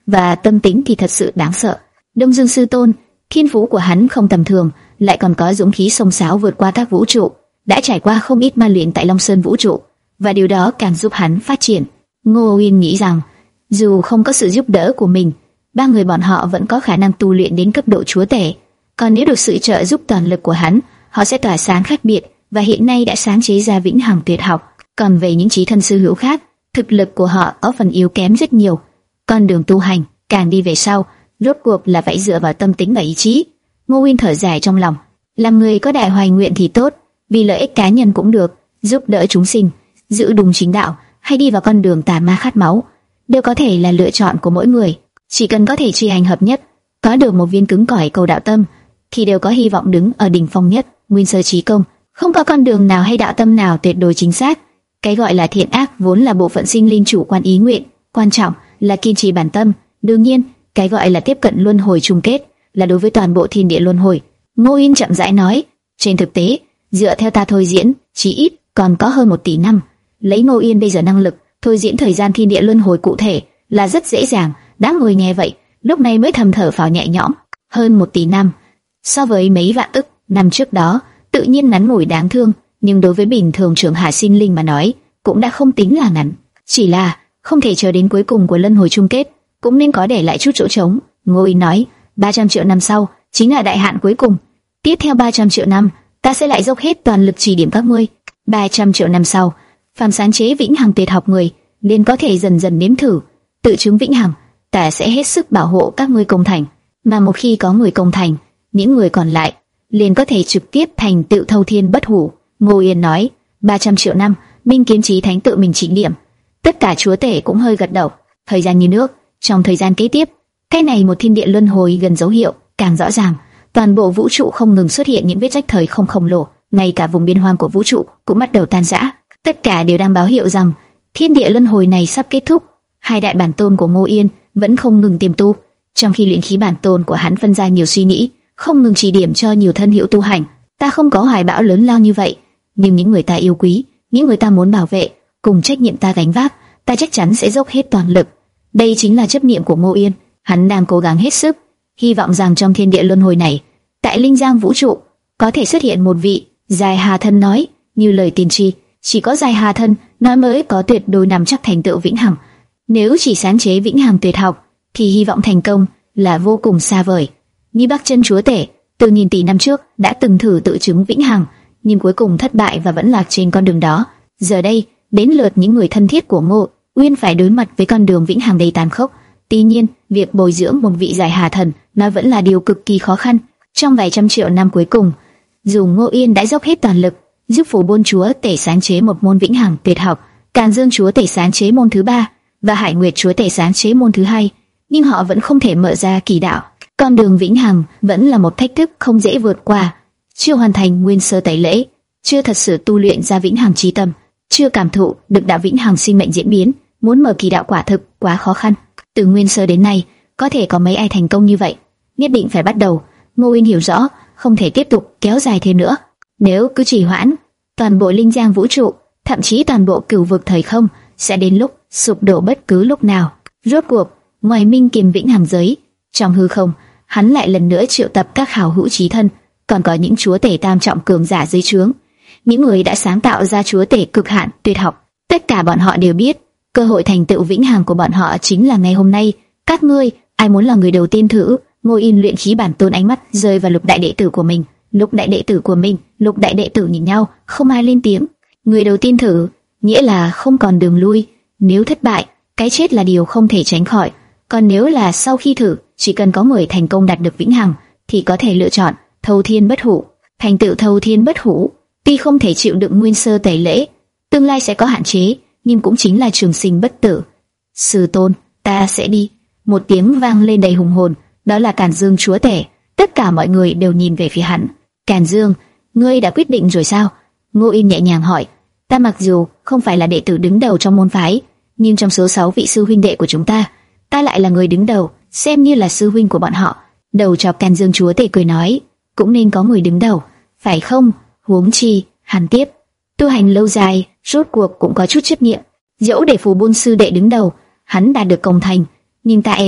và tâm tính thì thật sự đáng sợ. Đông Dương Sư Tôn, thiên phú của hắn không tầm thường, lại còn có dũng khí xông xáo vượt qua các vũ trụ, đã trải qua không ít ma luyện tại Long Sơn vũ trụ, và điều đó càng giúp hắn phát triển. Ngô Uyên nghĩ rằng, dù không có sự giúp đỡ của mình, ba người bọn họ vẫn có khả năng tu luyện đến cấp độ chúa tể. Còn nếu được sự trợ giúp toàn lực của hắn, họ sẽ tỏa sáng khác biệt, và hiện nay đã sáng chế ra vĩnh hằng tuyệt học. Còn về những chí thân sư hữu khác, thực lực của họ có phần yếu kém rất nhiều. Con đường tu hành càng đi về sau, rốt cuộc là phải dựa vào tâm tính và ý chí. Ngô Uyên thở dài trong lòng, làm người có đại hoài nguyện thì tốt, vì lợi ích cá nhân cũng được, giúp đỡ chúng sinh, giữ đúng chính đạo, hay đi vào con đường tà ma khát máu, đều có thể là lựa chọn của mỗi người. Chỉ cần có thể tri hành hợp nhất, có được một viên cứng cỏi cầu đạo tâm, thì đều có hy vọng đứng ở đỉnh phong nhất. Nguyên sơ trí công, không có con đường nào hay đạo tâm nào tuyệt đối chính xác. Cái gọi là thiện ác vốn là bộ phận sinh linh chủ quan ý nguyện, quan trọng là kiên trì bản tâm. Đương nhiên, cái gọi là tiếp cận luân hồi chung kết là đối với toàn bộ thiên địa luân hồi. Ngô Uyên chậm rãi nói, trên thực tế, dựa theo ta thôi diễn, chí ít còn có hơn một tỷ năm. Lấy Ngô Uyên bây giờ năng lực, thôi diễn thời gian thiên địa luân hồi cụ thể là rất dễ dàng. Đám người nghe vậy, lúc này mới thầm thở phào nhẹ nhõm. Hơn một tỷ năm, so với mấy vạn ức năm trước đó, tự nhiên ngắn ngủi đáng thương, nhưng đối với bình thường trưởng hạ sinh linh mà nói, cũng đã không tính là ngắn. Chỉ là không thể chờ đến cuối cùng của luân hồi chung kết, cũng nên có để lại chút chỗ trống. Ngô Uyên nói, ba trăm triệu năm sau chính là đại hạn cuối cùng. Tiếp theo ba trăm triệu năm, ta sẽ lại dốc hết toàn lực chỉ điểm các ngươi. ba trăm triệu năm sau, phàm sáng chế vĩnh hằng tuyệt học người liền có thể dần dần nếm thử tự chứng vĩnh hằng. Ta sẽ hết sức bảo hộ các ngươi công thành, mà một khi có người công thành, những người còn lại liền có thể trực tiếp thành tựu thâu thiên bất hủ. Ngô Uyên nói, ba trăm triệu năm, Minh Kiếm Chí Thánh tự mình chỉ điểm. Tất cả chúa tể cũng hơi gật đầu. Thời gian như nước, trong thời gian kế tiếp, cái này một thiên địa luân hồi gần dấu hiệu càng rõ ràng. Toàn bộ vũ trụ không ngừng xuất hiện những vết rách thời không khổng lồ, ngay cả vùng biên hoang của vũ trụ cũng bắt đầu tan rã. Tất cả đều đang báo hiệu rằng thiên địa luân hồi này sắp kết thúc. Hai đại bản tôn của Ngô Uyên vẫn không ngừng tiềm tu, trong khi luyện khí bản tôn của hắn phân ra nhiều suy nghĩ, không ngừng chỉ điểm cho nhiều thân hữu tu hành. Ta không có hoài bão lớn lao như vậy, nhưng những người ta yêu quý, những người ta muốn bảo vệ, cùng trách nhiệm ta gánh vác, ta chắc chắn sẽ dốc hết toàn lực. Đây chính là chấp niệm của Ngô Uyên, hắn đang cố gắng hết sức, hy vọng rằng trong thiên địa luân hồi này, tại Linh Giang vũ trụ, có thể xuất hiện một vị Dài Hà Thân nói, như lời tiên tri, chỉ có Dài Hà Thân nói mới có tuyệt đối nắm chắc thành tựu vĩnh hằng. Nếu chỉ sáng chế vĩnh hằng tuyệt học, thì hy vọng thành công là vô cùng xa vời. Như Bắc Chân chúa tể, từ nghìn tỷ năm trước đã từng thử tự chứng vĩnh hằng, nhưng cuối cùng thất bại và vẫn lạc trên con đường đó. Giờ đây, đến lượt những người thân thiết của Ngô Uyên phải đối mặt với con đường vĩnh hằng đầy tàn khốc. Tuy nhiên, việc bồi dưỡng một vị Giải Hà Thần nó vẫn là điều cực kỳ khó khăn. Trong vài trăm triệu năm cuối cùng, dù Ngô Uyên đã dốc hết toàn lực, giúp Phù Bôn chúa tể sáng chế một môn vĩnh hằng tuyệt học, Càn Dương chúa tể sáng chế môn thứ ba và Hải Nguyệt chúa tể sáng chế môn thứ hai, nhưng họ vẫn không thể mở ra kỳ đạo. Con đường vĩnh hằng vẫn là một thách thức không dễ vượt qua. Chưa hoàn thành nguyên sơ tẩy lễ, chưa thật sự tu luyện ra vĩnh hằng chí tâm, chưa cảm thụ được đạo vĩnh hằng sinh mệnh diễn biến, muốn mở kỳ đạo quả thực quá khó khăn. Từ nguyên sơ đến nay, có thể có mấy ai thành công như vậy? Nhất định phải bắt đầu. Ngô Uyên hiểu rõ, không thể tiếp tục kéo dài thêm nữa. Nếu cứ trì hoãn, toàn bộ Linh Giang vũ trụ, thậm chí toàn bộ cửu vực thời không sẽ đến lúc sụp đổ bất cứ lúc nào. Rốt cuộc, ngoài Minh Kiếm vĩnh hằng giới, trong hư không, hắn lại lần nữa triệu tập các hảo hữu chí thân, còn có những chúa tể tam trọng cường giả dưới trướng, những người đã sáng tạo ra chúa tể cực hạn tuyệt học. Tất cả bọn họ đều biết, cơ hội thành tựu vĩnh hằng của bọn họ chính là ngày hôm nay. Các ngươi, ai muốn là người đầu tiên thử? Ngô Uyên luyện khí bản tôn ánh mắt rơi vào Lục đại đệ tử của mình. Lục đại đệ tử của mình, Lục đại đệ tử nhìn nhau, không ai lên tiếng. Người đầu tiên thử, nghĩa là không còn đường lui. Nếu thất bại, cái chết là điều không thể tránh khỏi. Còn nếu là sau khi thử, chỉ cần có người thành công đạt được vĩnh hằng, thì có thể lựa chọn thâu thiên bất hủ. Thành tựu thâu thiên bất hủ, tuy không thể chịu đựng nguyên sơ tẩy lễ, tương lai sẽ có hạn chế, nhưng cũng chính là trường sinh bất tử. Sư tôn, ta sẽ đi. Một tiếng vang lên đầy hùng hồn, đó là Càn Dương chúa tể. Tất cả mọi người đều nhìn về phía hắn. Càn Dương, ngươi đã quyết định rồi sao? Ngô Uyên nhẹ nhàng hỏi. Ta mặc dù không phải là đệ tử đứng đầu trong môn phái, nhưng trong số sáu vị sư huynh đệ của chúng ta, ta lại là người đứng đầu, xem như là sư huynh của bọn họ. Đầu chọc Càn Dương chúa tể cười nói, cũng nên có người đứng đầu, phải không? Huống chi, hắn tiếp, tu hành lâu dài, rốt cuộc cũng có chút chấp niệm. Dẫu để Phù Bôn sư đệ đứng đầu, hắn đạt được công thành, nhưng ta e rằng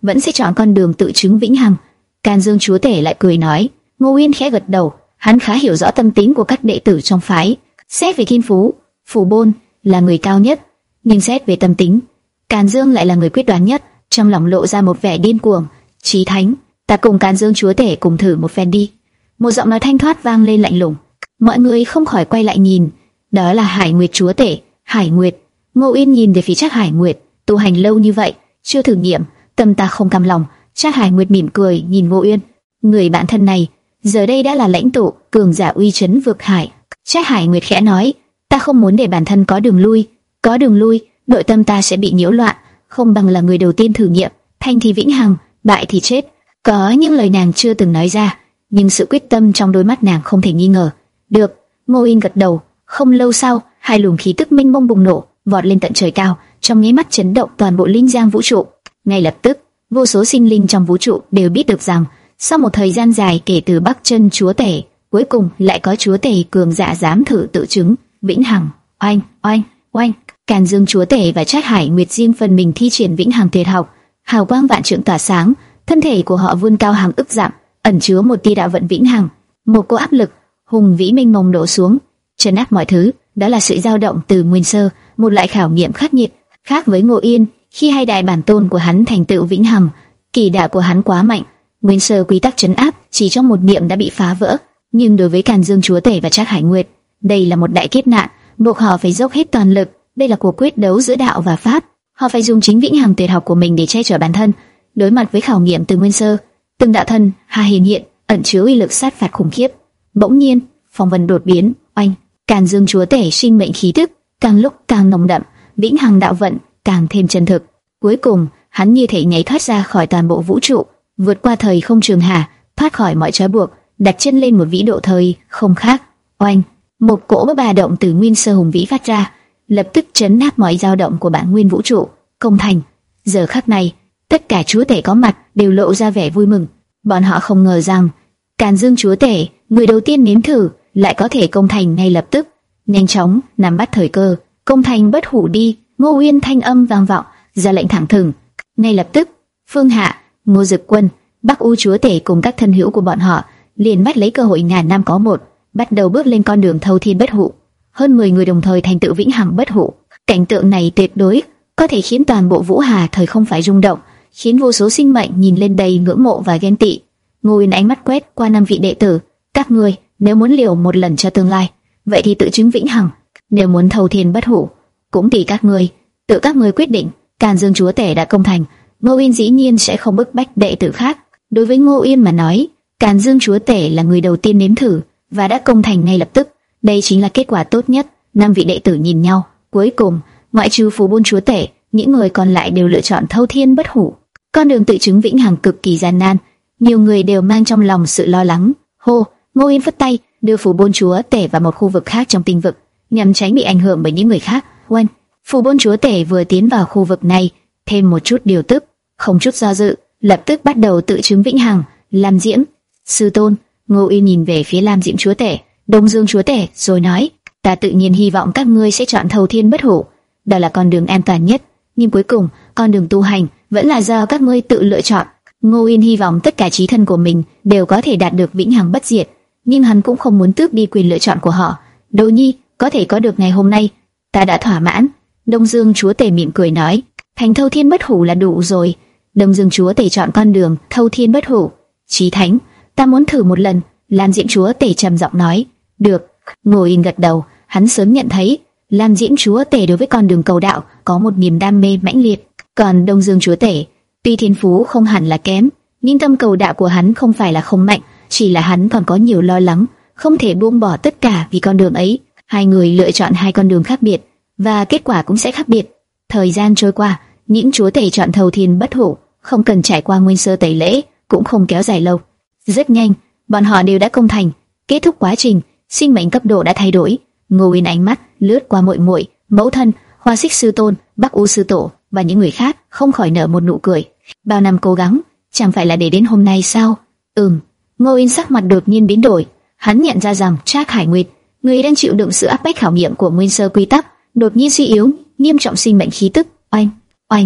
vẫn sẽ chọn con đường tự chứng vĩnh hằng. Càn Dương chúa tể lại cười nói. Ngô Uyên khẽ gật đầu, hắn khá hiểu rõ tâm tính của các đệ tử trong phái. Xét về thiên phú, Phù Bôn là người cao nhất, nhưng xét về tâm tính, Càn Dương lại là người quyết đoán nhất. Trong lòng lộ ra một vẻ điên cuồng. Chí Thánh, ta cùng Càn Dương chúa tể cùng thử một phen đi. Một giọng nói thanh thoát vang lên lạnh lùng. Mọi người không khỏi quay lại nhìn. Đó là Hải Nguyệt chúa tể. Hải Nguyệt. Ngô Uyên nhìn về phía Trác Hải Nguyệt. Tu hành lâu như vậy, chưa thử nghiệm, tâm ta không cam lòng. Trác Hải Nguyệt mỉm cười nhìn Ngô Uyên. Người bạn thân này giờ đây đã là lãnh tụ, cường giả uy chấn vực hải. Trác Hải Nguyệt khẽ nói, ta không muốn để bản thân có đường lui. Có đường lui, nội tâm ta sẽ bị nhiễu loạn. Không bằng là người đầu tiên thử nghiệm. Thành thì vĩnh hằng, bại thì chết. Có những lời nàng chưa từng nói ra, nhưng sự quyết tâm trong đôi mắt nàng không thể nghi ngờ. Được, Ngô Uyên gật đầu. Không lâu sau, hai luồng khí tức mênh mông bùng nổ, vọt lên tận trời cao, trong nháy mắt chấn động toàn bộ linh giang vũ trụ. Ngay lập tức, vô số sinh linh trong vũ trụ đều biết được rằng, sau một thời gian dài kể từ Bắc Chân chúa tể, cuối cùng lại có chúa tể cường giả dám thử tự chứng vĩnh hằng. Oanh, oanh, oanh! Càn Dương chúa tể và Trác Hải Nguyệt riêng phần mình thi triển vĩnh hằng tuyệt học, hào quang vạn trượng tỏa sáng, thân thể của họ vươn cao hàng ức dặm, ẩn chứa một tia đạo vận vĩnh hằng. Một cỗ áp lực hùng vĩ mênh mông đổ xuống, trấn áp mọi thứ. Đó là sự dao động từ nguyên sơ, một loại khảo nghiệm khắc nghiệt. Khác với Ngô Yên, khi hai đại bản tôn của hắn thành tựu vĩnh hằng, kỳ đạo của hắn quá mạnh, nguyên sơ quy tắc trấn áp chỉ trong một niệm đã bị phá vỡ. Nhưng đối với Càn Dương chúa tể và Trác Hải Nguyệt, đây là một đại kiếp nạn, buộc họ phải dốc hết toàn lực. Đây là cuộc quyết đấu giữa đạo và pháp, họ phải dùng chính vĩnh hằng tuyệt học của mình để che chở bản thân. Đối mặt với khảo nghiệm từ nguyên sơ, từng đạo thân hà hiển hiện, ẩn chứa uy lực sát phạt khủng khiếp. Bỗng nhiên, phong vân đột biến, oanh! Càn Dương chúa tể sinh mệnh khí tức càng lúc càng nồng đậm, vĩnh hằng đạo vận càng thêm chân thực. Cuối cùng, hắn như thể nhảy thoát ra khỏi toàn bộ vũ trụ, vượt qua thời không trường hà, thoát khỏi mọi trói buộc, đặt chân lên một vĩ độ thời không khác. Oanh! Một cỗ ba động từ nguyên sơ hùng vĩ phát ra, lập tức chấn áp mọi dao động của bản nguyên vũ trụ. Công thành. Giờ khắc này, tất cả chúa tể có mặt đều lộ ra vẻ vui mừng. Bọn họ không ngờ rằng Càn Dương chúa tể, người đầu tiên nếm thử, lại có thể công thành ngay lập tức. Nhanh chóng nắm bắt thời cơ, công thành bất hủ đi. Ngô Uyên thanh âm vang vọng, ra lệnh thẳng thừng. Ngay lập tức, Phương Hạ, Ngô Dực Quân, Bắc U chúa tể cùng các thân hữu của bọn họ liền bắt lấy cơ hội ngàn năm có một, bắt đầu bước lên con đường thâu thiên bất hủ. Hơn mười người đồng thời thành tựu vĩnh hằng bất hủ. Cảnh tượng này tuyệt đối có thể khiến toàn bộ Vũ Hà thời không phải rung động, khiến vô số sinh mệnh nhìn lên đầy ngưỡng mộ và ghen tị. Ngô Uyên ánh mắt quét qua năm vị đệ tử, các ngươi nếu muốn liều một lần cho tương lai, vậy thì tự chứng vĩnh hằng; nếu muốn thâu thiên bất hủ, cũng tùy các ngươi, tự các ngươi quyết định. Càn Dương chúa tể đã công thành, Ngô Uyên dĩ nhiên sẽ không bức bách đệ tử khác. Đối với Ngô Uyên mà nói, Càn Dương chúa tể là người đầu tiên nếm thử và đã công thành ngay lập tức. Đây chính là kết quả tốt nhất. Năm vị đệ tử nhìn nhau, cuối cùng, ngoại trừ Phù Bôn chúa tể, những người còn lại đều lựa chọn thâu thiên bất hủ. Con đường tự chứng vĩnh hằng cực kỳ gian nan, nhiều người đều mang trong lòng sự lo lắng. Hô! Ngô Uyên phất tay, đưa Phù Bôn chúa tể vào một khu vực khác trong tinh vực, nhằm tránh bị ảnh hưởng bởi những người khác. Oanh! Phù Bôn chúa tể vừa tiến vào khu vực này, thêm một chút điều tức, không chút do dự, lập tức bắt đầu tự chứng vĩnh hằng. Lam Diễm, sư tôn. Ngô Uyên nhìn về phía Lam Diễm chúa tể, Đông Dương chúa tể, rồi nói: ta tự nhiên hy vọng các ngươi sẽ chọn thâu thiên bất hủ, đó là con đường an toàn nhất. Nhưng cuối cùng, con đường tu hành vẫn là do các ngươi tự lựa chọn. Ngô Uyên hy vọng tất cả chí thân của mình đều có thể đạt được vĩnh hằng bất diệt, nhưng hắn cũng không muốn tước đi quyền lựa chọn của họ. Đỗ Nhi có thể có được ngày hôm nay, ta đã thỏa mãn. Đông Dương chúa tể mỉm cười nói: thành thâu thiên bất hủ là đủ rồi. Đông Dương chúa tể chọn con đường thâu thiên bất hủ. Chí thánh, ta muốn thử một lần. Lam Diễm chúa tể trầm giọng nói: được. Ngô Uyên gật đầu, hắn sớm nhận thấy Lam Diễm chúa tể đối với con đường cầu đạo có một niềm đam mê mãnh liệt, còn Đông Dương chúa tể tuy thiên phú không hẳn là kém, nhưng tâm cầu đạo của hắn không phải là không mạnh, chỉ là hắn còn có nhiều lo lắng, không thể buông bỏ tất cả vì con đường ấy. Hai người lựa chọn hai con đường khác biệt, và kết quả cũng sẽ khác biệt. Thời gian trôi qua, những chúa tể chọn thâu thiên bất hủ không cần trải qua nguyên sơ tẩy lễ, cũng không kéo dài lâu. Rất nhanh, bọn họ đều đã công thành. Kết thúc quá trình, sinh mệnh cấp độ đã thay đổi. Ngô Uyên ánh mắt lướt qua muội muội, mẫu thân, Hoa Xích sư tôn, Bắc U sư tổ và những người khác, không khỏi nở một nụ cười. Bao năm cố gắng, chẳng phải là để đến hôm nay sao? Ừm. Ngô Uyên sắc mặt đột nhiên biến đổi, hắn nhận ra rằng Trác Hải Nguyệt, người đang chịu đựng sự áp bách khảo nghiệm của nguyên sơ quy tắc, đột nhiên suy yếu, nghiêm trọng sinh mệnh khí tức. Oanh, oanh!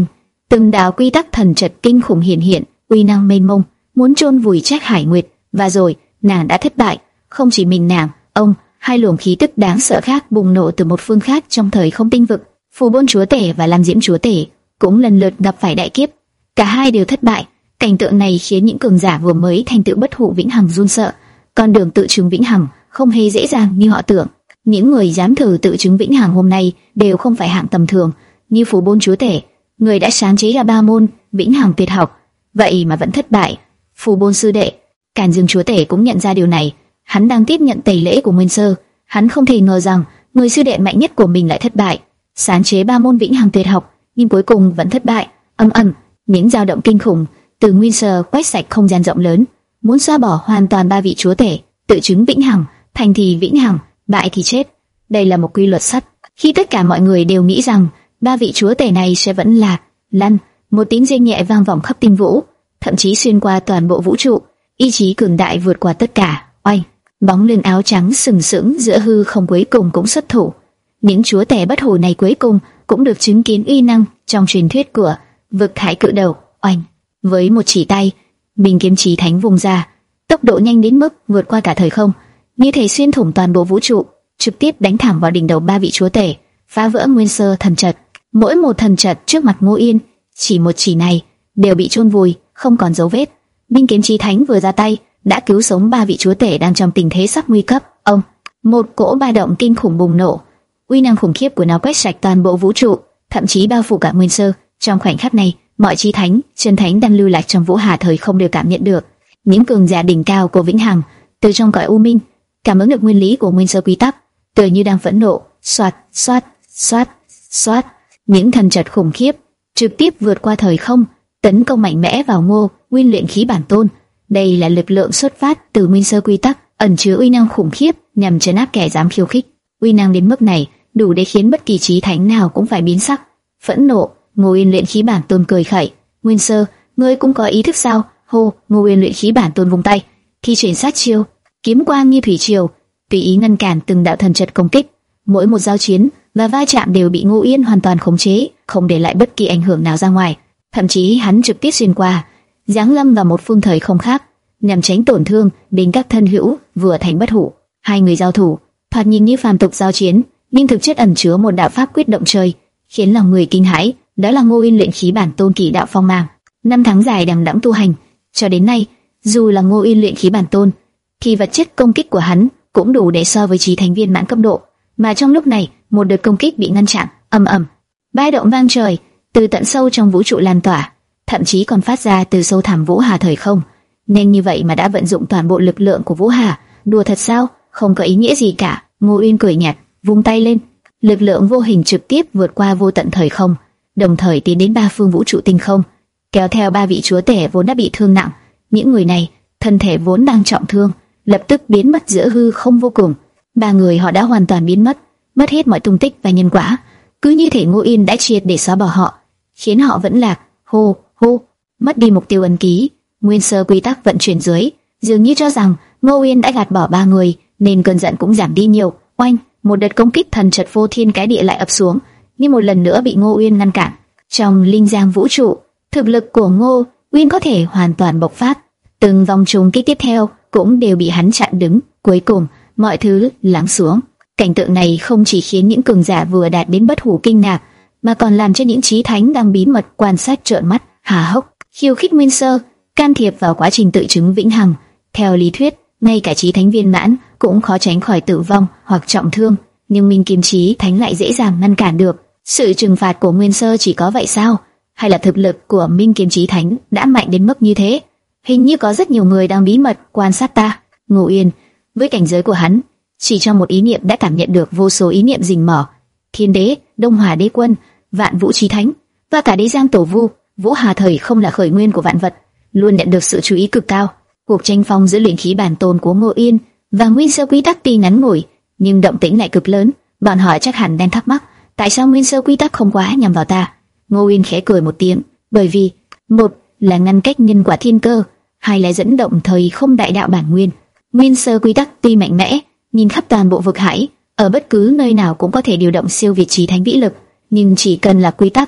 từng đạo quy tắc thần trật kinh khủng hiện hiện, uy năng mênh mông, muốn chôn vùi Trác Hải Nguyệt. Và rồi, nàng đã thất bại. Không chỉ mình nàng, ông, hai luồng khí tức đáng sợ khác bùng nổ từ một phương khác trong thời không tinh vực. Phù Bôn chúa tể và Lam Diễm chúa tể cũng lần lượt gặp phải đại kiếp, cả hai đều thất bại. Cảnh tượng này khiến những cường giả vừa mới thành tựu bất hủ vĩnh hằng run sợ. Con đường tự chứng vĩnh hằng không hề dễ dàng như họ tưởng. Những người dám thử tự chứng vĩnh hằng hôm nay đều không phải hạng tầm thường, như Phù Bôn chúa tể, người đã sáng chế ra ba môn vĩnh hằng tuyệt học, vậy mà vẫn thất bại. Phù Bôn sư đệ, Càn Dương chúa tể cũng nhận ra điều này. Hắn đang tiếp nhận tẩy lễ của Nguyên Sơ, hắn không thể ngờ rằng người sư đệ mạnh nhất của mình lại thất bại, sáng chế ba môn vĩnh hằng tuyệt học, nhưng cuối cùng vẫn thất bại. Âm ầm, những dao động kinh khủng từ Nguyên Sơ quét sạch không gian rộng lớn, muốn xóa bỏ hoàn toàn ba vị chúa tể. Tự chứng vĩnh hằng, thành thì vĩnh hằng, bại thì chết. Đây là một quy luật sắt. Khi tất cả mọi người đều nghĩ rằng ba vị chúa tể này sẽ vẫn là lăn, một tiếng rên nhẹ vang vọng khắp tinh vũ, thậm chí xuyên qua toàn bộ vũ trụ. Ý chí cường đại vượt qua tất cả. Oanh, bóng lưng áo trắng sừng sững giữa hư không cuối cùng cũng xuất thủ. Những chúa tể bất hủ này cuối cùng cũng được chứng kiến uy năng trong truyền thuyết của vực hải cự đầu. Oanh, với một chỉ tay, Minh Kiếm Chí Thánh vùng ra, tốc độ nhanh đến mức vượt qua cả thời không, như thể xuyên thủng toàn bộ vũ trụ, trực tiếp đánh thẳng vào đỉnh đầu ba vị chúa tể, phá vỡ nguyên sơ thần trật. Mỗi một thần trật trước mặt Ngô Yên, chỉ một chỉ này đều bị chôn vùi, không còn dấu vết. Minh Kiếm Chí Thánh vừa ra tay đã cứu sống ba vị chúa tể đang trong tình thế sắp nguy cấp. Ông, một cỗ ba động kinh khủng bùng nổ, uy năng khủng khiếp của nó quét sạch toàn bộ vũ trụ, thậm chí bao phủ cả nguyên sơ. Trong khoảnh khắc này, mọi chí thánh, chân thánh đang lưu lạc trong vũ hà thời không đều cảm nhận được những cường giả đỉnh cao của vĩnh hằng từ trong cõi u minh, cảm ứng được nguyên lý của nguyên sơ quy tắc, tựa như đang phẫn nộ. Xoát, xoát, xoát, xoát, những thần trật khủng khiếp trực tiếp vượt qua thời không, tấn công mạnh mẽ vào Ngô Nguyên luyện khí bản tôn. Đây là lực lượng xuất phát từ nguyên sơ quy tắc, ẩn chứa uy năng khủng khiếp nhằm trấn áp kẻ dám khiêu khích. Uy năng đến mức này đủ để khiến bất kỳ chí thánh nào cũng phải biến sắc. Phẫn nộ, Ngô Nguyên luyện khí bản tôn cười khẩy. Nguyên sơ, ngươi cũng có ý thức sao? Hô, Ngô Nguyên luyện khí bản tôn vung tay, khi chuyển sát chiêu, kiếm quang như thủy triều, tùy ý ngăn cản từng đạo thần trật công kích. Mỗi một giao chiến và va chạm đều bị Ngô Yên hoàn toàn khống chế, không để lại bất kỳ ảnh hưởng nào ra ngoài. Thậm chí hắn trực tiếp xuyên qua, giáng lâm vào một phương thời không khác, nhằm tránh tổn thương đến các thân hữu vừa thành bất hủ. Hai người giao thủ, thoạt nhìn như phàm tục giao chiến, nhưng thực chất ẩn chứa một đạo pháp quyết động trời, khiến lòng người kinh hãi. Đó là Ngô Yên luyện khí bản tôn kỳ đạo phong mang. Năm tháng dài đằng đẵng tu hành, cho đến nay, dù là Ngô Yên luyện khí bản tôn, thì vật chất công kích của hắn cũng đủ để so với chí thánh viên mãn cấp độ. Mà trong lúc này, một đợt công kích bị ngăn chặn, ầm ầm, ba động vang trời từ tận sâu trong vũ trụ lan tỏa, thậm chí còn phát ra từ sâu thẳm vũ hà thời không. Nên như vậy mà đã vận dụng toàn bộ lực lượng của vũ hà, đùa thật sao? Không có ý nghĩa gì cả. Ngô Uyên cười nhạt, vung tay lên, lực lượng vô hình trực tiếp vượt qua vô tận thời không, đồng thời tiến đến ba phương vũ trụ tinh không, kéo theo ba vị chúa tể vốn đã bị thương nặng. Những người này, thân thể vốn đang trọng thương, lập tức biến mất giữa hư không vô cùng. Ba người họ đã hoàn toàn biến mất, mất hết mọi tung tích và nhân quả. Cứ như thể Ngô Yên đã triệt để xóa bỏ họ, khiến họ vẫn lạc. Hô hô, mất đi mục tiêu ấn ký. Nguyên sơ quy tắc vận chuyển dưới, dường như cho rằng Ngô Yên đã gạt bỏ ba người, nên cơn giận cũng giảm đi nhiều. Oanh, một đợt công kích thần trật vô thiên cái địa lại ập xuống, nhưng một lần nữa bị Ngô Uyên ngăn cản. Trong linh giang vũ trụ, thực lực của Ngô Uyên có thể hoàn toàn bộc phát. Từng vòng trùng kích tiếp theo cũng đều bị hắn chặn đứng. Cuối cùng, mọi thứ lắng xuống. Cảnh tượng này không chỉ khiến những cường giả vừa đạt đến bất hủ kinh ngạc, mà còn làm cho những chí thánh đang bí mật quan sát trợn mắt há hốc. Khiêu khích nguyên sơ, can thiệp vào quá trình tự chứng vĩnh hằng. Theo lý thuyết, ngay cả chí thánh viên mãn cũng khó tránh khỏi tử vong hoặc trọng thương, nhưng Minh Kiếm Chí Thánh lại dễ dàng ngăn cản được. Sự trừng phạt của nguyên sơ chỉ có vậy sao? Hay là thực lực của Minh Kiếm Chí Thánh đã mạnh đến mức như thế? Hình như có rất nhiều người đang bí mật quan sát ta. Ngô Uyên, với cảnh giới của hắn, chỉ trong một ý niệm đã cảm nhận được vô số ý niệm rình mò. Thiên Đế, Đông Hòa Đế Quân, Vạn Vũ Chí Thánh và cả Đế Giang Tổ Vu, Vũ Hà thời không là khởi nguyên của vạn vật, luôn nhận được sự chú ý cực cao. Cuộc tranh phong giữa luyện khí bản tôn của Ngô Uyên và nguyên sơ quy tắc tuy ngắn ngủi, nhưng động tĩnh lại cực lớn. Bọn họ chắc hẳn đang thắc mắc, tại sao nguyên sơ quy tắc không quá nhằm vào ta? Ngô Uyên khẽ cười một tiếng, bởi vì một là ngăn cách nhân quả thiên cơ, hai là dẫn động thời không đại đạo bản nguyên. Nguyên sơ quy tắc tuy mạnh mẽ, nhìn khắp toàn bộ vực hải, ở bất cứ nơi nào cũng có thể điều động siêu việt chí thánh vĩ lực, nhưng chỉ cần là quy tắc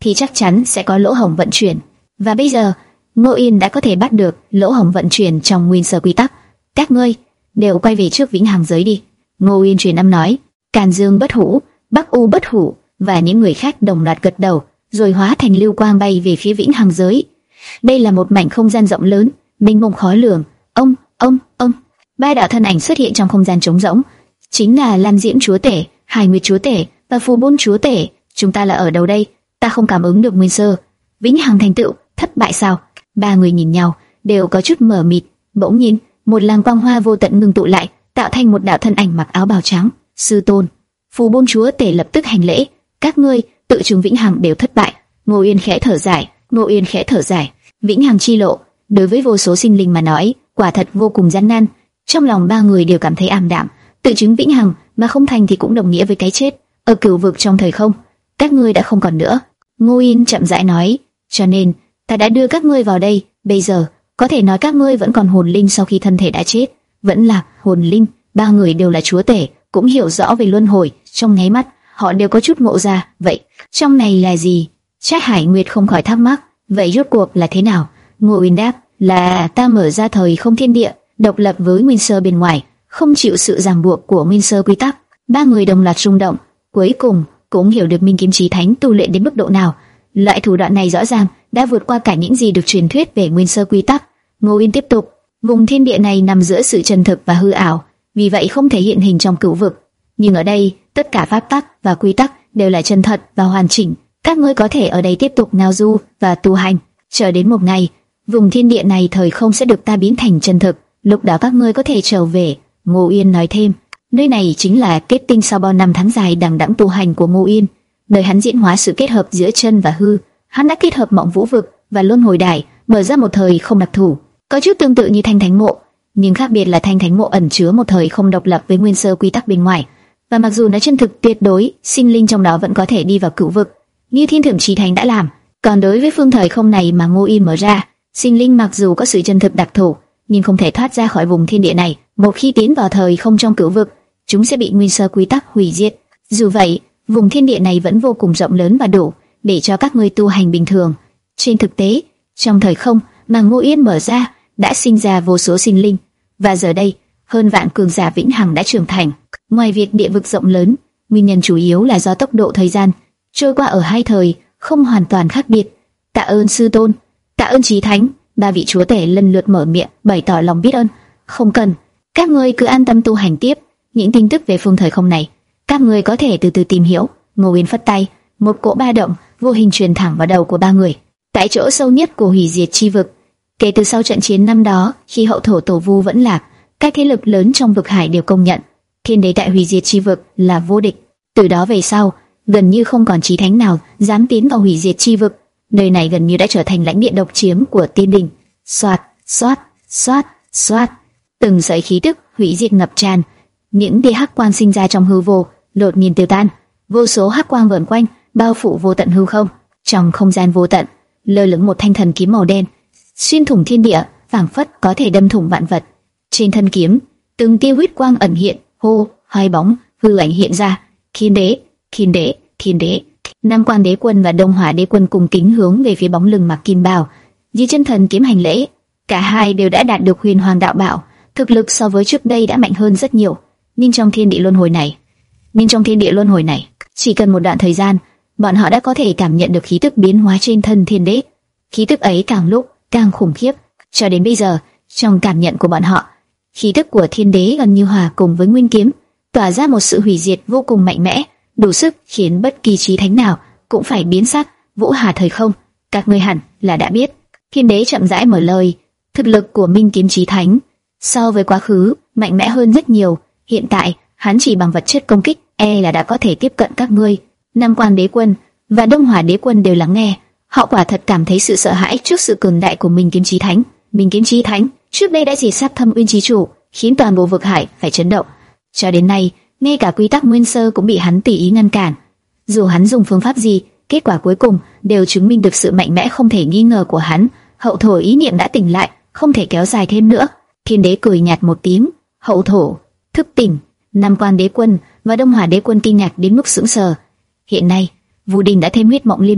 thì chắc chắn sẽ có lỗ hổng vận chuyển. Và bây giờ, Ngô Yên đã có thể bắt được lỗ hổng vận chuyển trong nguyên sơ quy tắc. Các ngươi đều quay về trước vĩnh hằng giới đi. Ngô Yên truyền âm nói. Càn Dương bất hủ, Bắc U bất hủ và những người khác đồng loạt gật đầu, rồi hóa thành lưu quang bay về phía vĩnh hằng giới. Đây là một mảnh không gian rộng lớn, mênh mông khó lường. Ông, ông, ông, ba đạo thân ảnh xuất hiện trong không gian trống rỗng, chính là Lam Diễm chúa tể, Hải Nguyệt chúa tể và Phù Bôn chúa tể. Chúng ta là ở đâu đây? Ta không cảm ứng được nguyên sơ. Vĩnh hằng thành tựu thất bại sao? Ba người nhìn nhau, đều có chút mờ mịt. Bỗng nhiên, một làn quang hoa vô tận ngưng tụ lại, tạo thành một đạo thân ảnh mặc áo bào trắng. Sư tôn. Phù Bôn chúa tể lập tức hành lễ. Các ngươi tự chứng vĩnh hằng đều thất bại. Ngô Yên khẽ thở dài. Ngô Yên khẽ thở dài. Vĩnh hằng chi lộ đối với vô số sinh linh mà nói, quả thật vô cùng gian nan. Trong lòng ba người đều cảm thấy ảm đạm. Tự chứng vĩnh hằng mà không thành thì cũng đồng nghĩa với cái chết. Ở cửu vực trong thời không, các ngươi đã không còn nữa. Ngô Yên chậm rãi nói. Cho nên ta đã đưa các ngươi vào đây. Bây giờ có thể nói các ngươi vẫn còn hồn linh sau khi thân thể đã chết. Vẫn là hồn linh. Ba người đều là chúa tể, cũng hiểu rõ về luân hồi. Trong nháy mắt họ đều có chút ngộ ra. Vậy trong này là gì? Trác Hải Nguyệt không khỏi thắc mắc. Vậy rốt cuộc là thế nào? Ngô Uyên đáp là ta mở ra thời không thiên địa, độc lập với nguyên sơ bên ngoài, không chịu sự ràng buộc của nguyên sơ quy tắc. Ba người đồng loạt rung động, cuối cùng cũng hiểu được Minh Kiếm Chí Thánh tu luyện đến mức độ nào. Loại thủ đoạn này rõ ràng đã vượt qua cả những gì được truyền thuyết về nguyên sơ quy tắc. Ngô Uyên tiếp tục, vùng thiên địa này nằm giữa sự chân thực và hư ảo, vì vậy không thể hiện hình trong cửu vực. Nhưng ở đây, tất cả pháp tắc và quy tắc đều là chân thật và hoàn chỉnh. Các ngươi có thể ở đây tiếp tục ngao du và tu hành, chờ đến một ngày, vùng thiên địa này thời không sẽ được ta biến thành chân thực. Lúc đó các ngươi có thể trở về. Ngô Yên nói thêm, nơi này chính là kết tinh sau bao năm tháng dài đằng đẵng tu hành của Ngô Yên, nơi hắn diễn hóa sự kết hợp giữa chân và hư. Hắn đã kết hợp Mộng Vũ vực và Luân Hồi Đài, mở ra một thời không đặc thù, có chút tương tự như Thanh Thánh Mộ, nhưng khác biệt là Thanh Thánh Mộ ẩn chứa một thời không độc lập với nguyên sơ quy tắc bên ngoài, và mặc dù nó chân thực tuyệt đối, sinh linh trong đó vẫn có thể đi vào cửu vực, như Thiên Thượng Chí Thánh đã làm. Còn đối với phương thời không này mà Ngô Yên mở ra, sinh linh mặc dù có sự chân thực đặc thù, nhưng không thể thoát ra khỏi vùng thiên địa này. Một khi tiến vào thời không trong cửu vực, chúng sẽ bị nguyên sơ quy tắc hủy diệt. Dù vậy, vùng thiên địa này vẫn vô cùng rộng lớn và đủ để cho các ngươi tu hành bình thường. Trên thực tế, trong thời không mà Ngô Yên mở ra đã sinh ra vô số sinh linh, và giờ đây hơn vạn cường giả vĩnh hằng đã trưởng thành. Ngoài việc địa vực rộng lớn, nguyên nhân chủ yếu là do tốc độ thời gian trôi qua ở hai thời không hoàn toàn khác biệt. Tạ ơn sư tôn, tạ ơn Chí Thánh. Ba vị chúa tể lần lượt mở miệng bày tỏ lòng biết ơn. Không cần, các ngươi cứ an tâm tu hành tiếp. Những tin tức về phương thời không này, các ngươi có thể từ từ tìm hiểu. Ngô Yên phất tay, một cỗ ba động vô hình truyền thẳng vào đầu của ba người. Tại chỗ sâu nhất của hủy diệt chi vực, kể từ sau trận chiến năm đó, khi hậu thổ tổ vu vẫn lạc, các thế lực lớn trong vực hải đều công nhận thiên đế tại hủy diệt chi vực là vô địch. Từ đó về sau, gần như không còn chí thánh nào dám tiến vào hủy diệt chi vực. Nơi này gần như đã trở thành lãnh địa độc chiếm của tiên đình. Xoát, xoát, xoát, xoát, từng sợi khí tức hủy diệt ngập tràn. Những tia hắc quang sinh ra trong hư vô, đột nhiên tiêu tan. Vô số hắc quang vờn quanh, bao phủ vô tận hư không. Trong không gian vô tận, lơ lửng một thanh thần kiếm màu đen, xuyên thủng thiên địa, phảng phất có thể đâm thủng vạn vật. Trên thân kiếm, từng tia huyết quang ẩn hiện, hô, hai bóng hư ảnh hiện ra. Thiên đế, thiên đế, thiên đế. Nam Quan Đế Quân và Đông Hỏa Đế Quân cùng kính hướng về phía bóng lưng mặc kim bào, dưới chân thần kiếm hành lễ. Cả hai đều đã đạt được Huyền Hoàng đạo bảo, thực lực so với trước đây đã mạnh hơn rất nhiều. Nhưng trong thiên địa luân hồi này, nhưng trong thiên địa luân hồi này, chỉ cần một đoạn thời gian, bọn họ đã có thể cảm nhận được khí tức biến hóa trên thân thiên đế. Khí tức ấy càng lúc càng khủng khiếp. Cho đến bây giờ, trong cảm nhận của bọn họ, khí tức của thiên đế gần như hòa cùng với nguyên kiếm, tỏa ra một sự hủy diệt vô cùng mạnh mẽ, đủ sức khiến bất kỳ chí thánh nào cũng phải biến sắc. Vũ Hà thời không, các ngươi hẳn là đã biết. Thiên đế chậm rãi mở lời, thực lực của Minh Kiếm Chí Thánh so với quá khứ mạnh mẽ hơn rất nhiều. Hiện tại hắn chỉ bằng vật chất công kích, e là đã có thể tiếp cận các ngươi. Nam Quan Đế Quân và Đông Hỏa Đế Quân đều lắng nghe, họ quả thật cảm thấy sự sợ hãi trước sự cường đại của Minh Kiếm Chí Thánh. Minh Kiếm Chí Thánh trước đây đã diệt sát Thâm Uyên Chí Chủ, khiến toàn bộ vực hải phải chấn động. Cho đến nay, ngay cả quy tắc nguyên sơ cũng bị hắn tùy ý ngăn cản. Dù hắn dùng phương pháp gì, kết quả cuối cùng đều chứng minh được sự mạnh mẽ không thể nghi ngờ của hắn. Hậu thổ ý niệm đã tỉnh lại, không thể kéo dài thêm nữa. Thiên đế cười nhạt một tiếng, hậu thổ thức tỉnh. Nam Quan Đế Quân và Đông Hỏa Đế Quân kinh ngạc đến mức sững sờ. Hiện nay, Vu Đình đã thêm huyết mộng liên minh,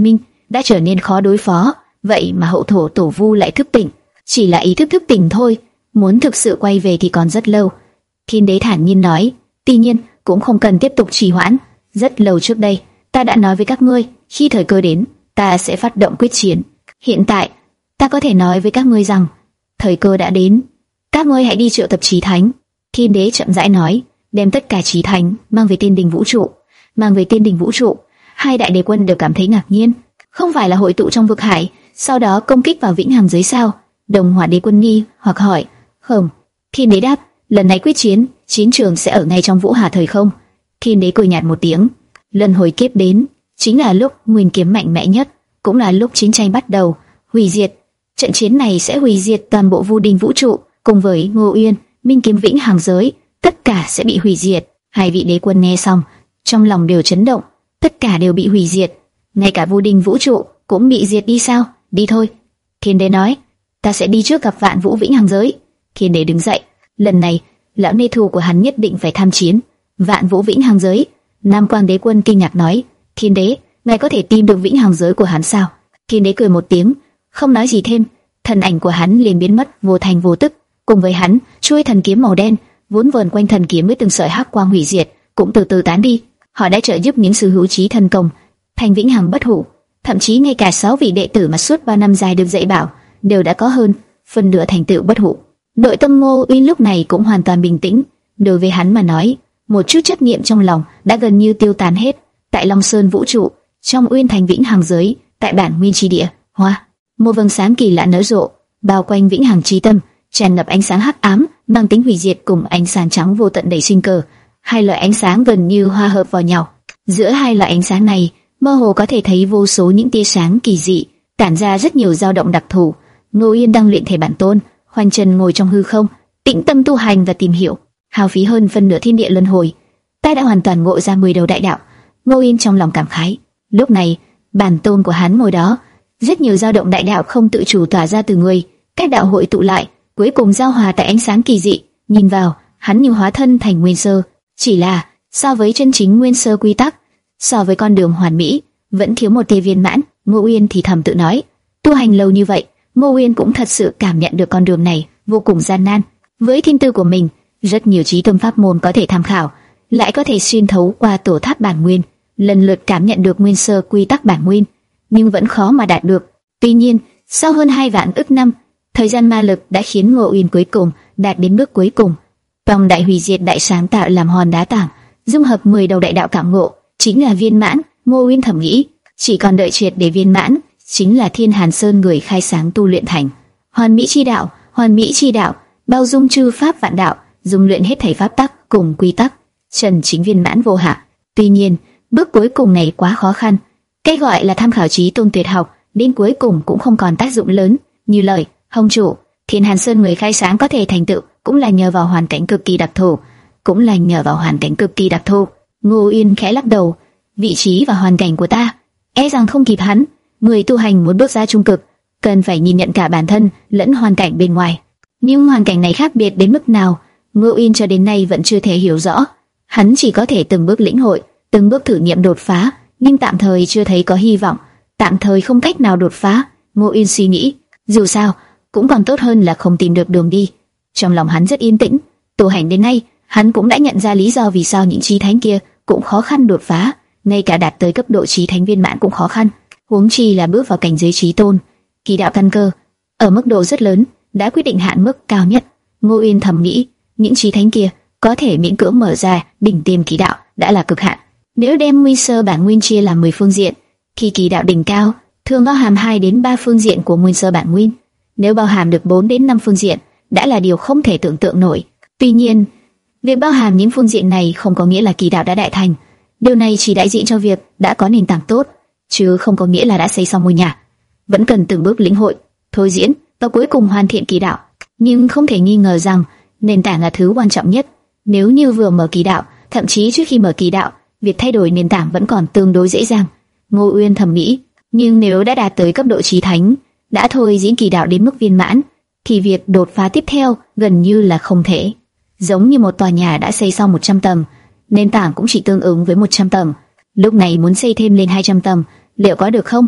đã trở nên khó đối phó, vậy mà hậu thổ tổ vu lại thức tỉnh, chỉ là ý thức thức tỉnh thôi, muốn thực sự quay về thì còn rất lâu. Thiên đế thản nhiên nói, tuy nhiên cũng không cần tiếp tục trì hoãn. Rất lâu trước đây, ta đã nói với các ngươi, khi thời cơ đến, ta sẽ phát động quyết chiến. Hiện tại, ta có thể nói với các ngươi rằng, thời cơ đã đến. Các ngươi hãy đi triệu tập chí thánh. Thiên đế chậm rãi nói, đem tất cả chí thánh mang về tiên đình vũ trụ. Mang về tiên đình vũ trụ, hai đại đế quân đều cảm thấy ngạc nhiên. Không phải là hội tụ trong vực hải, sau đó công kích vào vĩnh hằng giới sao? Đồng Hỏa đế quân nghi hoặc hỏi. Không. Thiên đế đáp, lần này quyết chiến, chiến trường sẽ ở ngay trong vũ hà thời không. Thiên đế cười nhạt một tiếng. Lần hồi kiếp đến, chính là lúc nguyên kiếm mạnh mẽ nhất, cũng là lúc chiến tranh bắt đầu, hủy diệt. Trận chiến này sẽ hủy diệt toàn bộ vu đình vũ trụ, cùng với Ngô Uyên, Minh kiếm vĩnh hằng giới, tất cả sẽ bị hủy diệt. Hai vị đế quân nghe xong, trong lòng đều chấn động, tất cả đều bị hủy diệt, ngay cả vu đình vũ trụ cũng bị diệt đi sao? Đi thôi. Thiên đế nói, ta sẽ đi trước gặp Vạn Vũ vĩnh hằng giới. Thiên đế đứng dậy, lần này lão nê thù của hắn nhất định phải tham chiến. Vạn Vũ vĩnh hằng giới. Nam Quang đế quân kinh ngạc nói, Thiên đế, ngài có thể tìm được vĩnh hằng giới của hắn sao? Thiên đế cười một tiếng, không nói gì thêm. Thần ảnh của hắn liền biến mất vô thành vô tức, cùng với hắn, chuôi thần kiếm màu đen vốn vờn quanh thần kiếm với từng sợi hắc quang hủy diệt cũng từ từ tán đi. Họ đã trợ giúp những sư hữu trí thần công thành vĩnh hằng bất hủ, thậm chí ngay cả sáu vị đệ tử mà suốt ba năm dài được dạy bảo đều đã có hơn phần nửa thành tựu bất hủ. Nội tâm Ngô Uyên lúc này cũng hoàn toàn bình tĩnh. Đối với hắn mà nói, một chút chấp niệm trong lòng đã gần như tiêu tán hết. Tại Long Sơn vũ trụ, trong Uyên thành vĩnh hằng giới, tại bản nguyên chi địa, hoa một vầng sáng kỳ lạ nở rộ, bao quanh vĩnh hằng chi tâm, tràn ngập ánh sáng hắc ám mang tính hủy diệt cùng ánh sáng trắng vô tận đầy sinh cơ. Hai loại ánh sáng gần như hòa hợp vào nhau. Giữa hai loại ánh sáng này, mơ hồ có thể thấy vô số những tia sáng kỳ dị, tản ra rất nhiều dao động đặc thù. Ngô Uyên đang luyện thể bản tôn, khoanh chân ngồi trong hư không, tĩnh tâm tu hành và tìm hiểu, hao phí hơn phân nửa thiên địa luân hồi, ta đã hoàn toàn ngộ ra mười đầu đại đạo. Ngô Uyên trong lòng cảm khái. Lúc này, bản tôn của hắn ngồi đó, rất nhiều dao động đại đạo không tự chủ tỏa ra từ người, các đạo hội tụ lại, cuối cùng giao hòa tại ánh sáng kỳ dị. Nhìn vào, hắn như hóa thân thành nguyên sơ. Chỉ là, so với chân chính nguyên sơ quy tắc, so với con đường hoàn mỹ, vẫn thiếu một tia viên mãn. Ngô Uyên thì thầm tự nói, tu hành lâu như vậy, Ngô Uyên cũng thật sự cảm nhận được con đường này vô cùng gian nan. Với thiên tư của mình, rất nhiều trí tâm pháp môn có thể tham khảo, lại có thể xuyên thấu qua tổ tháp bản nguyên, lần lượt cảm nhận được nguyên sơ quy tắc bản nguyên, nhưng vẫn khó mà đạt được. Tuy nhiên, sau hơn hai vạn ức năm, thời gian ma lực đã khiến Ngô Uyên cuối cùng đạt đến bước cuối cùng. Vòng đại hủy diệt đại sáng tạo làm hòn đá tảng, dung hợp mười đầu đại đạo cảm ngộ, chính là viên mãn. Ngô Uyên thầm nghĩ, chỉ còn đợi triệt để viên mãn, chính là Thiên Hàn Sơn người khai sáng tu luyện thành hoàn mỹ chi đạo. Hoàn mỹ chi đạo bao dung chư pháp vạn đạo, dung luyện hết thảy pháp tắc cùng quy tắc, chân chính viên mãn vô hạ. Tuy nhiên, bước cuối cùng này quá khó khăn. Cái gọi là tham khảo chí tôn tuyệt học, đến cuối cùng cũng không còn tác dụng lớn. Như lời Hồng chủ, Thiên Hàn Sơn người khai sáng có thể thành tựu, cũng là nhờ vào hoàn cảnh cực kỳ đặc thù, cũng là nhờ vào hoàn cảnh cực kỳ đặc thù. Ngô Uyên khẽ lắc đầu, vị trí và hoàn cảnh của ta, e rằng không kịp hắn. Người tu hành muốn bước ra trung cực, cần phải nhìn nhận cả bản thân lẫn hoàn cảnh bên ngoài. Nhưng hoàn cảnh này khác biệt đến mức nào, Ngô Uyên cho đến nay vẫn chưa thể hiểu rõ. Hắn chỉ có thể từng bước lĩnh hội, từng bước thử nghiệm đột phá, nhưng tạm thời chưa thấy có hy vọng, tạm thời không cách nào đột phá. Ngô Uyên suy nghĩ, dù sao cũng còn tốt hơn là không tìm được đường đi. Trong lòng hắn rất yên tĩnh. Tu hành đến nay, hắn cũng đã nhận ra lý do vì sao những chí thánh kia cũng khó khăn đột phá, ngay cả đạt tới cấp độ chí thánh viên mãn cũng khó khăn, huống chi là bước vào cảnh giới chí tôn. Kỳ đạo căn cơ ở mức độ rất lớn đã quyết định hạn mức cao nhất. Ngô Uyên thầm nghĩ, những chí thánh kia có thể miễn cưỡng mở ra đỉnh tiêm kỳ đạo đã là cực hạn. Nếu đem nguyên sơ bản nguyên chia làm mười phương diện, thì kỳ đạo đỉnh cao thường bao hàm hai đến ba phương diện của nguyên sơ bản nguyên. Nếu bao hàm được bốn đến năm phương diện, đã là điều không thể tưởng tượng nổi. Tuy nhiên, việc bao hàm những phương diện này không có nghĩa là kỳ đạo đã đại thành. Điều này chỉ đại diện cho việc đã có nền tảng tốt, chứ không có nghĩa là đã xây xong ngôi nhà. Vẫn cần từng bước lĩnh hội, thôi diễn và cuối cùng hoàn thiện kỳ đạo. Nhưng không thể nghi ngờ rằng nền tảng là thứ quan trọng nhất. Nếu như vừa mở kỳ đạo, thậm chí trước khi mở kỳ đạo, việc thay đổi nền tảng vẫn còn tương đối dễ dàng. Ngô Uyên thầm nghĩ, nhưng nếu đã đạt tới cấp độ chí thánh, đã thôi diễn kỳ đạo đến mức viên mãn, thì việc đột phá tiếp theo gần như là không thể. Giống như một tòa nhà đã xây xong một trăm tầng, nền tảng cũng chỉ tương ứng với một trăm tầng. Lúc này muốn xây thêm lên hai trăm tầng, liệu có được không?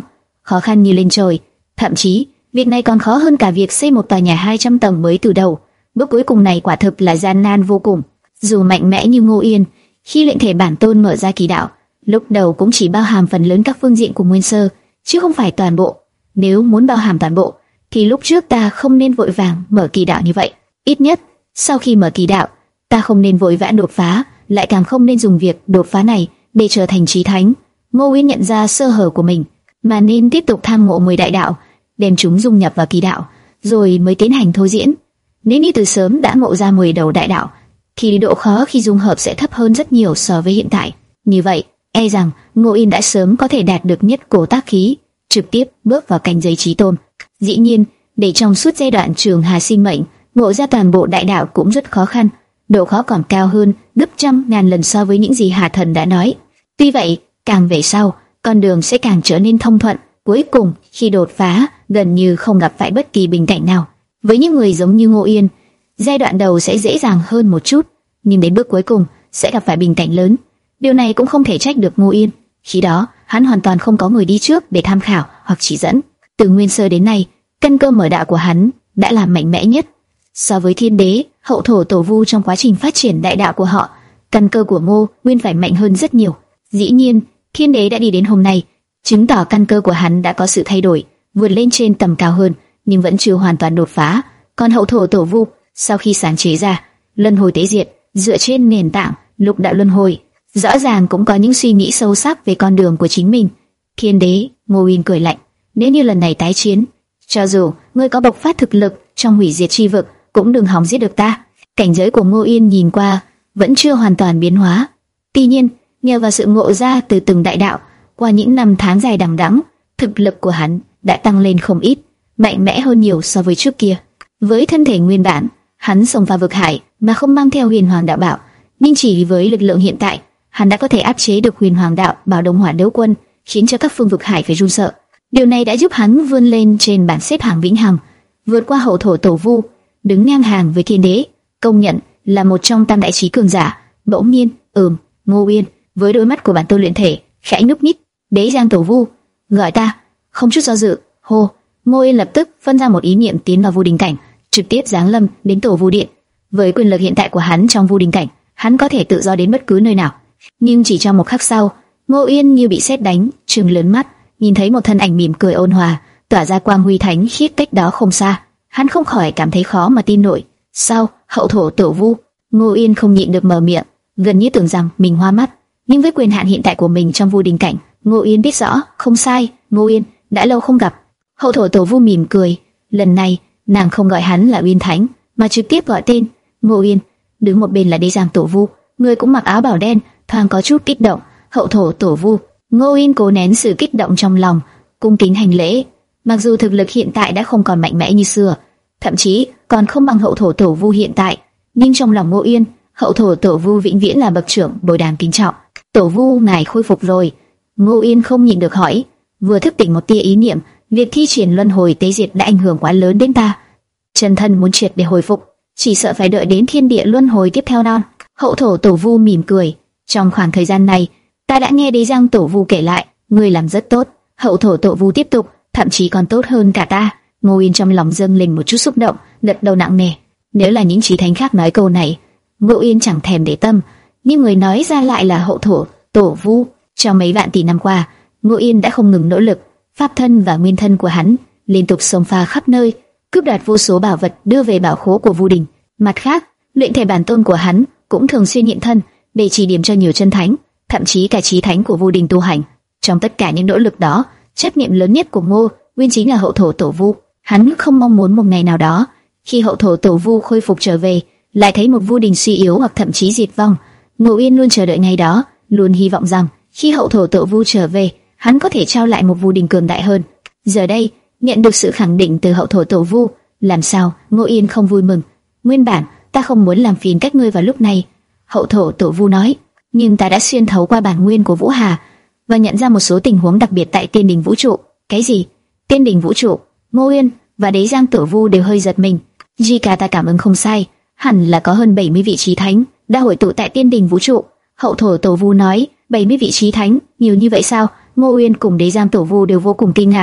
khó khăn như lên trời. Thậm chí, việc này còn khó hơn cả việc xây một tòa nhà hai trăm tầng mới từ đầu. Bước cuối cùng này quả thực là gian nan vô cùng. Dù mạnh mẽ như Ngô Yên, khi luyện thể bản tôn mở ra kỳ đạo, lúc đầu cũng chỉ bao hàm phần lớn các phương diện của nguyên sơ, chứ không phải toàn bộ. Nếu muốn bao hàm toàn bộ, thì lúc trước ta không nên vội vàng mở kỳ đạo như vậy. Ít nhất, sau khi mở kỳ đạo, ta không nên vội vã đột phá, lại càng không nên dùng việc đột phá này để trở thành chí thánh. Ngô Yên nhận ra sơ hở của mình, mà nên tiếp tục tham ngộ mười đại đạo, đem chúng dung nhập vào kỳ đạo, rồi mới tiến hành thôi diễn. Nếu như từ sớm đã ngộ ra mười đầu đại đạo, thì độ khó khi dung hợp sẽ thấp hơn rất nhiều so với hiện tại. Như vậy, e rằng Ngô Yên đã sớm có thể đạt được nhất cổ tác khí, trực tiếp bước vào cảnh giới chí tôn. Dĩ nhiên, để trong suốt giai đoạn trường hà sinh mệnh ngộ ra toàn bộ đại đạo cũng rất khó khăn, độ khó còn cao hơn gấp trăm ngàn lần so với những gì Hà Thần đã nói. Tuy vậy, càng về sau, con đường sẽ càng trở nên thông thuận. Cuối cùng, khi đột phá, gần như không gặp phải bất kỳ bình cảnh nào. Với những người giống như Ngô Yên, giai đoạn đầu sẽ dễ dàng hơn một chút, nhưng đến bước cuối cùng sẽ gặp phải bình cảnh lớn. Điều này cũng không thể trách được Ngô Yên. Khi đó, hắn hoàn toàn không có người đi trước để tham khảo hoặc chỉ dẫn. Từ nguyên sơ đến nay, căn cơ mở đạo của hắn đã là mạnh mẽ nhất. So với Thiên Đế, Hậu Thổ Tổ Vu trong quá trình phát triển đại đạo của họ, căn cơ của Ngô Nguyên phải mạnh hơn rất nhiều. Dĩ nhiên, Thiên Đế đã đi đến hôm nay, chứng tỏ căn cơ của hắn đã có sự thay đổi, vượt lên trên tầm cao hơn, nhưng vẫn chưa hoàn toàn đột phá. Còn Hậu Thổ Tổ Vu, sau khi sáng chế ra Luân Hồi Tế Diệt, dựa trên nền tảng Lục Đạo Luân Hồi, rõ ràng cũng có những suy nghĩ sâu sắc về con đường của chính mình. Thiên Đế, Ngô Yên cười lạnh, nếu như lần này tái chiến, cho dù ngươi có bộc phát thực lực trong hủy diệt chi vực, cũng đừng hòng giết được ta. Cảnh giới của Ngô Yên nhìn qua vẫn chưa hoàn toàn biến hóa. Tuy nhiên, nhờ vào sự ngộ ra từ từng đại đạo, qua những năm tháng dài đằng đẵng, thực lực của hắn đã tăng lên không ít, mạnh mẽ hơn nhiều so với trước kia. Với thân thể nguyên bản, hắn xông pha vực hải mà không mang theo Huyền Hoàng Đạo Bảo, nhưng chỉ với lực lượng hiện tại, hắn đã có thể áp chế được Huyền Hoàng Đạo Bảo Đông Hỏa Đấu Quân, khiến cho các phương vực hải phải run sợ. Điều này đã giúp hắn vươn lên trên bảng xếp hạng vĩnh hằng, vượt qua Hậu Thổ Tổ Vu, đứng ngang hàng với Thiên Đế, công nhận là một trong tam đại chí cường giả. Bỗng nhiên, ừm, Ngô Yên với đôi mắt của bản tôn luyện thể khẽ nhúc nhích. Đế Giang Tổ Vu, gọi ta. Không chút do dự, hô, Ngô Yên lập tức phân ra một ý niệm tiến vào vô đình cảnh, trực tiếp giáng lâm đến Tổ Vu Điện. Với quyền lực hiện tại của hắn trong vô đình cảnh, hắn có thể tự do đến bất cứ nơi nào. Nhưng chỉ trong một khắc sau, Ngô Yên như bị sét đánh, trừng lớn mắt, nhìn thấy một thân ảnh mỉm cười ôn hòa, tỏa ra quang huy thánh khiết cách đó không xa. Hắn không khỏi cảm thấy khó mà tin nổi. Sao, Hậu Thổ Tổ Vu? Ngô Yên không nhịn được mở miệng, gần như tưởng rằng mình hoa mắt. Nhưng với quyền hạn hiện tại của mình trong vô đình cảnh, Ngô Yên biết rõ, không sai, Ngô Yên đã lâu không gặp. Hậu Thổ Tổ Vu mỉm cười, lần này nàng không gọi hắn là Uyên Thánh, mà trực tiếp gọi tên Ngô Yên. Đứng một bên là Đế Giang Tổ Vu, người cũng mặc áo bảo đen, thoáng có chút kích động. Hậu Thổ Tổ Vu. Ngô Yên cố nén sự kích động trong lòng, cung kính hành lễ. Mặc dù thực lực hiện tại đã không còn mạnh mẽ như xưa, thậm chí còn không bằng Hậu Thổ Tổ Vu hiện tại, nhưng trong lòng Ngô Yên, Hậu Thổ Tổ Vu vĩnh viễn là bậc trưởng bồi đàm kính trọng. Tổ Vu, ngài khôi phục rồi? Ngô Yên không nhịn được hỏi, vừa thức tỉnh một tia ý niệm, việc thi triển luân hồi tế diệt đã ảnh hưởng quá lớn đến ta. Chân thân muốn triệt để hồi phục, chỉ sợ phải đợi đến thiên địa luân hồi tiếp theo non. Hậu Thổ Tổ Vu mỉm cười, trong khoảng thời gian này, ta đã nghe Đế Giang Tổ Vu kể lại, ngươi làm rất tốt. Hậu Thổ Tổ Vu tiếp tục, thậm chí còn tốt hơn cả ta. Ngô Yên trong lòng dâng lên một chút xúc động, gật đầu nặng nề. Nếu là những chí thánh khác nói câu này, Ngô Yên chẳng thèm để tâm, nhưng người nói ra lại là Hậu Thổ Tổ Vu. Trong mấy vạn tỷ năm qua, Ngô Yên đã không ngừng nỗ lực, pháp thân và nguyên thân của hắn liên tục xông pha khắp nơi, cướp đoạt vô số bảo vật đưa về bảo khố của Vu Đình. Mặt khác, luyện thể bản tôn của hắn cũng thường xuyên hiện thân để chỉ điểm cho nhiều chân thánh, thậm chí cả chí thánh của Vu Đình tu hành. Trong tất cả những nỗ lực đó, trách nhiệm lớn nhất của Ngô Nguyên chính là Hậu Thổ Tổ Vu. Hắn không mong muốn một ngày nào đó, khi Hậu Thổ Tổ Vu khôi phục trở về, lại thấy một Vu Đình suy yếu hoặc thậm chí diệt vong. Ngô Yên luôn chờ đợi ngày đó, luôn hy vọng rằng khi Hậu Thổ Tổ Vu trở về, hắn có thể trao lại một Vu Đình cường đại hơn. Giờ đây, nhận được sự khẳng định từ Hậu Thổ Tổ Vu, làm sao Ngô Yên không vui mừng. Nguyên bản ta không muốn làm phiền các ngươi vào lúc này, Hậu Thổ Tổ Vu nói, nhưng ta đã xuyên thấu qua bản nguyên của Vũ Hà và nhận ra một số tình huống đặc biệt tại Tiên Đình Vũ Trụ. Cái gì? Tiên Đình Vũ Trụ? Ngô Yên và Đế Giang Tổ Vu đều hơi giật mình. Jika ta cảm ứng không sai, hẳn là có hơn bảy mươi vị chí thánh đã hội tụ tại Tiên Đình Vũ Trụ. Hậu Thổ Tổ Vu nói, bảy mươi vị chí thánh, nhiều như vậy sao? Ngô Uyên cùng Đế Giang Tổ Vu đều vô cùng kinh ngạc.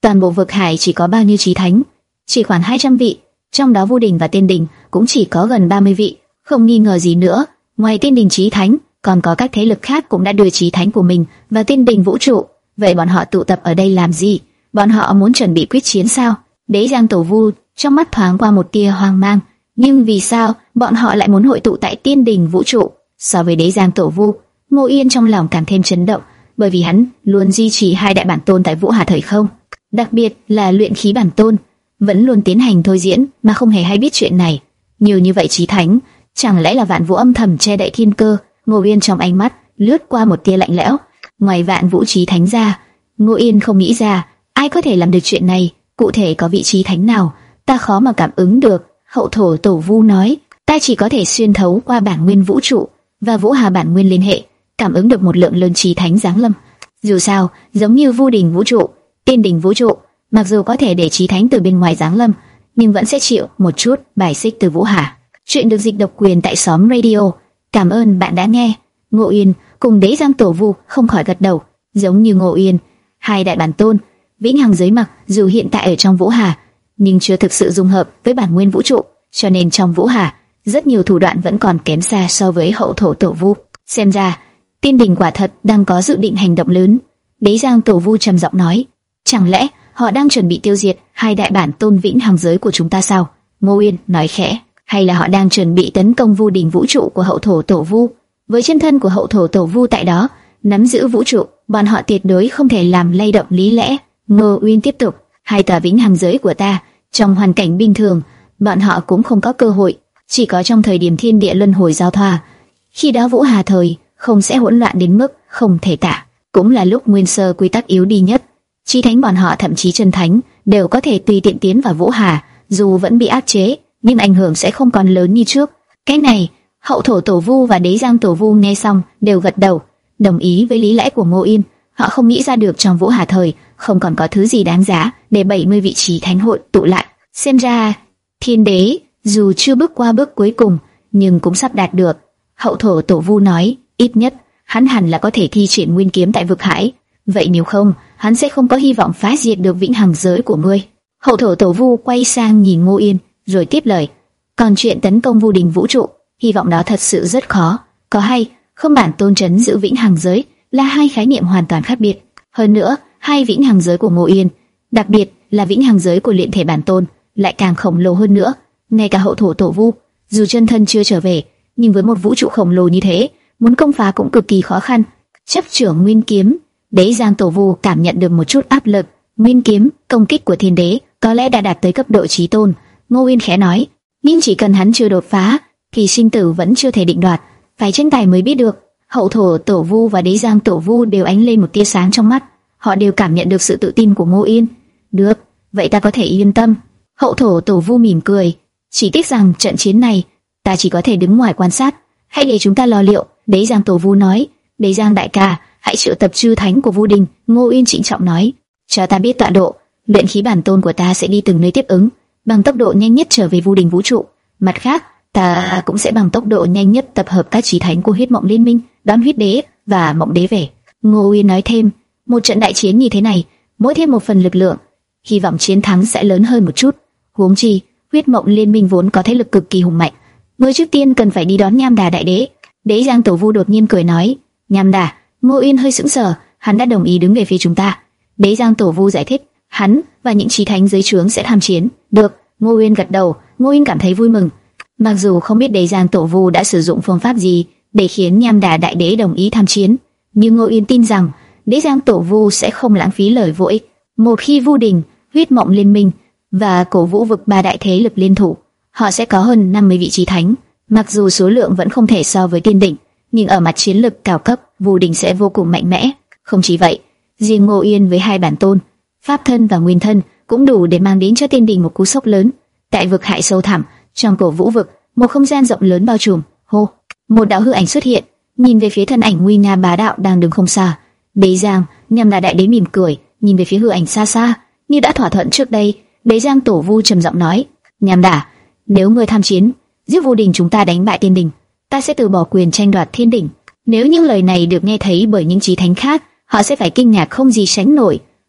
Toàn bộ vực hải chỉ có bao nhiêu chí thánh? Chỉ khoảng hai trăm vị, trong đó Vu Đình và Tiên Đình cũng chỉ có gần ba mươi vị. Không nghi ngờ gì nữa, ngoài Tiên Đình chí thánh, còn có các thế lực khác cũng đã đưa chí thánh của mình và Tiên Đình vũ trụ. Vậy bọn họ tụ tập ở đây làm gì? Bọn họ muốn chuẩn bị quyết chiến sao? Đế Giang Tổ Vu trong mắt thoáng qua một tia hoang mang, nhưng vì sao bọn họ lại muốn hội tụ tại Tiên Đình vũ trụ? So với Đế Giang Tổ Vu, Ngô Yên trong lòng càng thêm chấn động, bởi vì hắn luôn duy trì hai đại bản tôn tại Vũ Hà thời không, đặc biệt là luyện khí bản tôn, vẫn luôn tiến hành thôi diễn mà không hề hay biết chuyện này. Nhiều như vậy chí thánh, chẳng lẽ là Vạn Vũ âm thầm che đậy thiên cơ? Ngô Yên trong ánh mắt lướt qua một tia lạnh lẽo. Ngoài Vạn Vũ chí thánh ra, Ngô Yên không nghĩ ra ai có thể làm được chuyện này. Cụ thể có vị chí thánh nào, ta khó mà cảm ứng được. Hậu thổ Tổ Vu nói, ta chỉ có thể xuyên thấu qua bản nguyên vũ trụ và Vũ Hà bản nguyên liên hệ, cảm ứng được một lượng lớn chí thánh giáng lâm. Dù sao, giống như Vu Đình vũ trụ, Tiên Đình vũ trụ, mặc dù có thể để chí thánh từ bên ngoài giáng lâm, nhưng vẫn sẽ chịu một chút bài xích từ Vũ Hà. Chuyện được dịch độc quyền tại xóm radio. Cảm ơn bạn đã nghe. Ngô Yên cùng Đế Giang Tổ Vu không khỏi gật đầu. Giống như Ngô Yên, hai đại bản tôn vĩnh hằng giới mặc dù hiện tại ở trong Vũ Hà, nhưng chưa thực sự dung hợp với bản nguyên vũ trụ, cho nên trong Vũ Hà rất nhiều thủ đoạn vẫn còn kém xa so với hậu thổ Tổ Vu. Xem ra Tiên Đình quả thật đang có dự định hành động lớn. Đế Giang Tổ Vu trầm giọng nói, chẳng lẽ họ đang chuẩn bị tiêu diệt hai đại bản tôn vĩnh hằng giới của chúng ta sao? Ngô Yên nói khẽ, hay là họ đang chuẩn bị tấn công Vu Đình vũ trụ của hậu thổ Tổ Vu? Với chân thân của hậu thổ Tổ Vu tại đó, nắm giữ vũ trụ, bọn họ tuyệt đối không thể làm lay động lý lẽ. Ngô Uyên tiếp tục, hai tòa vĩnh hằng giới của ta, trong hoàn cảnh bình thường, bọn họ cũng không có cơ hội, chỉ có trong thời điểm thiên địa luân hồi giao thoa, khi đó Vũ Hà thời không sẽ hỗn loạn đến mức không thể tả, cũng là lúc nguyên sơ quy tắc yếu đi nhất. Chí thánh bọn họ thậm chí chân thánh đều có thể tùy tiện tiến vào Vũ Hà, dù vẫn bị áp chế, nhưng ảnh hưởng sẽ không còn lớn như trước. Cái này, hậu thổ Tổ Vu và Đế Giang Tổ Vu nghe xong đều gật đầu, đồng ý với lý lẽ của Ngô Yên. Họ không nghĩ ra được trong Vũ Hà thời không còn có thứ gì đáng giá để bảy mươi vị trí thánh hội tụ lại. Xem ra Thiên Đế dù chưa bước qua bước cuối cùng, nhưng cũng sắp đạt được. Hậu thổ Tổ Vu nói, ít nhất hắn hẳn là có thể thi triển nguyên kiếm tại vực hải. Vậy nếu không, hắn sẽ không có hy vọng phá diệt được vĩnh hằng giới của ngươi. Hậu thổ Tổ Vu quay sang nhìn Ngô Yên, rồi tiếp lời. Còn chuyện tấn công Vu Đình vũ trụ, hy vọng đó thật sự rất khó. Có hay không, bản tôn trấn giữ vĩnh hằng giới là hai khái niệm hoàn toàn khác biệt. Hơn nữa, hai vĩnh hằng giới của Ngô Yên, đặc biệt là vĩnh hằng giới của luyện thể bản tôn, lại càng khổng lồ hơn nữa. Ngay cả hậu thổ Tổ Vu, dù chân thân chưa trở về, nhưng với một vũ trụ khổng lồ như thế, muốn công phá cũng cực kỳ khó khăn. Chấp trưởng nguyên kiếm, Đế Giang Tổ Vu cảm nhận được một chút áp lực. Nguyên kiếm công kích của Thiên Đế có lẽ đã đạt tới cấp độ chí tôn. Ngô Yên khẽ nói, nhưng chỉ cần hắn chưa đột phá, thì sinh tử vẫn chưa thể định đoạt, phải tranh tài mới biết được. Hậu thổ Tổ Vu và Đế Giang Tổ Vu đều ánh lên một tia sáng trong mắt, họ đều cảm nhận được sự tự tin của Ngô Yên. Được, vậy ta có thể yên tâm. Hậu thổ Tổ Vu mỉm cười, chỉ tiếc rằng trận chiến này ta chỉ có thể đứng ngoài quan sát, hãy để chúng ta lo liệu. Đế Giang Tổ Vu nói, Đế Giang đại ca, hãy triệu tập chư thánh của Vu Đình. Ngô Yên trịnh trọng nói, cho ta biết tọa độ, luyện khí bản tôn của ta sẽ đi từng nơi tiếp ứng, bằng tốc độ nhanh nhất trở về Vu Đình vũ trụ. Mặt khác, ta cũng sẽ bằng tốc độ nhanh nhất tập hợp các chí thánh của huyết mộng liên minh, đón huyết đế và mộng đế về. Ngô Uyên nói thêm, một trận đại chiến như thế này, mỗi thêm một phần lực lượng, hy vọng chiến thắng sẽ lớn hơn một chút. Huống chi, huyết mộng liên minh vốn có thế lực cực kỳ hùng mạnh, người trước tiên cần phải đi đón Nham Đà đại đế. Đế Giang Tổ Vu đột nhiên cười nói, Nham Đà. Ngô Uyên hơi sững sờ, hắn đã đồng ý đứng về phía chúng ta. Đế Giang Tổ Vu giải thích, hắn và những chí thánh dưới trướng sẽ tham chiến. Được. Ngô Uyên gật đầu. Ngô Uyên cảm thấy vui mừng. Mặc dù không biết Đế Giang Tổ Vu đã sử dụng phương pháp gì để khiến Nham Đà đại đế đồng ý tham chiến, nhưng Ngô Uyên tin rằng Đế Giang Tổ Vu sẽ không lãng phí lời vô ích. Một khi Vu Đình, huyết mộng liên minh và cổ vũ vực ba đại thế lực liên thủ, họ sẽ có hơn năm mươi vị chí thánh. Mặc dù số lượng vẫn không thể so với Tiên Đình, nhưng ở mặt chiến lực cao cấp, Vu Đình sẽ vô cùng mạnh mẽ. Không chỉ vậy, riêng Ngô Yên với hai bản tôn, pháp thân và nguyên thân cũng đủ để mang đến cho Tiên Đình một cú sốc lớn. Tại vực hải sâu thẳm, trong cổ vũ vực, một không gian rộng lớn bao trùm. Hô, một đạo hư ảnh xuất hiện, nhìn về phía thân ảnh nguy nga bá đạo đang đứng không xa. Đế Giang, Nham Đà đại đế mỉm cười, nhìn về phía hư ảnh xa xa, như đã thỏa thuận trước đây. Đế Giang Tổ Vu trầm giọng nói, Nham Đà, nếu ngươi tham chiến, giúp Vu Đình chúng ta đánh bại Tiên Đình, ta sẽ từ bỏ quyền tranh đoạt Thiên Đỉnh. Nếu những lời này được nghe thấy bởi những chí thánh khác, họ sẽ phải kinh ngạc không gì sánh nổi.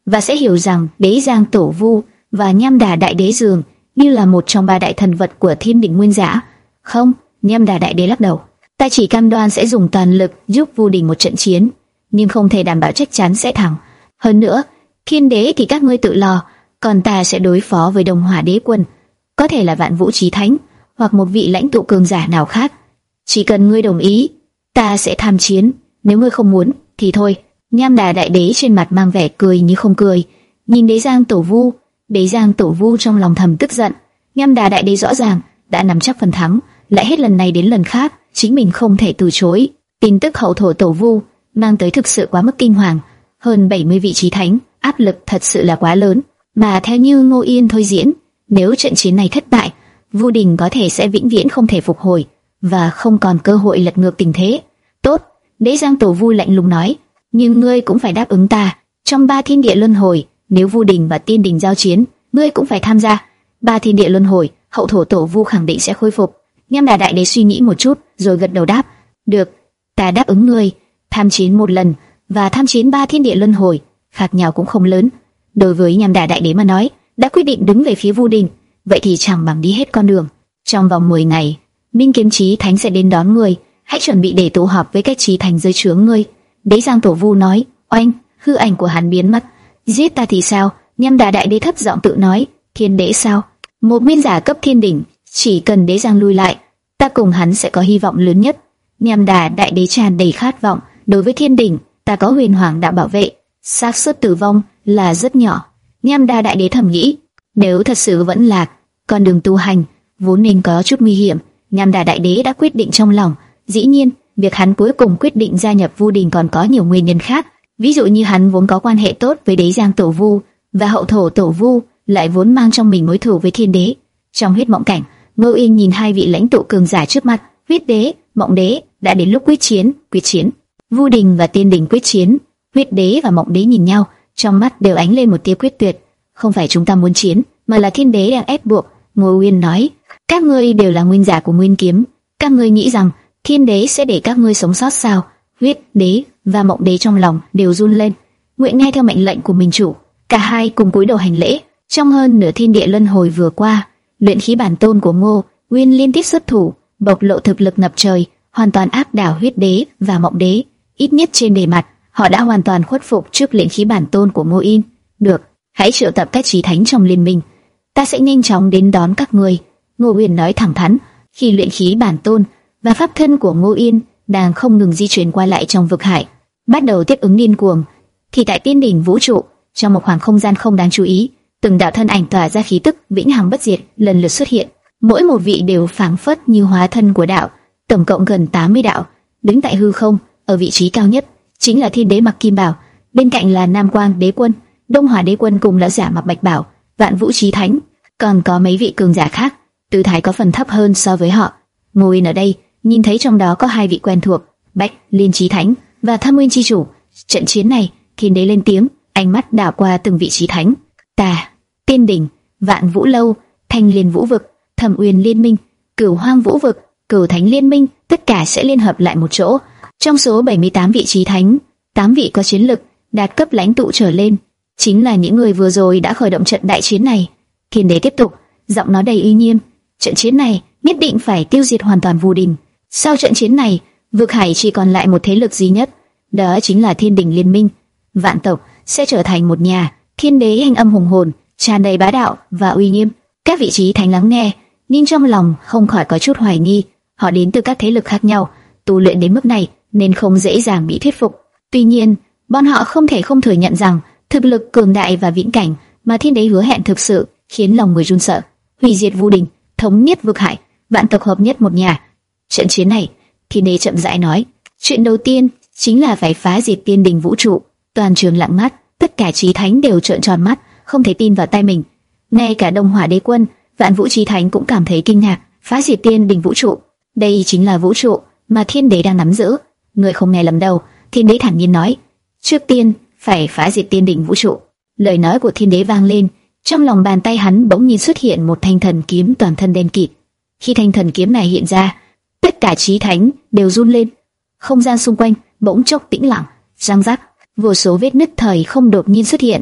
và sẽ hiểu rằng Đế Giang Tổ Vu và Nham Đà Đại Đế dường như là một trong ba đại thần vật của Thiên Đình Nguyên Giả. Không, Nham Đà Đại Đế lắc đầu. Ta chỉ cam đoan sẽ dùng toàn lực giúp Vu Đình một trận chiến, nhưng không thể đảm bảo chắc chắn sẽ thắng. Hơn nữa, Thiên Đế thì các ngươi tự lo, còn ta sẽ đối phó với Đông Hỏa Đế Quân, có thể là Vạn Vũ Chí Thánh hoặc một vị lãnh tụ cường giả nào khác. Chỉ cần ngươi đồng ý, ta sẽ tham chiến. Nếu ngươi không muốn, thì thôi. Nham Đà Đại Đế trên mặt mang vẻ cười như không cười, nhìn Đế Giang Tổ Vu. Đế Giang Tổ Vu trong lòng thầm tức giận. Nham Đà Đại Đế rõ ràng đã nắm chắc phần thắng, lại hết lần này đến lần khác chính mình không thể từ chối. Tin tức hậu thổ Tổ Vu mang tới thực sự quá mức kinh hoàng, hơn bảy mươi vị chí thánh, áp lực thật sự là quá lớn. Mà theo như Ngô Yên thôi diễn, nếu trận chiến này thất bại, Vu Đình có thể sẽ vĩnh viễn không thể phục hồi và không còn cơ hội lật ngược tình thế. Tốt, Đế Giang Tổ Vu lạnh lùng nói, nhưng ngươi cũng phải đáp ứng ta, trong ba thiên địa luân hồi, nếu Vu Đình và Tiên Đình giao chiến, ngươi cũng phải tham gia. Ba thiên địa luân hồi, hậu thổ Tổ Vu khẳng định sẽ khôi phục. Nham Đà Đại Đế suy nghĩ một chút, rồi gật đầu đáp, được, ta đáp ứng ngươi. Tham chiến một lần và tham chiến ba thiên địa luân hồi, khác nhau cũng không lớn. Đối với Nham Đà Đại Đế mà nói, đã quyết định đứng về phía Vu Đình, vậy thì chẳng bằng đi hết con đường. Trong vòng mười ngày, Minh Kiếm Chí Thánh sẽ đến đón ngươi, hãy chuẩn bị để tụ họp với các chí thánh dưới trướng ngươi. Đế Giang Tổ Vu nói. Oanh, hư ảnh của hắn biến mất. Giết ta thì sao? Nham Đà Đại Đế thấp giọng tự nói. Thiên đế sao? Một nguyên giả cấp thiên đỉnh, chỉ cần Đế Giang lui lại, ta cùng hắn sẽ có hy vọng lớn nhất. Nham Đà Đại Đế tràn đầy khát vọng. Đối với thiên đỉnh, ta có Huyền Hoàng đạo bảo vệ, xác suất tử vong là rất nhỏ. Nham Đà Đại Đế thầm nghĩ, nếu thật sự vẫn lạc, con đường tu hành vốn nên có chút nguy hiểm. Nham Đà Đại Đế đã quyết định trong lòng. Dĩ nhiên, việc hắn cuối cùng quyết định gia nhập Vu Đình còn có nhiều nguyên nhân khác. Ví dụ như hắn vốn có quan hệ tốt với Đế Giang Tổ Vu và hậu thổ Tổ Vu, lại vốn mang trong mình mối thù với Thiên Đế. Trong huyết mộng cảnh, Ngô Yên nhìn hai vị lãnh tụ cường giả trước mặt, Huyết Đế, Mộng Đế, đã đến lúc quyết chiến. Quyết chiến. Vu Đình và Tiên Đình quyết chiến. Huyết Đế và Mộng Đế nhìn nhau, trong mắt đều ánh lên một tia quyết tuyệt. Không phải chúng ta muốn chiến, mà là Thiên Đế đang ép buộc. Ngô Yên nói, các ngươi đều là nguyên giả của Nguyên Kiếm, các ngươi nghĩ rằng Thiên Đế sẽ để các ngươi sống sót sao? Huyết Đế và Mộng Đế trong lòng đều run lên, nguyện nghe theo mệnh lệnh của mình chủ. Cả hai cùng cúi đầu hành lễ. Trong hơn nửa thiên địa luân hồi vừa qua, luyện khí bản tôn của Ngô Nguyên liên tiếp xuất thủ, bộc lộ thực lực ngập trời, hoàn toàn áp đảo Huyết Đế và Mộng Đế. Ít nhất trên bề mặt, họ đã hoàn toàn khuất phục trước luyện khí bản tôn của Ngô Yên. Được, hãy triệu tập các chí thánh trong liên minh, ta sẽ nhanh chóng đến đón các ngươi. Ngô Uyên nói thẳng thắn. Khi luyện khí bản tôn và pháp thân của Ngô Yên đang không ngừng di chuyển qua lại trong vực hải, bắt đầu tiếp ứng điên cuồng, thì tại Tiên Đỉnh vũ trụ, trong một khoảng không gian không đáng chú ý, từng đạo thân ảnh tỏa ra khí tức vĩnh hằng bất diệt lần lượt xuất hiện. Mỗi một vị đều phảng phất như hóa thân của đạo, tổng cộng gần tám mươi đạo, đứng tại hư không. Ở vị trí cao nhất chính là Thiên Đế mặc kim bào, bên cạnh là Nam Quang Đế Quân, Đông Hỏa Đế Quân cùng lão giả mặc bạch bào, Vạn Vũ Chí Thánh, còn có mấy vị cường giả khác, tư thái có phần thấp hơn so với họ. Ngồi ở đây, nhìn thấy trong đó có hai vị quen thuộc, Bách Liên Chí Thánh và Thâm Nguyên Chi Chủ. Trận chiến này, Thiên Đế lên tiếng, ánh mắt đảo qua từng vị chí thánh. Ta, Tiên Đỉnh, Vạn Vũ Lâu, Thanh Liên Vũ Vực, Thâm Uyên Liên Minh, Cửu Hoang Vũ Vực, Cửu Thánh Liên Minh, tất cả sẽ liên hợp lại một chỗ. Trong số bảy mươi tám vị chí thánh, tám vị có chiến lực đạt cấp lãnh tụ trở lên, chính là những người vừa rồi đã khởi động trận đại chiến này. Thiên Đế tiếp tục, giọng nói đầy uy nghiêm, trận chiến này nhất định phải tiêu diệt hoàn toàn Vu Đình. Sau trận chiến này, vực hải chỉ còn lại một thế lực duy nhất, đó chính là Thiên Đình Liên Minh. Vạn tộc sẽ trở thành một nhà. Thiên Đế hành âm hùng hồn, tràn đầy bá đạo và uy nghiêm. Các vị chí thánh lắng nghe, nhưng trong lòng không khỏi có chút hoài nghi. Họ đến từ các thế lực khác nhau, tu luyện đến mức này nên không dễ dàng bị thuyết phục. Tuy nhiên, bọn họ không thể không thừa nhận rằng thực lực cường đại và viễn cảnh mà Thiên Đế hứa hẹn thực sự khiến lòng người run sợ. Hủy diệt Vu Đình, thống nhất vực hải, vạn tộc hợp nhất một nhà. Trận chiến này, Thiên Đế chậm rãi nói, chuyện đầu tiên chính là phải phá diệt Tiên Đình vũ trụ. Toàn trường lặng ngắt, tất cả chí thánh đều trợn tròn mắt, không thể tin vào tai mình. Ngay cả Đông Hỏa Đế Quân, Vạn Vũ Chí Thánh cũng cảm thấy kinh ngạc. Phá diệt Tiên Đình vũ trụ, đây chính là vũ trụ mà Thiên Đế đang nắm giữ. Người không nghe lầm đâu, Thiên Đế thản nhiên nói, trước tiên phải phá diệt Tiên Đình vũ trụ. Lời nói của Thiên Đế vang lên, trong lòng bàn tay hắn bỗng nhiên xuất hiện một thanh thần kiếm toàn thân đen kịt. Khi thanh thần kiếm này hiện ra, tất cả chí thánh đều run lên. Không gian xung quanh bỗng chốc tĩnh lặng, răng rắc, vô số vết nứt thời không đột nhiên xuất hiện,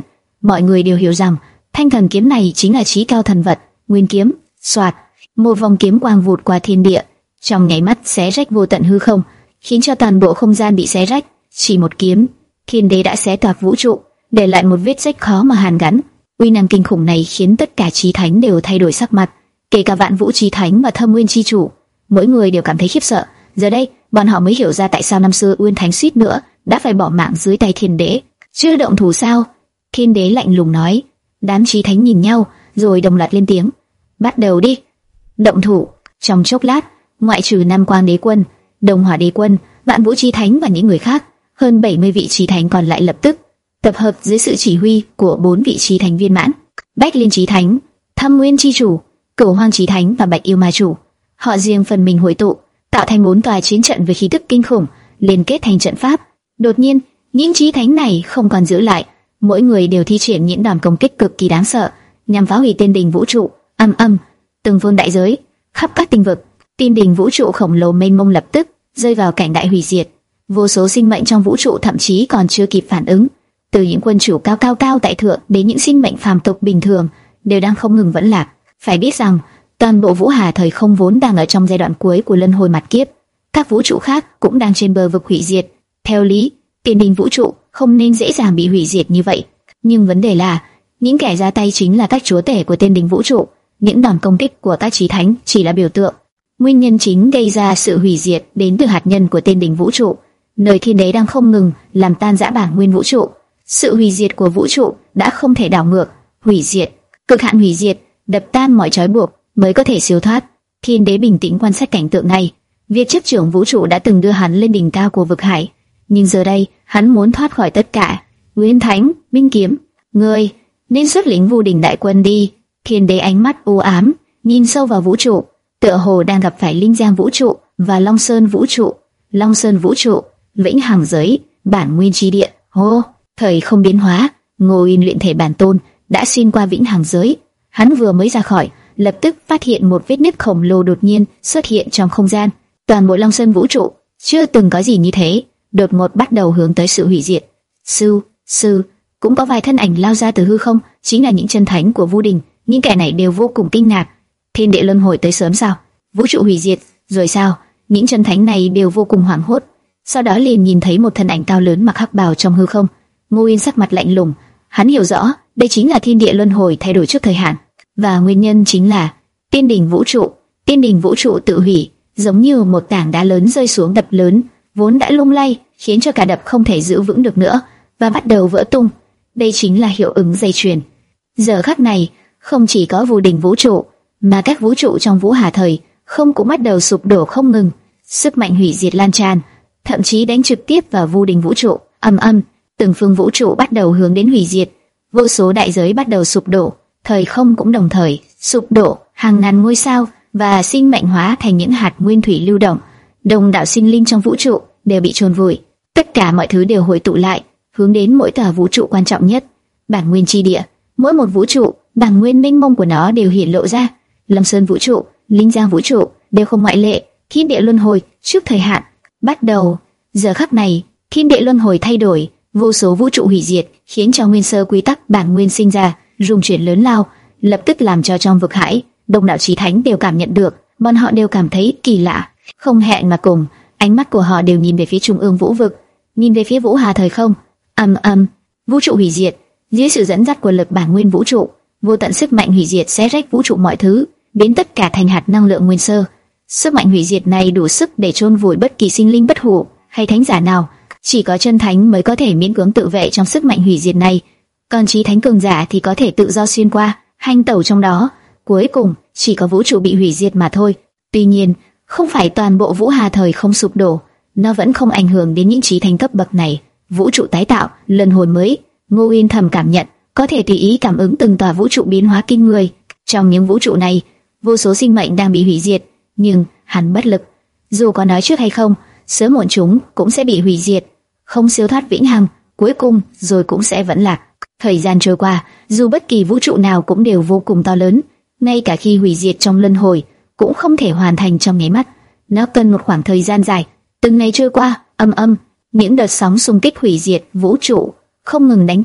mọi người đều hiểu rằng thanh thần kiếm này chính là chí cao thần vật, nguyên kiếm. Soạt, một vòng kiếm quang vụt qua thiên địa, trong nháy mắt xé rách vô tận hư không, khiến cho toàn bộ không gian bị xé rách. Chỉ một kiếm, thiên đế đã xé toạc vũ trụ, để lại một vết rách khó mà hàn gắn. Uy năng kinh khủng này khiến tất cả chí thánh đều thay đổi sắc mặt, kể cả Vạn Vũ chí thánh và Thâm Nguyên chi chủ, mỗi người đều cảm thấy khiếp sợ. Giờ đây, bọn họ mới hiểu ra tại sao năm xưa Uyên Thánh suýt nữa đã phải bỏ mạng dưới tay thiên đế. Chưa động thủ sao? Thiên đế lạnh lùng nói. Đám chí thánh nhìn nhau, rồi đồng loạt lên tiếng. Bắt đầu đi. Động thủ. Trong chốc lát, ngoại trừ Nam Quang Đế Quân, Đông Hỏa Đế Quân, Vạn Vũ chí thánh và những người khác, hơn bảy mươi vị chí thánh còn lại lập tức tập hợp dưới sự chỉ huy của bốn vị chí thánh viên mãn: Bách Liên chí thánh, Thâm Nguyên chi chủ, Cửu Hoang chí thánh và Bạch Yêu ma chủ. Họ riêng phần mình hội tụ, tạo thành bốn tòa chiến trận với khí tức kinh khủng, liên kết thành trận pháp. Đột nhiên, những chí thánh này không còn giữ lại, mỗi người đều thi triển những đòn công kích cực kỳ đáng sợ, nhằm phá hủy tiên đình vũ trụ. Âm âm, từng phương đại giới, khắp các tinh vực, tiên đình vũ trụ khổng lồ mênh mông lập tức rơi vào cảnh đại hủy diệt. Vô số sinh mệnh trong vũ trụ thậm chí còn chưa kịp phản ứng, từ những quân chủ cao cao cao tại thượng đến những sinh mệnh phàm tục bình thường, đều đang không ngừng vẫn lạc. Phải biết rằng, toàn bộ Vũ Hà thời không vốn đang ở trong giai đoạn cuối của luân hồi mặt kiếp, các vũ trụ khác cũng đang trên bờ vực hủy diệt. Theo lý, tiên đình vũ trụ không nên dễ dàng bị hủy diệt như vậy, nhưng vấn đề là những kẻ ra tay chính là các chúa tể của tiên đình vũ trụ. Những đòn công kích của các chí thánh chỉ là biểu tượng. Nguyên nhân chính gây ra sự hủy diệt đến từ hạt nhân của tiên đình vũ trụ, nơi thiên đế đang không ngừng làm tan rã bản nguyên vũ trụ. Sự hủy diệt của vũ trụ đã không thể đảo ngược, hủy diệt, cực hạn hủy diệt, đập tan mọi trói buộc mới có thể siêu thoát. Thiên đế bình tĩnh quan sát cảnh tượng này. Việc chấp trưởng vũ trụ đã từng đưa hắn lên đỉnh cao của vực hải, nhưng giờ đây hắn muốn thoát khỏi tất cả. Nguyên Thánh, Minh Kiếm, ngươi nên xuất lĩnh Vu Đình đại quân đi. Thiên đế ánh mắt u ám, nhìn sâu vào vũ trụ, tựa hồ đang gặp phải Linh Giang vũ trụ và Long Sơn vũ trụ. Long Sơn vũ trụ, vĩnh hằng giới, bản nguyên chi địa. Hô, thời không biến hóa, Ngô Yên luyện thể bản tôn đã xuyên qua vĩnh hằng giới. Hắn vừa mới ra khỏi, lập tức phát hiện một vết nứt khổng lồ đột nhiên xuất hiện trong không gian. Toàn bộ Long Sơn vũ trụ chưa từng có gì như thế, đột ngột bắt đầu hướng tới sự hủy diệt. Sư, sư, cũng có vài thân ảnh lao ra từ hư không, chính là những chân thánh của Vu Đình. Những kẻ này đều vô cùng kinh ngạc. Thiên địa luân hồi tới sớm sao? Vũ trụ hủy diệt rồi sao? Những chân thánh này đều vô cùng hoảng hốt. Sau đó liền nhìn thấy một thân ảnh cao lớn mặc hắc bào trong hư không. Ngô Yên sắc mặt lạnh lùng, hắn hiểu rõ đây chính là thiên địa luân hồi thay đổi trước thời hạn, và nguyên nhân chính là tiên đình vũ trụ. Tiên đình vũ trụ tự hủy, giống như một tảng đá lớn rơi xuống đập lớn, vốn đã lung lay, khiến cho cả đập không thể giữ vững được nữa và bắt đầu vỡ tung. Đây chính là hiệu ứng dây chuyền. Giờ khắc này, không chỉ có Vu Đình vũ trụ, mà các vũ trụ trong Vũ Hà thời không cũng bắt đầu sụp đổ không ngừng. Sức mạnh hủy diệt lan tràn, thậm chí đánh trực tiếp vào Vu Đình vũ trụ. Âm âm, từng phương vũ trụ bắt đầu hướng đến hủy diệt, vô số đại giới bắt đầu sụp đổ, thời không cũng đồng thời sụp đổ, hàng ngàn ngôi sao và sinh mệnh hóa thành những hạt nguyên thủy lưu động. Đông đảo sinh linh trong vũ trụ đều bị chôn vùi, tất cả mọi thứ đều hội tụ lại, hướng đến mỗi tòa vũ trụ quan trọng nhất, bản nguyên chi địa. Mỗi một vũ trụ, bản nguyên mênh mông của nó đều hiển lộ ra. Lâm Sơn vũ trụ, Linh Giang vũ trụ đều không ngoại lệ. Thiên địa luân hồi trước thời hạn bắt đầu. Giờ khắc này, thiên địa luân hồi thay đổi, vô số vũ trụ hủy diệt, khiến cho nguyên sơ quy tắc bản nguyên sinh ra rung chuyển lớn lao, lập tức làm cho trong vực hải, đông đảo chí thánh đều cảm nhận được. Bọn họ đều cảm thấy kỳ lạ, không hẹn mà cùng, ánh mắt của họ đều nhìn về phía trung ương vũ vực, nhìn về phía Vũ Hà thời không. Âm âm, vũ trụ hủy diệt, dưới sự dẫn dắt của lực bản nguyên vũ trụ, vô tận sức mạnh hủy diệt xé rách vũ trụ mọi thứ, biến tất cả thành hạt năng lượng nguyên sơ. Sức mạnh hủy diệt này đủ sức để chôn vùi bất kỳ sinh linh bất hủ hay thánh giả nào. Chỉ có chân thánh mới có thể miễn cưỡng tự vệ trong sức mạnh hủy diệt này, còn chí thánh cường giả thì có thể tự do xuyên qua, hành tẩu trong đó. Cuối cùng, chỉ có vũ trụ bị hủy diệt mà thôi. Tuy nhiên, không phải toàn bộ Vũ Hà thời không sụp đổ, nó vẫn không ảnh hưởng đến những chí thánh cấp bậc này. Vũ trụ tái tạo, luân hồi mới. Ngô Yên thầm cảm nhận, có thể tùy ý cảm ứng từng tòa vũ trụ biến hóa kinh người. Trong những vũ trụ này, vô số sinh mệnh đang bị hủy diệt, nhưng hắn bất lực. Dù có nói trước hay không, sớm muộn chúng cũng sẽ bị hủy diệt, không siêu thoát vĩnh hằng, cuối cùng rồi cũng sẽ vẫn lạc. Thời gian trôi qua, dù bất kỳ vũ trụ nào cũng đều vô cùng to lớn, ngay cả khi hủy diệt trong luân hồi cũng không thể hoàn thành trong nháy mắt, nó cần một khoảng thời gian dài. Từng ngày trôi qua, âm âm, những đợt sóng xung kích hủy diệt vũ trụ không ngừng đánh thẳng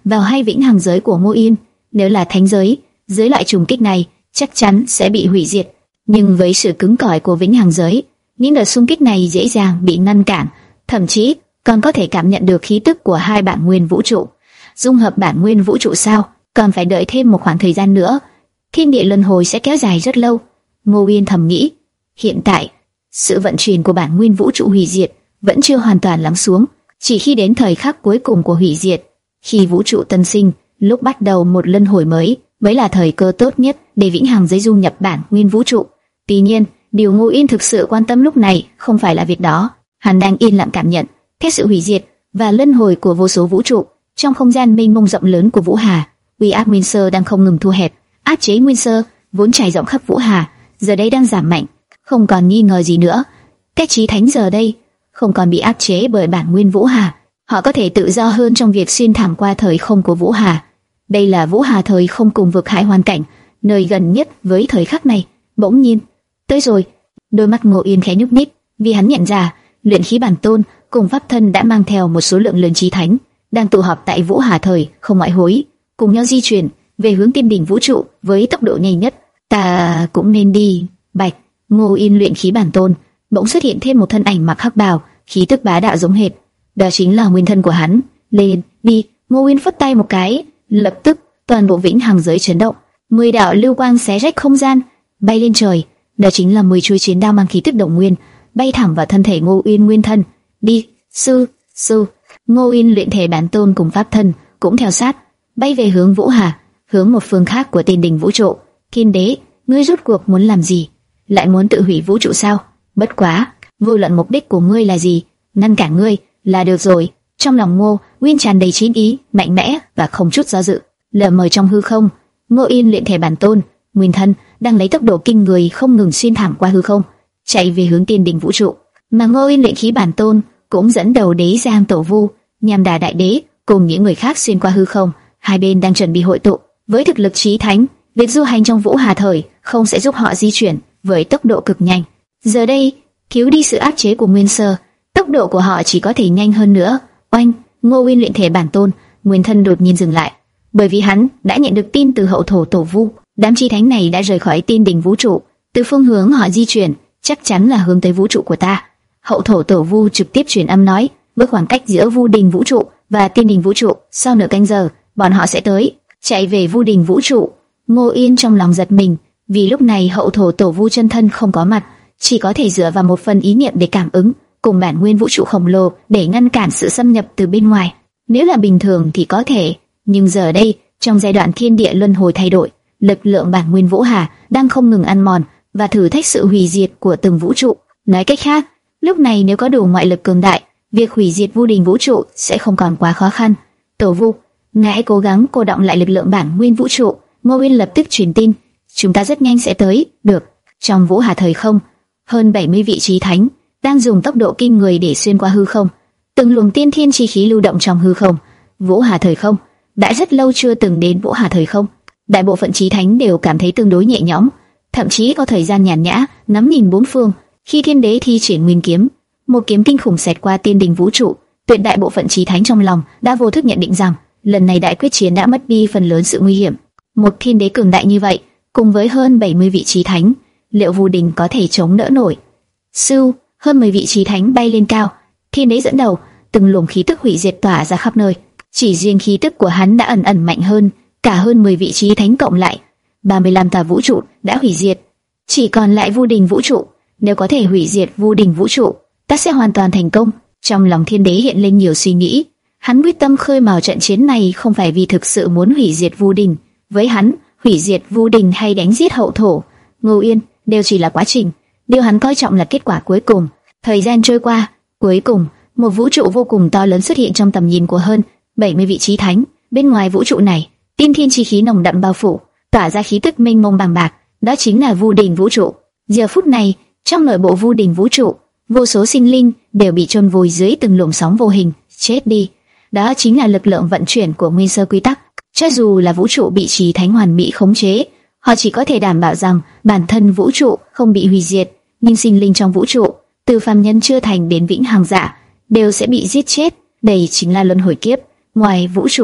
vào hay vĩnh hằng giới của Ngô Yên. Nếu là thánh giới, dưới loại trùng kích này chắc chắn sẽ bị hủy diệt. Nhưng với sự cứng cỏi của vĩnh hằng giới, những đợt xung kích này dễ dàng bị ngăn cản, thậm chí còn có thể cảm nhận được khí tức của hai bản nguyên vũ trụ. Dung hợp bản nguyên vũ trụ sao? Còn phải đợi thêm một khoảng thời gian nữa. Thiên địa luân hồi sẽ kéo dài rất lâu. Ngô Yên thầm nghĩ. Hiện tại, sự vận chuyển của bản nguyên vũ trụ hủy diệt vẫn chưa hoàn toàn lắng xuống. Chỉ khi đến thời khắc cuối cùng của hủy diệt, khi vũ trụ tân sinh, lúc bắt đầu một luân hồi mới, mới là thời cơ tốt nhất để vĩnh hằng giới dung nhập bản nguyên vũ trụ. Tuy nhiên, điều Ngô Yên thực sự quan tâm lúc này không phải là việc đó. Hắn đang yên lặng cảm nhận theo sự hủy diệt và luân hồi của vô số vũ trụ trong không gian mênh mông rộng lớn của Vũ Hà. Uy áp nguyên sơ đang không ngừng thu hẹp, áp chế nguyên sơ vốn trải rộng khắp Vũ Hà giờ đây đang giảm mạnh, không còn nghi ngờ gì nữa. Các chí thánh giờ đây không còn bị áp chế bởi bản nguyên Vũ Hà, họ có thể tự do hơn trong việc xuyên thẳng qua thời không của Vũ Hà. Đây là Vũ Hà thời không cùng vực hải hoàn cảnh, nơi gần nhất với thời khắc này. Bỗng nhiên, tới rồi. Đôi mắt Ngô Yên khẽ nhúc nhích, vì hắn nhận ra luyện khí bản tôn cùng pháp thân đã mang theo một số lượng lớn chí thánh đang tụ họp tại Vũ Hà thời không ngoại hối, cùng nhau di chuyển về hướng tiên đỉnh vũ trụ với tốc độ nhanh nhất. Ta cũng nên đi. Bạch. Ngô Yên luyện khí bản tôn, bỗng xuất hiện thêm một thân ảnh mặc hắc bào, khí tức bá đạo giống hệt. Đó chính là nguyên thân của hắn. Lên, đi. Ngô Yên phất tay một cái, lập tức toàn bộ vĩnh hằng giới chấn động, mười đạo lưu quang xé rách không gian, bay lên trời. Đó chính là mười chuôi chiến đao mang khí tức động nguyên, bay thẳng vào thân thể Ngô Yên nguyên thân. Đi, sư, sư. Ngô Yên luyện thể bản tôn cùng pháp thân cũng theo sát, bay về hướng Vũ Hà, hướng một phương khác của tiên đỉnh vũ trụ. Thiên đế, ngươi rốt cuộc muốn làm gì? Lại muốn tự hủy vũ trụ sao? Bất quá, vô luận mục đích của ngươi là gì, ngăn cản ngươi là được rồi. Trong lòng Ngô Nguyên tràn đầy chiến ý, mạnh mẽ và không chút do dự. Lờ mờ trong hư không, Ngô Yên luyện thể bản tôn, nguyên thân đang lấy tốc độ kinh người không ngừng xuyên thẳng qua hư không, chạy về hướng tiên đỉnh vũ trụ. Mà Ngô Yên luyện khí bản tôn cũng dẫn đầu đế Giang Tổ Vu, Nham Đà Đại Đế cùng những người khác xuyên qua hư không. Hai bên đang chuẩn bị hội tụ. Với thực lực chí thánh, việc du hành trong Vũ Hà thời không sẽ giúp họ di chuyển với tốc độ cực nhanh. Giờ đây, thiếu đi sự áp chế của nguyên sơ, tốc độ của họ chỉ có thể nhanh hơn nữa. Oanh! Ngô Yên luyện thể bản tôn, nguyên thân đột nhiên dừng lại, bởi vì hắn đã nhận được tin từ hậu thổ Tổ Vu, đám chí thánh này đã rời khỏi tiên đỉnh vũ trụ. Từ phương hướng họ di chuyển, chắc chắn là hướng tới vũ trụ của ta. Hậu thổ Tổ Vu trực tiếp truyền âm nói, với khoảng cách giữa Vu đỉnh vũ trụ và tiên đỉnh vũ trụ, sau nửa canh giờ, bọn họ sẽ tới. Chạy về Vu đỉnh vũ trụ. Ngô Yên trong lòng giật mình, vì lúc này hậu thổ Tổ Vu chân thân không có mặt, chỉ có thể dựa vào một phần ý niệm để cảm ứng cùng bản nguyên vũ trụ khổng lồ để ngăn cản sự xâm nhập từ bên ngoài. Nếu là bình thường thì có thể, nhưng giờ đây, trong giai đoạn thiên địa luân hồi thay đổi, lực lượng bản nguyên Vũ Hà đang không ngừng ăn mòn và thử thách sự hủy diệt của từng vũ trụ. Nói cách khác, lúc này nếu có đủ ngoại lực cường đại, việc hủy diệt Vu đỉnh vũ trụ sẽ không còn quá khó khăn. Tổ Vu, ngài hãy cố gắng cô đọng lại lực lượng bản nguyên vũ trụ. Ngô Yên lập tức truyền tin, chúng ta rất nhanh sẽ tới. Được. Trong Vũ Hà thời không, hơn bảy mươi vị chí thánh đang dùng tốc độ kinh người để xuyên qua hư không. Từng luồng tiên thiên chi khí lưu động trong hư không. Vũ Hà thời không, đã rất lâu chưa từng đến Vũ Hà thời không. Đại bộ phận chí thánh đều cảm thấy tương đối nhẹ nhõm, thậm chí có thời gian nhàn nhã ngắm nhìn bốn phương. Khi thiên đế thi triển nguyên kiếm, một kiếm kinh khủng xẹt qua tiên đỉnh vũ trụ, tuyệt đại bộ phận chí thánh trong lòng đã vô thức nhận định rằng lần này đại quyết chiến đã mất đi phần lớn sự nguy hiểm. Một thiên đế cường đại như vậy, cùng với hơn bảy mươi vị chí thánh, liệu Vu đỉnh có thể chống đỡ nổi? Sưu, hơn mười vị chí thánh bay lên cao, thiên đế dẫn đầu, từng luồng khí tức hủy diệt tỏa ra khắp nơi. Chỉ riêng khí tức của hắn đã ẩn ẩn mạnh hơn cả hơn mười vị chí thánh cộng lại. ba mươi lăm tòa vũ trụ đã hủy diệt, chỉ còn lại Vu đỉnh vũ trụ. Nếu có thể hủy diệt Vu đỉnh vũ trụ, ta sẽ hoàn toàn thành công. Trong lòng thiên đế hiện lên nhiều suy nghĩ. Hắn quyết tâm khơi mào trận chiến này không phải vì thực sự muốn hủy diệt Vu đỉnh. Với hắn, hủy diệt Vu đỉnh hay đánh giết hậu thổ Ngô Yên đều chỉ là quá trình. Điều hắn coi trọng là kết quả cuối cùng. Thời gian trôi qua, cuối cùng một vũ trụ vô cùng to lớn xuất hiện trong tầm nhìn của hơn bảy mươi vị chí thánh. Bên ngoài vũ trụ này, tiên thiên chi khí nồng đậm bao phủ, tỏa ra khí tức mênh mông bằng bạc. Đó chính là Vu đỉnh vũ trụ. Giờ phút này, trong nội bộ Vu đỉnh vũ trụ, vô số sinh linh đều bị chôn vùi dưới từng luồng sóng vô hình, chết đi. Đó chính là lực lượng vận chuyển của nguyên sơ quy tắc. Cho dù là vũ trụ bị chí thánh hoàn mỹ khống chế, họ chỉ có thể đảm bảo rằng bản thân vũ trụ không bị hủy diệt, nhưng sinh linh trong vũ trụ, từ phàm nhân chưa thành đến vĩnh hằng giả, đều sẽ bị giết chết. Đây chính là luân hồi kiếp. Ngoài vũ trụ,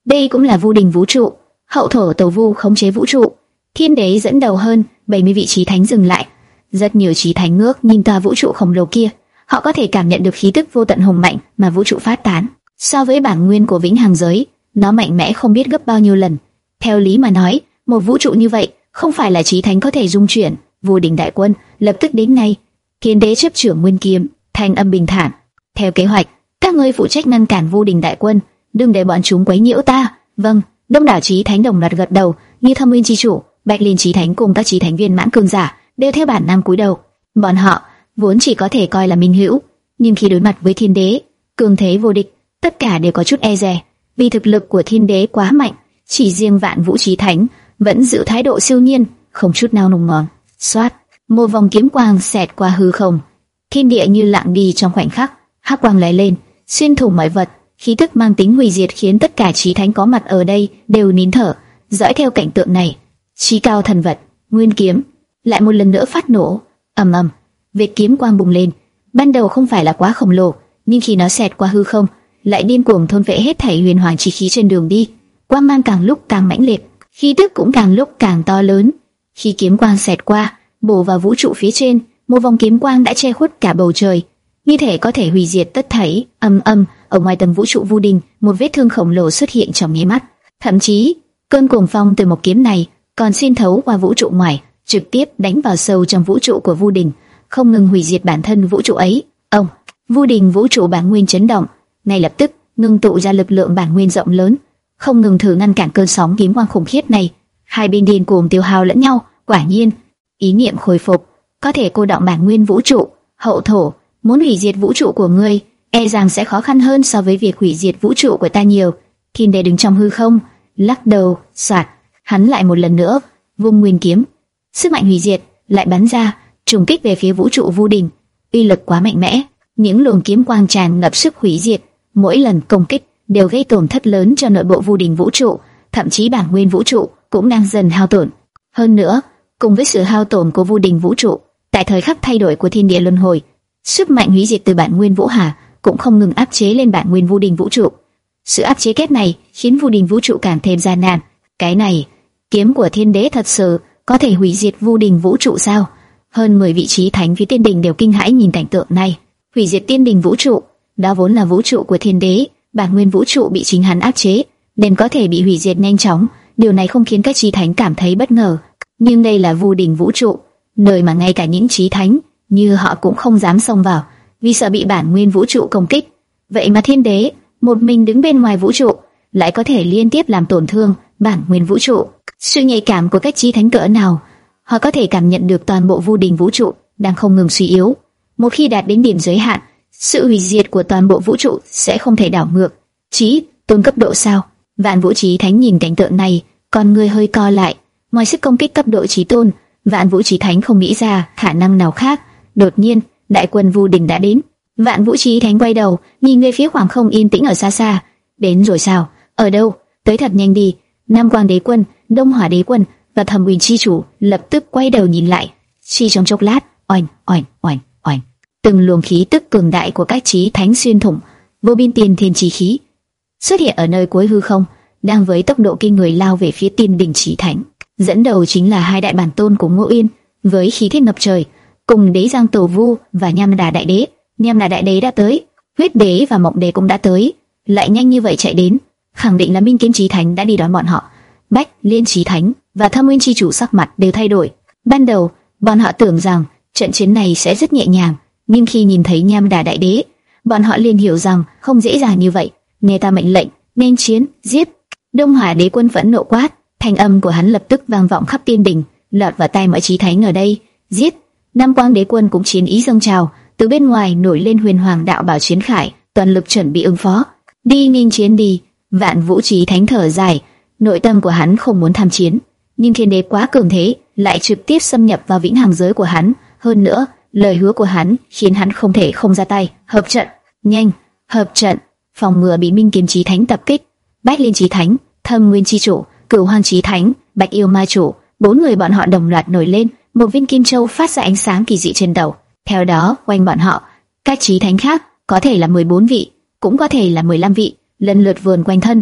Đây cũng là vô đình vũ trụ, hậu thổ tổ vu khống chế vũ trụ. Thiên đế dẫn đầu hơn bảy mươi vị chí thánh dừng lại. Rất nhiều chí thánh ngước nhìn tòa vũ trụ khổng lồ kia, họ có thể cảm nhận được khí tức vô tận hùng mạnh mà vũ trụ phát tán. So với bản nguyên của vĩnh hằng giới, nó mạnh mẽ không biết gấp bao nhiêu lần. Theo lý mà nói, một vũ trụ như vậy không phải là chí thánh có thể dung chuyển. Vô đình đại quân lập tức đến ngay. Thiên đế chấp trưởng nguyên kiếm, thanh âm bình thản: theo kế hoạch, các ngươi phụ trách ngăn cản vô đình đại quân, đừng để bọn chúng quấy nhiễu ta. Vâng. Đông đảo chí thánh đồng loạt gật đầu, như Thâm Nguyên chi chủ, Bạch Liên chí thánh cùng các chí thánh viên mãn cường giả đều theo bản năng cúi đầu. Bọn họ vốn chỉ có thể coi là minh hữu, nhưng khi đối mặt với thiên đế, cường thế vô địch, tất cả đều có chút e dè, vì thực lực của thiên đế quá mạnh. Chỉ riêng Vạn Vũ chí thánh vẫn giữ thái độ siêu nhiên, không chút nào nùng nòng. Xoát, một vòng kiếm quang xẹt qua hư không, thiên địa như lặng đi trong khoảnh khắc, hắc quang lóe lên, xuyên thủng mọi vật. Khí tức mang tính hủy diệt khiến tất cả chí thánh có mặt ở đây đều nín thở, dõi theo cảnh tượng này. Chí cao thần vật, nguyên kiếm, lại một lần nữa phát nổ, ầm ầm, vệt kiếm quang bùng lên. Ban đầu không phải là quá khổng lồ, nhưng khi nó xẹt qua hư không, lại điên cuồng thôn phệ hết thảy huyền hoàng chi khí trên đường đi. Quang mang càng lúc càng mãnh liệt, khí tức cũng càng lúc càng to lớn. Khi kiếm quang xẹt qua, bổ vào vũ trụ phía trên, một vòng kiếm quang đã che khuất cả bầu trời, như thể có thể hủy diệt tất thảy. Âm âm, ở ngoài tầng vũ trụ vô đình, một vết thương khổng lồ xuất hiện trong nháy mắt. Thậm chí, cơn cuồng phong từ một kiếm này còn xuyên thấu qua vũ trụ ngoài, trực tiếp đánh vào sâu trong vũ trụ của vô đình, không ngừng hủy diệt bản thân vũ trụ ấy. Ông, vô đình vũ trụ bản nguyên chấn động, ngay lập tức ngưng tụ ra lực lượng bản nguyên rộng lớn, không ngừng thử ngăn cản cơn sóng kiếm quang khủng khiếp này. Hai bên điên cuồng tiêu hao lẫn nhau. Quả nhiên, ý niệm khôi phục có thể cô động bản nguyên vũ trụ. Hậu thổ, muốn hủy diệt vũ trụ của ngươi, e rằng sẽ khó khăn hơn so với việc hủy diệt vũ trụ của ta nhiều. Thiên đế đứng trong hư không, lắc đầu, soạt, hắn lại một lần nữa vung nguyên kiếm, sức mạnh hủy diệt lại bắn ra, trùng kích về phía vũ trụ vô đình. Uy lực quá mạnh mẽ, những luồng kiếm quang tràn ngập sức hủy diệt, mỗi lần công kích đều gây tổn thất lớn cho nội bộ vô đình vũ trụ, thậm chí bản nguyên vũ trụ cũng đang dần hao tổn. Hơn nữa, cùng với sự hao tổn của vô đình vũ trụ, tại thời khắc thay đổi của thiên địa luân hồi, sức mạnh hủy diệt từ bản nguyên vũ hà cũng không ngừng áp chế lên bản nguyên vô đình vũ trụ. Sự áp chế kép này khiến vô đình vũ trụ càng thêm gian nan. Cái này, kiếm của thiên đế thật sự có thể hủy diệt vô đình vũ trụ sao? Hơn mười vị trí thánh phía tiên đình đều kinh hãi nhìn cảnh tượng này. Hủy diệt tiên đình vũ trụ, đó vốn là vũ trụ của thiên đế, bản nguyên vũ trụ bị chính hắn áp chế, nên có thể bị hủy diệt nhanh chóng. Điều này không khiến các trí thánh cảm thấy bất ngờ. Nhưng đây là vô đình vũ trụ, nơi mà ngay cả những trí thánh như họ cũng không dám xông vào, vì sợ bị bản nguyên vũ trụ công kích. Vậy mà thiên đế một mình đứng bên ngoài vũ trụ, lại có thể liên tiếp làm tổn thương bản nguyên vũ trụ. Sự nhạy cảm của các trí thánh cỡ nào, họ có thể cảm nhận được toàn bộ vô đình vũ trụ đang không ngừng suy yếu. Một khi đạt đến điểm giới hạn, sự hủy diệt của toàn bộ vũ trụ sẽ không thể đảo ngược. Chí tôn cấp độ sao? Vạn Vũ Chí Thánh nhìn cảnh tượng này, con người hơi co lại. Ngoài sức công kích cấp độ chí tôn, Vạn Vũ Chí Thánh không nghĩ ra khả năng nào khác. Đột nhiên, đại quân vô đình đã đến. Vạn Vũ Chí Thánh quay đầu, nhìn về phía khoảng không yên tĩnh ở xa xa. Đến rồi sao? Ở đâu? Tới thật nhanh đi. Nam Quang Đế Quân, Đông Hỏa Đế Quân và Thẩm Uyên Chi Chủ lập tức quay đầu nhìn lại. Chỉ trong chốc lát, oanh, oanh, oanh, oanh, từng luồng khí tức cường đại của các chí thánh xuyên thủng vô biên tiền thiên chí khí, xuất hiện ở nơi cuối hư không, đang với tốc độ kinh người lao về phía tiên đỉnh chí thánh. Dẫn đầu chính là hai đại bản tôn của Ngô Uyên, với khí thế ngập trời, cùng Đế Giang Tổ Vu và Nham Đà Đại Đế. Nham Đà Đại Đế đã tới, Huyết Đế và Mộng Đế cũng đã tới, lại nhanh như vậy chạy đến, khẳng định là Minh Kiếm Chí Thánh đã đi đón bọn họ. Bách Liên Chí Thánh và Thâm Nguyên Chi Chủ sắc mặt đều thay đổi. Ban đầu, bọn họ tưởng rằng trận chiến này sẽ rất nhẹ nhàng, nhưng khi nhìn thấy Nham Đà Đại Đế, bọn họ liền hiểu rằng không dễ dàng như vậy. Nghe ta mệnh lệnh, nên chiến, giết. Đông Hỏa Đế Quân phẫn nộ quát, thanh âm của hắn lập tức vang vọng khắp tiên đình, lọt vào tai mọi chí thánh ở đây. Giết! Nam Quang Đế Quân cũng chiến ý dâng trào, từ bên ngoài nổi lên Huyền Hoàng Đạo Bảo chiến khải, toàn lực chuẩn bị ứng phó. Đi nghênh chiến đi! Vạn Vũ Chí Thánh thở dài, nội tâm của hắn không muốn tham chiến, nhưng thiên đế quá cường thế, lại trực tiếp xâm nhập vào vĩnh hằng giới của hắn. Hơn nữa, lời hứa của hắn khiến hắn không thể không ra tay. Hợp trận, nhanh, hợp trận, phòng ngừa bị Minh Kiếm Chí Thánh tập kích. Bách Liên Chí Thánh, Thâm Nguyên Chi Chủ, Cửu Hoang Chí Thánh, Bạch Yêu Ma Chủ, bốn người bọn họ đồng loạt nổi lên, một viên kim châu phát ra ánh sáng kỳ dị trên đầu. Theo đó, quanh bọn họ, các chí thánh khác, có thể là mười bốn vị, cũng có thể là mười lăm vị, lần lượt vườn quanh thân, tạo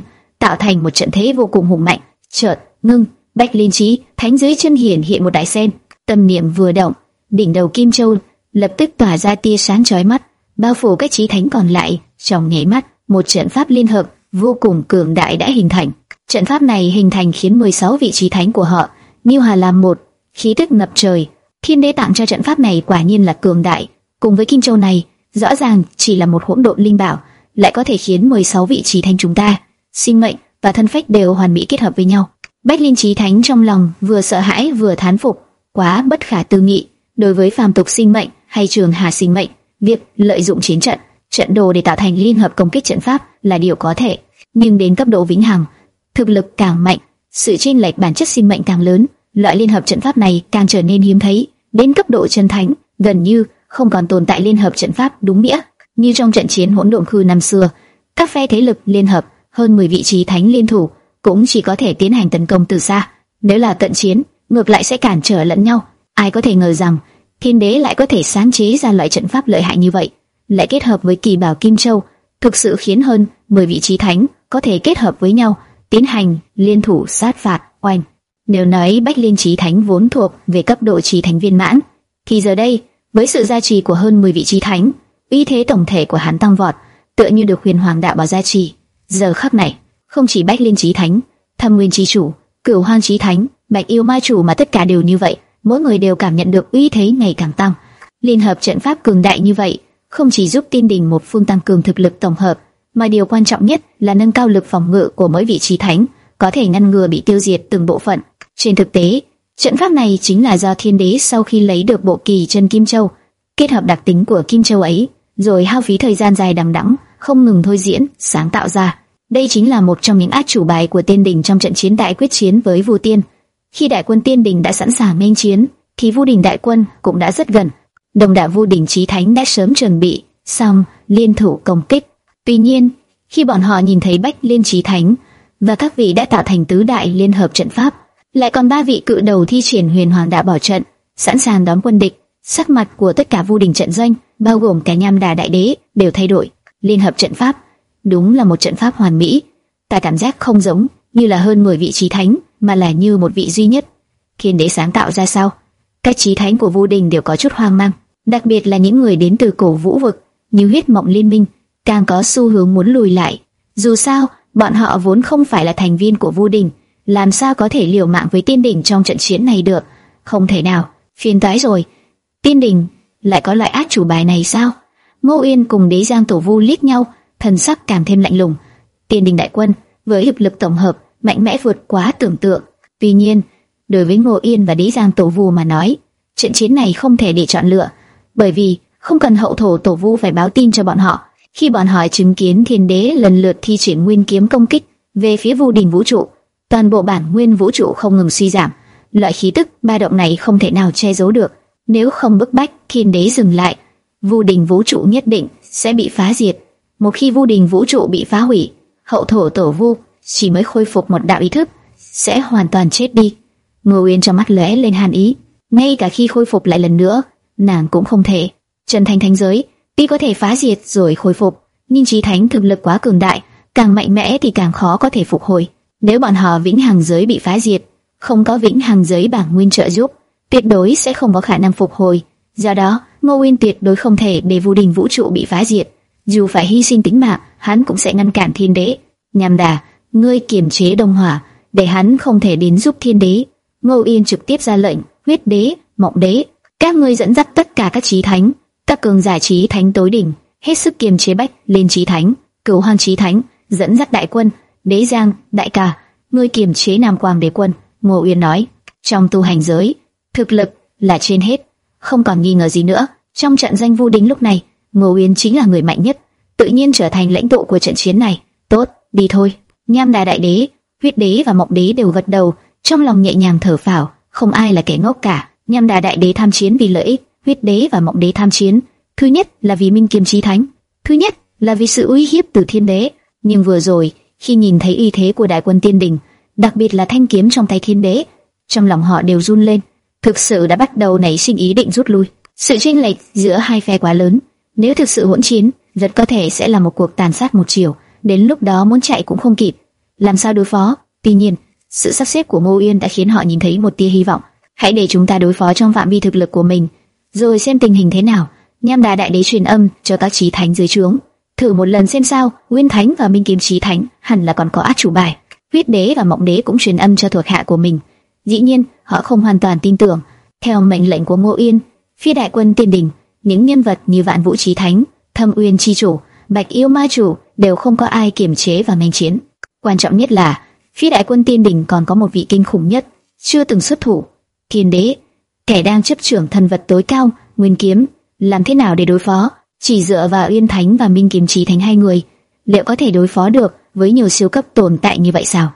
tạo thành một trận thế vô cùng hùng mạnh. Chợt ngưng, Bách Liên Chí Thánh dưới chân hiển hiện một đại sen, tâm niệm vừa động, đỉnh đầu Kim Châu lập tức tỏa ra tia sáng chói mắt, bao phủ các chí thánh còn lại. Trong nháy mắt, một trận pháp liên hợp vô cùng cường đại đã hình thành. Trận pháp này hình thành khiến mười sáu vị chí thánh của họ như hòa làm một, khí tức ngập trời. Thiên Đế tặng cho trận pháp này quả nhiên là cường đại, cùng với Kim Châu này, rõ ràng chỉ là một hỗn độn linh bảo, lại có thể khiến mười sáu vị chí thánh chúng ta, sinh mệnh và thân phách đều hoàn mỹ kết hợp với nhau. Bách Liên Chí Thánh trong lòng vừa sợ hãi vừa thán phục, quá bất khả tư nghị. Đối với phàm tục sinh mệnh hay trường hà sinh mệnh, việc lợi dụng chiến trận, trận đồ để tạo thành liên hợp công kích trận pháp là điều có thể, nhưng đến cấp độ vĩnh hằng, thực lực càng mạnh, sự chênh lệch bản chất sinh mệnh càng lớn, loại liên hợp trận pháp này càng trở nên hiếm thấy. Đến cấp độ chân thánh, gần như không còn tồn tại liên hợp trận pháp đúng nghĩa. Như trong trận chiến hỗn độn khư năm xưa, các phe thế lực liên hợp hơn mười vị chí thánh liên thủ cũng chỉ có thể tiến hành tấn công từ xa. Nếu là cận chiến, ngược lại sẽ cản trở lẫn nhau. Ai có thể ngờ rằng Thiên Đế lại có thể sáng chế ra loại trận pháp lợi hại như vậy, lại kết hợp với kỳ bảo Kim Châu, thực sự khiến hơn mười vị chí thánh có thể kết hợp với nhau tiến hành liên thủ sát phạt. Oanh! Nếu nói Bách Liên Chí Thánh vốn thuộc về cấp độ chí thánh viên mãn, thì giờ đây với sự gia trì của hơn mười vị chí thánh, uy thế tổng thể của hắn tăng vọt, tựa như được Huyền Hoàng Đạo bảo gia trì. Giờ khắc này, không chỉ Bách Liên Chí Thánh, Thâm Nguyên Chí Chủ, Cửu Hoang Chí Thánh, Bạch Yêu Ma Chủ mà tất cả đều như vậy, mỗi người đều cảm nhận được uy thế ngày càng tăng. Liên hợp trận pháp cường đại như vậy, không chỉ giúp Tiên Đình một phương tăng cường thực lực tổng hợp, mà điều quan trọng nhất là nâng cao lực phòng ngự của mỗi vị chí thánh, có thể ngăn ngừa bị tiêu diệt từng bộ phận. Trên thực tế, trận pháp này chính là do Thiên Đế sau khi lấy được bộ kỳ chân Kim Châu, kết hợp đặc tính của Kim Châu ấy, rồi hao phí thời gian dài đằng đẵng, không ngừng thôi diễn, sáng tạo ra. Đây chính là một trong những át chủ bài của Tiên Đình trong trận chiến đại quyết chiến với Vu Tiên. Khi đại quân Tiên Đình đã sẵn sàng nghênh chiến, thì Vu Đình đại quân cũng đã rất gần. Đồng đạo Vu Đình chí thánh đã sớm chuẩn bị xong liên thủ công kích. Tuy nhiên, khi bọn họ nhìn thấy Bách Liên Chí Thánh và các vị đã tạo thành tứ đại liên hợp trận pháp, lại còn ba vị cự đầu thi triển Huyền Hoàng Đạo bảo trận, sẵn sàng đón quân địch, sắc mặt của tất cả Vu Đình trận doanh, bao gồm cả Nham Đà Đại Đế, đều thay đổi. Liên hợp trận pháp đúng là một trận pháp hoàn mỹ. Ta cảm giác không giống như là hơn mười vị chí thánh, mà là như một vị duy nhất. Thiên Đế sáng tạo ra sao? Các chí thánh của Vu Đình đều có chút hoang mang, đặc biệt là những người đến từ cổ vũ vực như Huyết Mộng Liên Minh, càng có xu hướng muốn lùi lại. Dù sao, bọn họ vốn không phải là thành viên của Vu Đình, làm sao có thể liều mạng với Tiên Đình trong trận chiến này được? Không thể nào, phiền toái rồi. Tiên Đình lại có loại át chủ bài này sao? Ngô Uyên cùng Đế Giang Tổ Vu liếc nhau, thần sắc càng thêm lạnh lùng. Tiên Đình đại quân với hiệp lực tổng hợp mạnh mẽ vượt quá tưởng tượng. Tuy nhiên, đối với Ngô Uyên và Đế Giang Tổ Vu mà nói, trận chiến này không thể để chọn lựa, bởi vì không cần hậu thổ Tổ Vu phải báo tin cho bọn họ. Khi bọn họ chứng kiến Thiên Đế lần lượt thi triển nguyên kiếm công kích về phía Vu Đình vũ trụ, toàn bộ bản nguyên vũ trụ không ngừng suy giảm. Loại khí tức ba động này không thể nào che giấu được. Nếu không bức bách Thiên Đế dừng lại, Vu Đình vũ trụ nhất định sẽ bị phá diệt. Một khi Vu Đình vũ trụ bị phá hủy, hậu thổ Tổ Vu chỉ mới khôi phục một đạo ý thức sẽ hoàn toàn chết đi. Ngô Uyên trong mắt lóe lên hàn ý, ngay cả khi khôi phục lại lần nữa, nàng cũng không thể. Chân Thanh thánh giới tuy có thể phá diệt rồi khôi phục, nhưng chí thánh thực lực quá cường đại, càng mạnh mẽ thì càng khó có thể phục hồi. Nếu bọn họ vĩnh hằng giới bị phá diệt, không có vĩnh hằng giới bản nguyên trợ giúp, tuyệt đối sẽ không có khả năng phục hồi. Do đó, Ngô Uyên tuyệt đối không thể để Vu Đình vũ trụ bị phá diệt, dù phải hy sinh tính mạng, hắn cũng sẽ ngăn cản Thiên Đế. Nham Đà, ngươi kiềm chế Đông Hỏa, để hắn không thể đến giúp Thiên Đế. Ngô Uyên trực tiếp ra lệnh, Huyết Đế, Mộng Đế, các ngươi dẫn dắt tất cả các chí thánh, các cường giả chí thánh tối đỉnh, hết sức kiềm chế Bách Liên Chí Thánh, Cửu Hoang Chí Thánh, dẫn dắt đại quân. Đế Giang, đại ca, ngươi kiềm chế Nam Quang Đế quân. Ngô Uyên nói, trong tu hành giới, thực lực là trên hết, không còn nghi ngờ gì nữa. Trong trận danh Vu Đình lúc này, Ngô Uyên chính là người mạnh nhất, tự nhiên trở thành lãnh tụ của trận chiến này. Tốt, đi thôi. Nham Đà Đại Đế, Huyết Đế và Mộng Đế đều gật đầu, trong lòng nhẹ nhàng thở phào, không ai là kẻ ngốc cả. Nham Đà Đại Đế tham chiến vì lợi ích, Huyết Đế và Mộng Đế tham chiến, thứ nhất là vì Minh Kiếm Chí Thánh, thứ nhất là vì sự uy hiếp từ Thiên Đế. Nhưng vừa rồi, khi nhìn thấy uy thế của đại quân Tiên Đình, đặc biệt là thanh kiếm trong tay Thiên Đế, trong lòng họ đều run lên, thực sự đã bắt đầu nảy sinh ý định rút lui. Sự chênh lệch giữa hai phe quá lớn, nếu thực sự hỗn chiến, rất có thể sẽ là một cuộc tàn sát một chiều, đến lúc đó muốn chạy cũng không kịp. làm sao đối phó. Tuy nhiên, sự sắp xếp của Ngô Uyên đã khiến họ nhìn thấy một tia hy vọng. Hãy để chúng ta đối phó trong phạm vi thực lực của mình, rồi xem tình hình thế nào. Nham Đà Đại Đế truyền âm cho các chí thánh dưới trướng, thử một lần xem sao. Nguyên Thánh và Minh Kiếm Chí Thánh hẳn là còn có át chủ bài. Huyết Đế và Mộng Đế cũng truyền âm cho thuộc hạ của mình. Dĩ nhiên, họ không hoàn toàn tin tưởng. Theo mệnh lệnh của Ngô Uyên, phía đại quân Tiên Đình, những nhân vật như Vạn Vũ Chí Thánh, Thâm Uyên Chi Chủ, Bạch Yêu Ma Chủ đều không có ai kiềm chế và nghênh chiến. Quan trọng nhất là phía đại quân Tiên Đình còn có một vị kinh khủng nhất, chưa từng xuất thủ, Thiên Đế, kẻ đang chấp trưởng thần vật tối cao, Nguyên Kiếm. Làm thế nào để đối phó? Chỉ dựa vào Uyên Thánh và Minh Kiếm Chí Thánh hai người, liệu có thể đối phó được với nhiều siêu cấp tồn tại như vậy sao?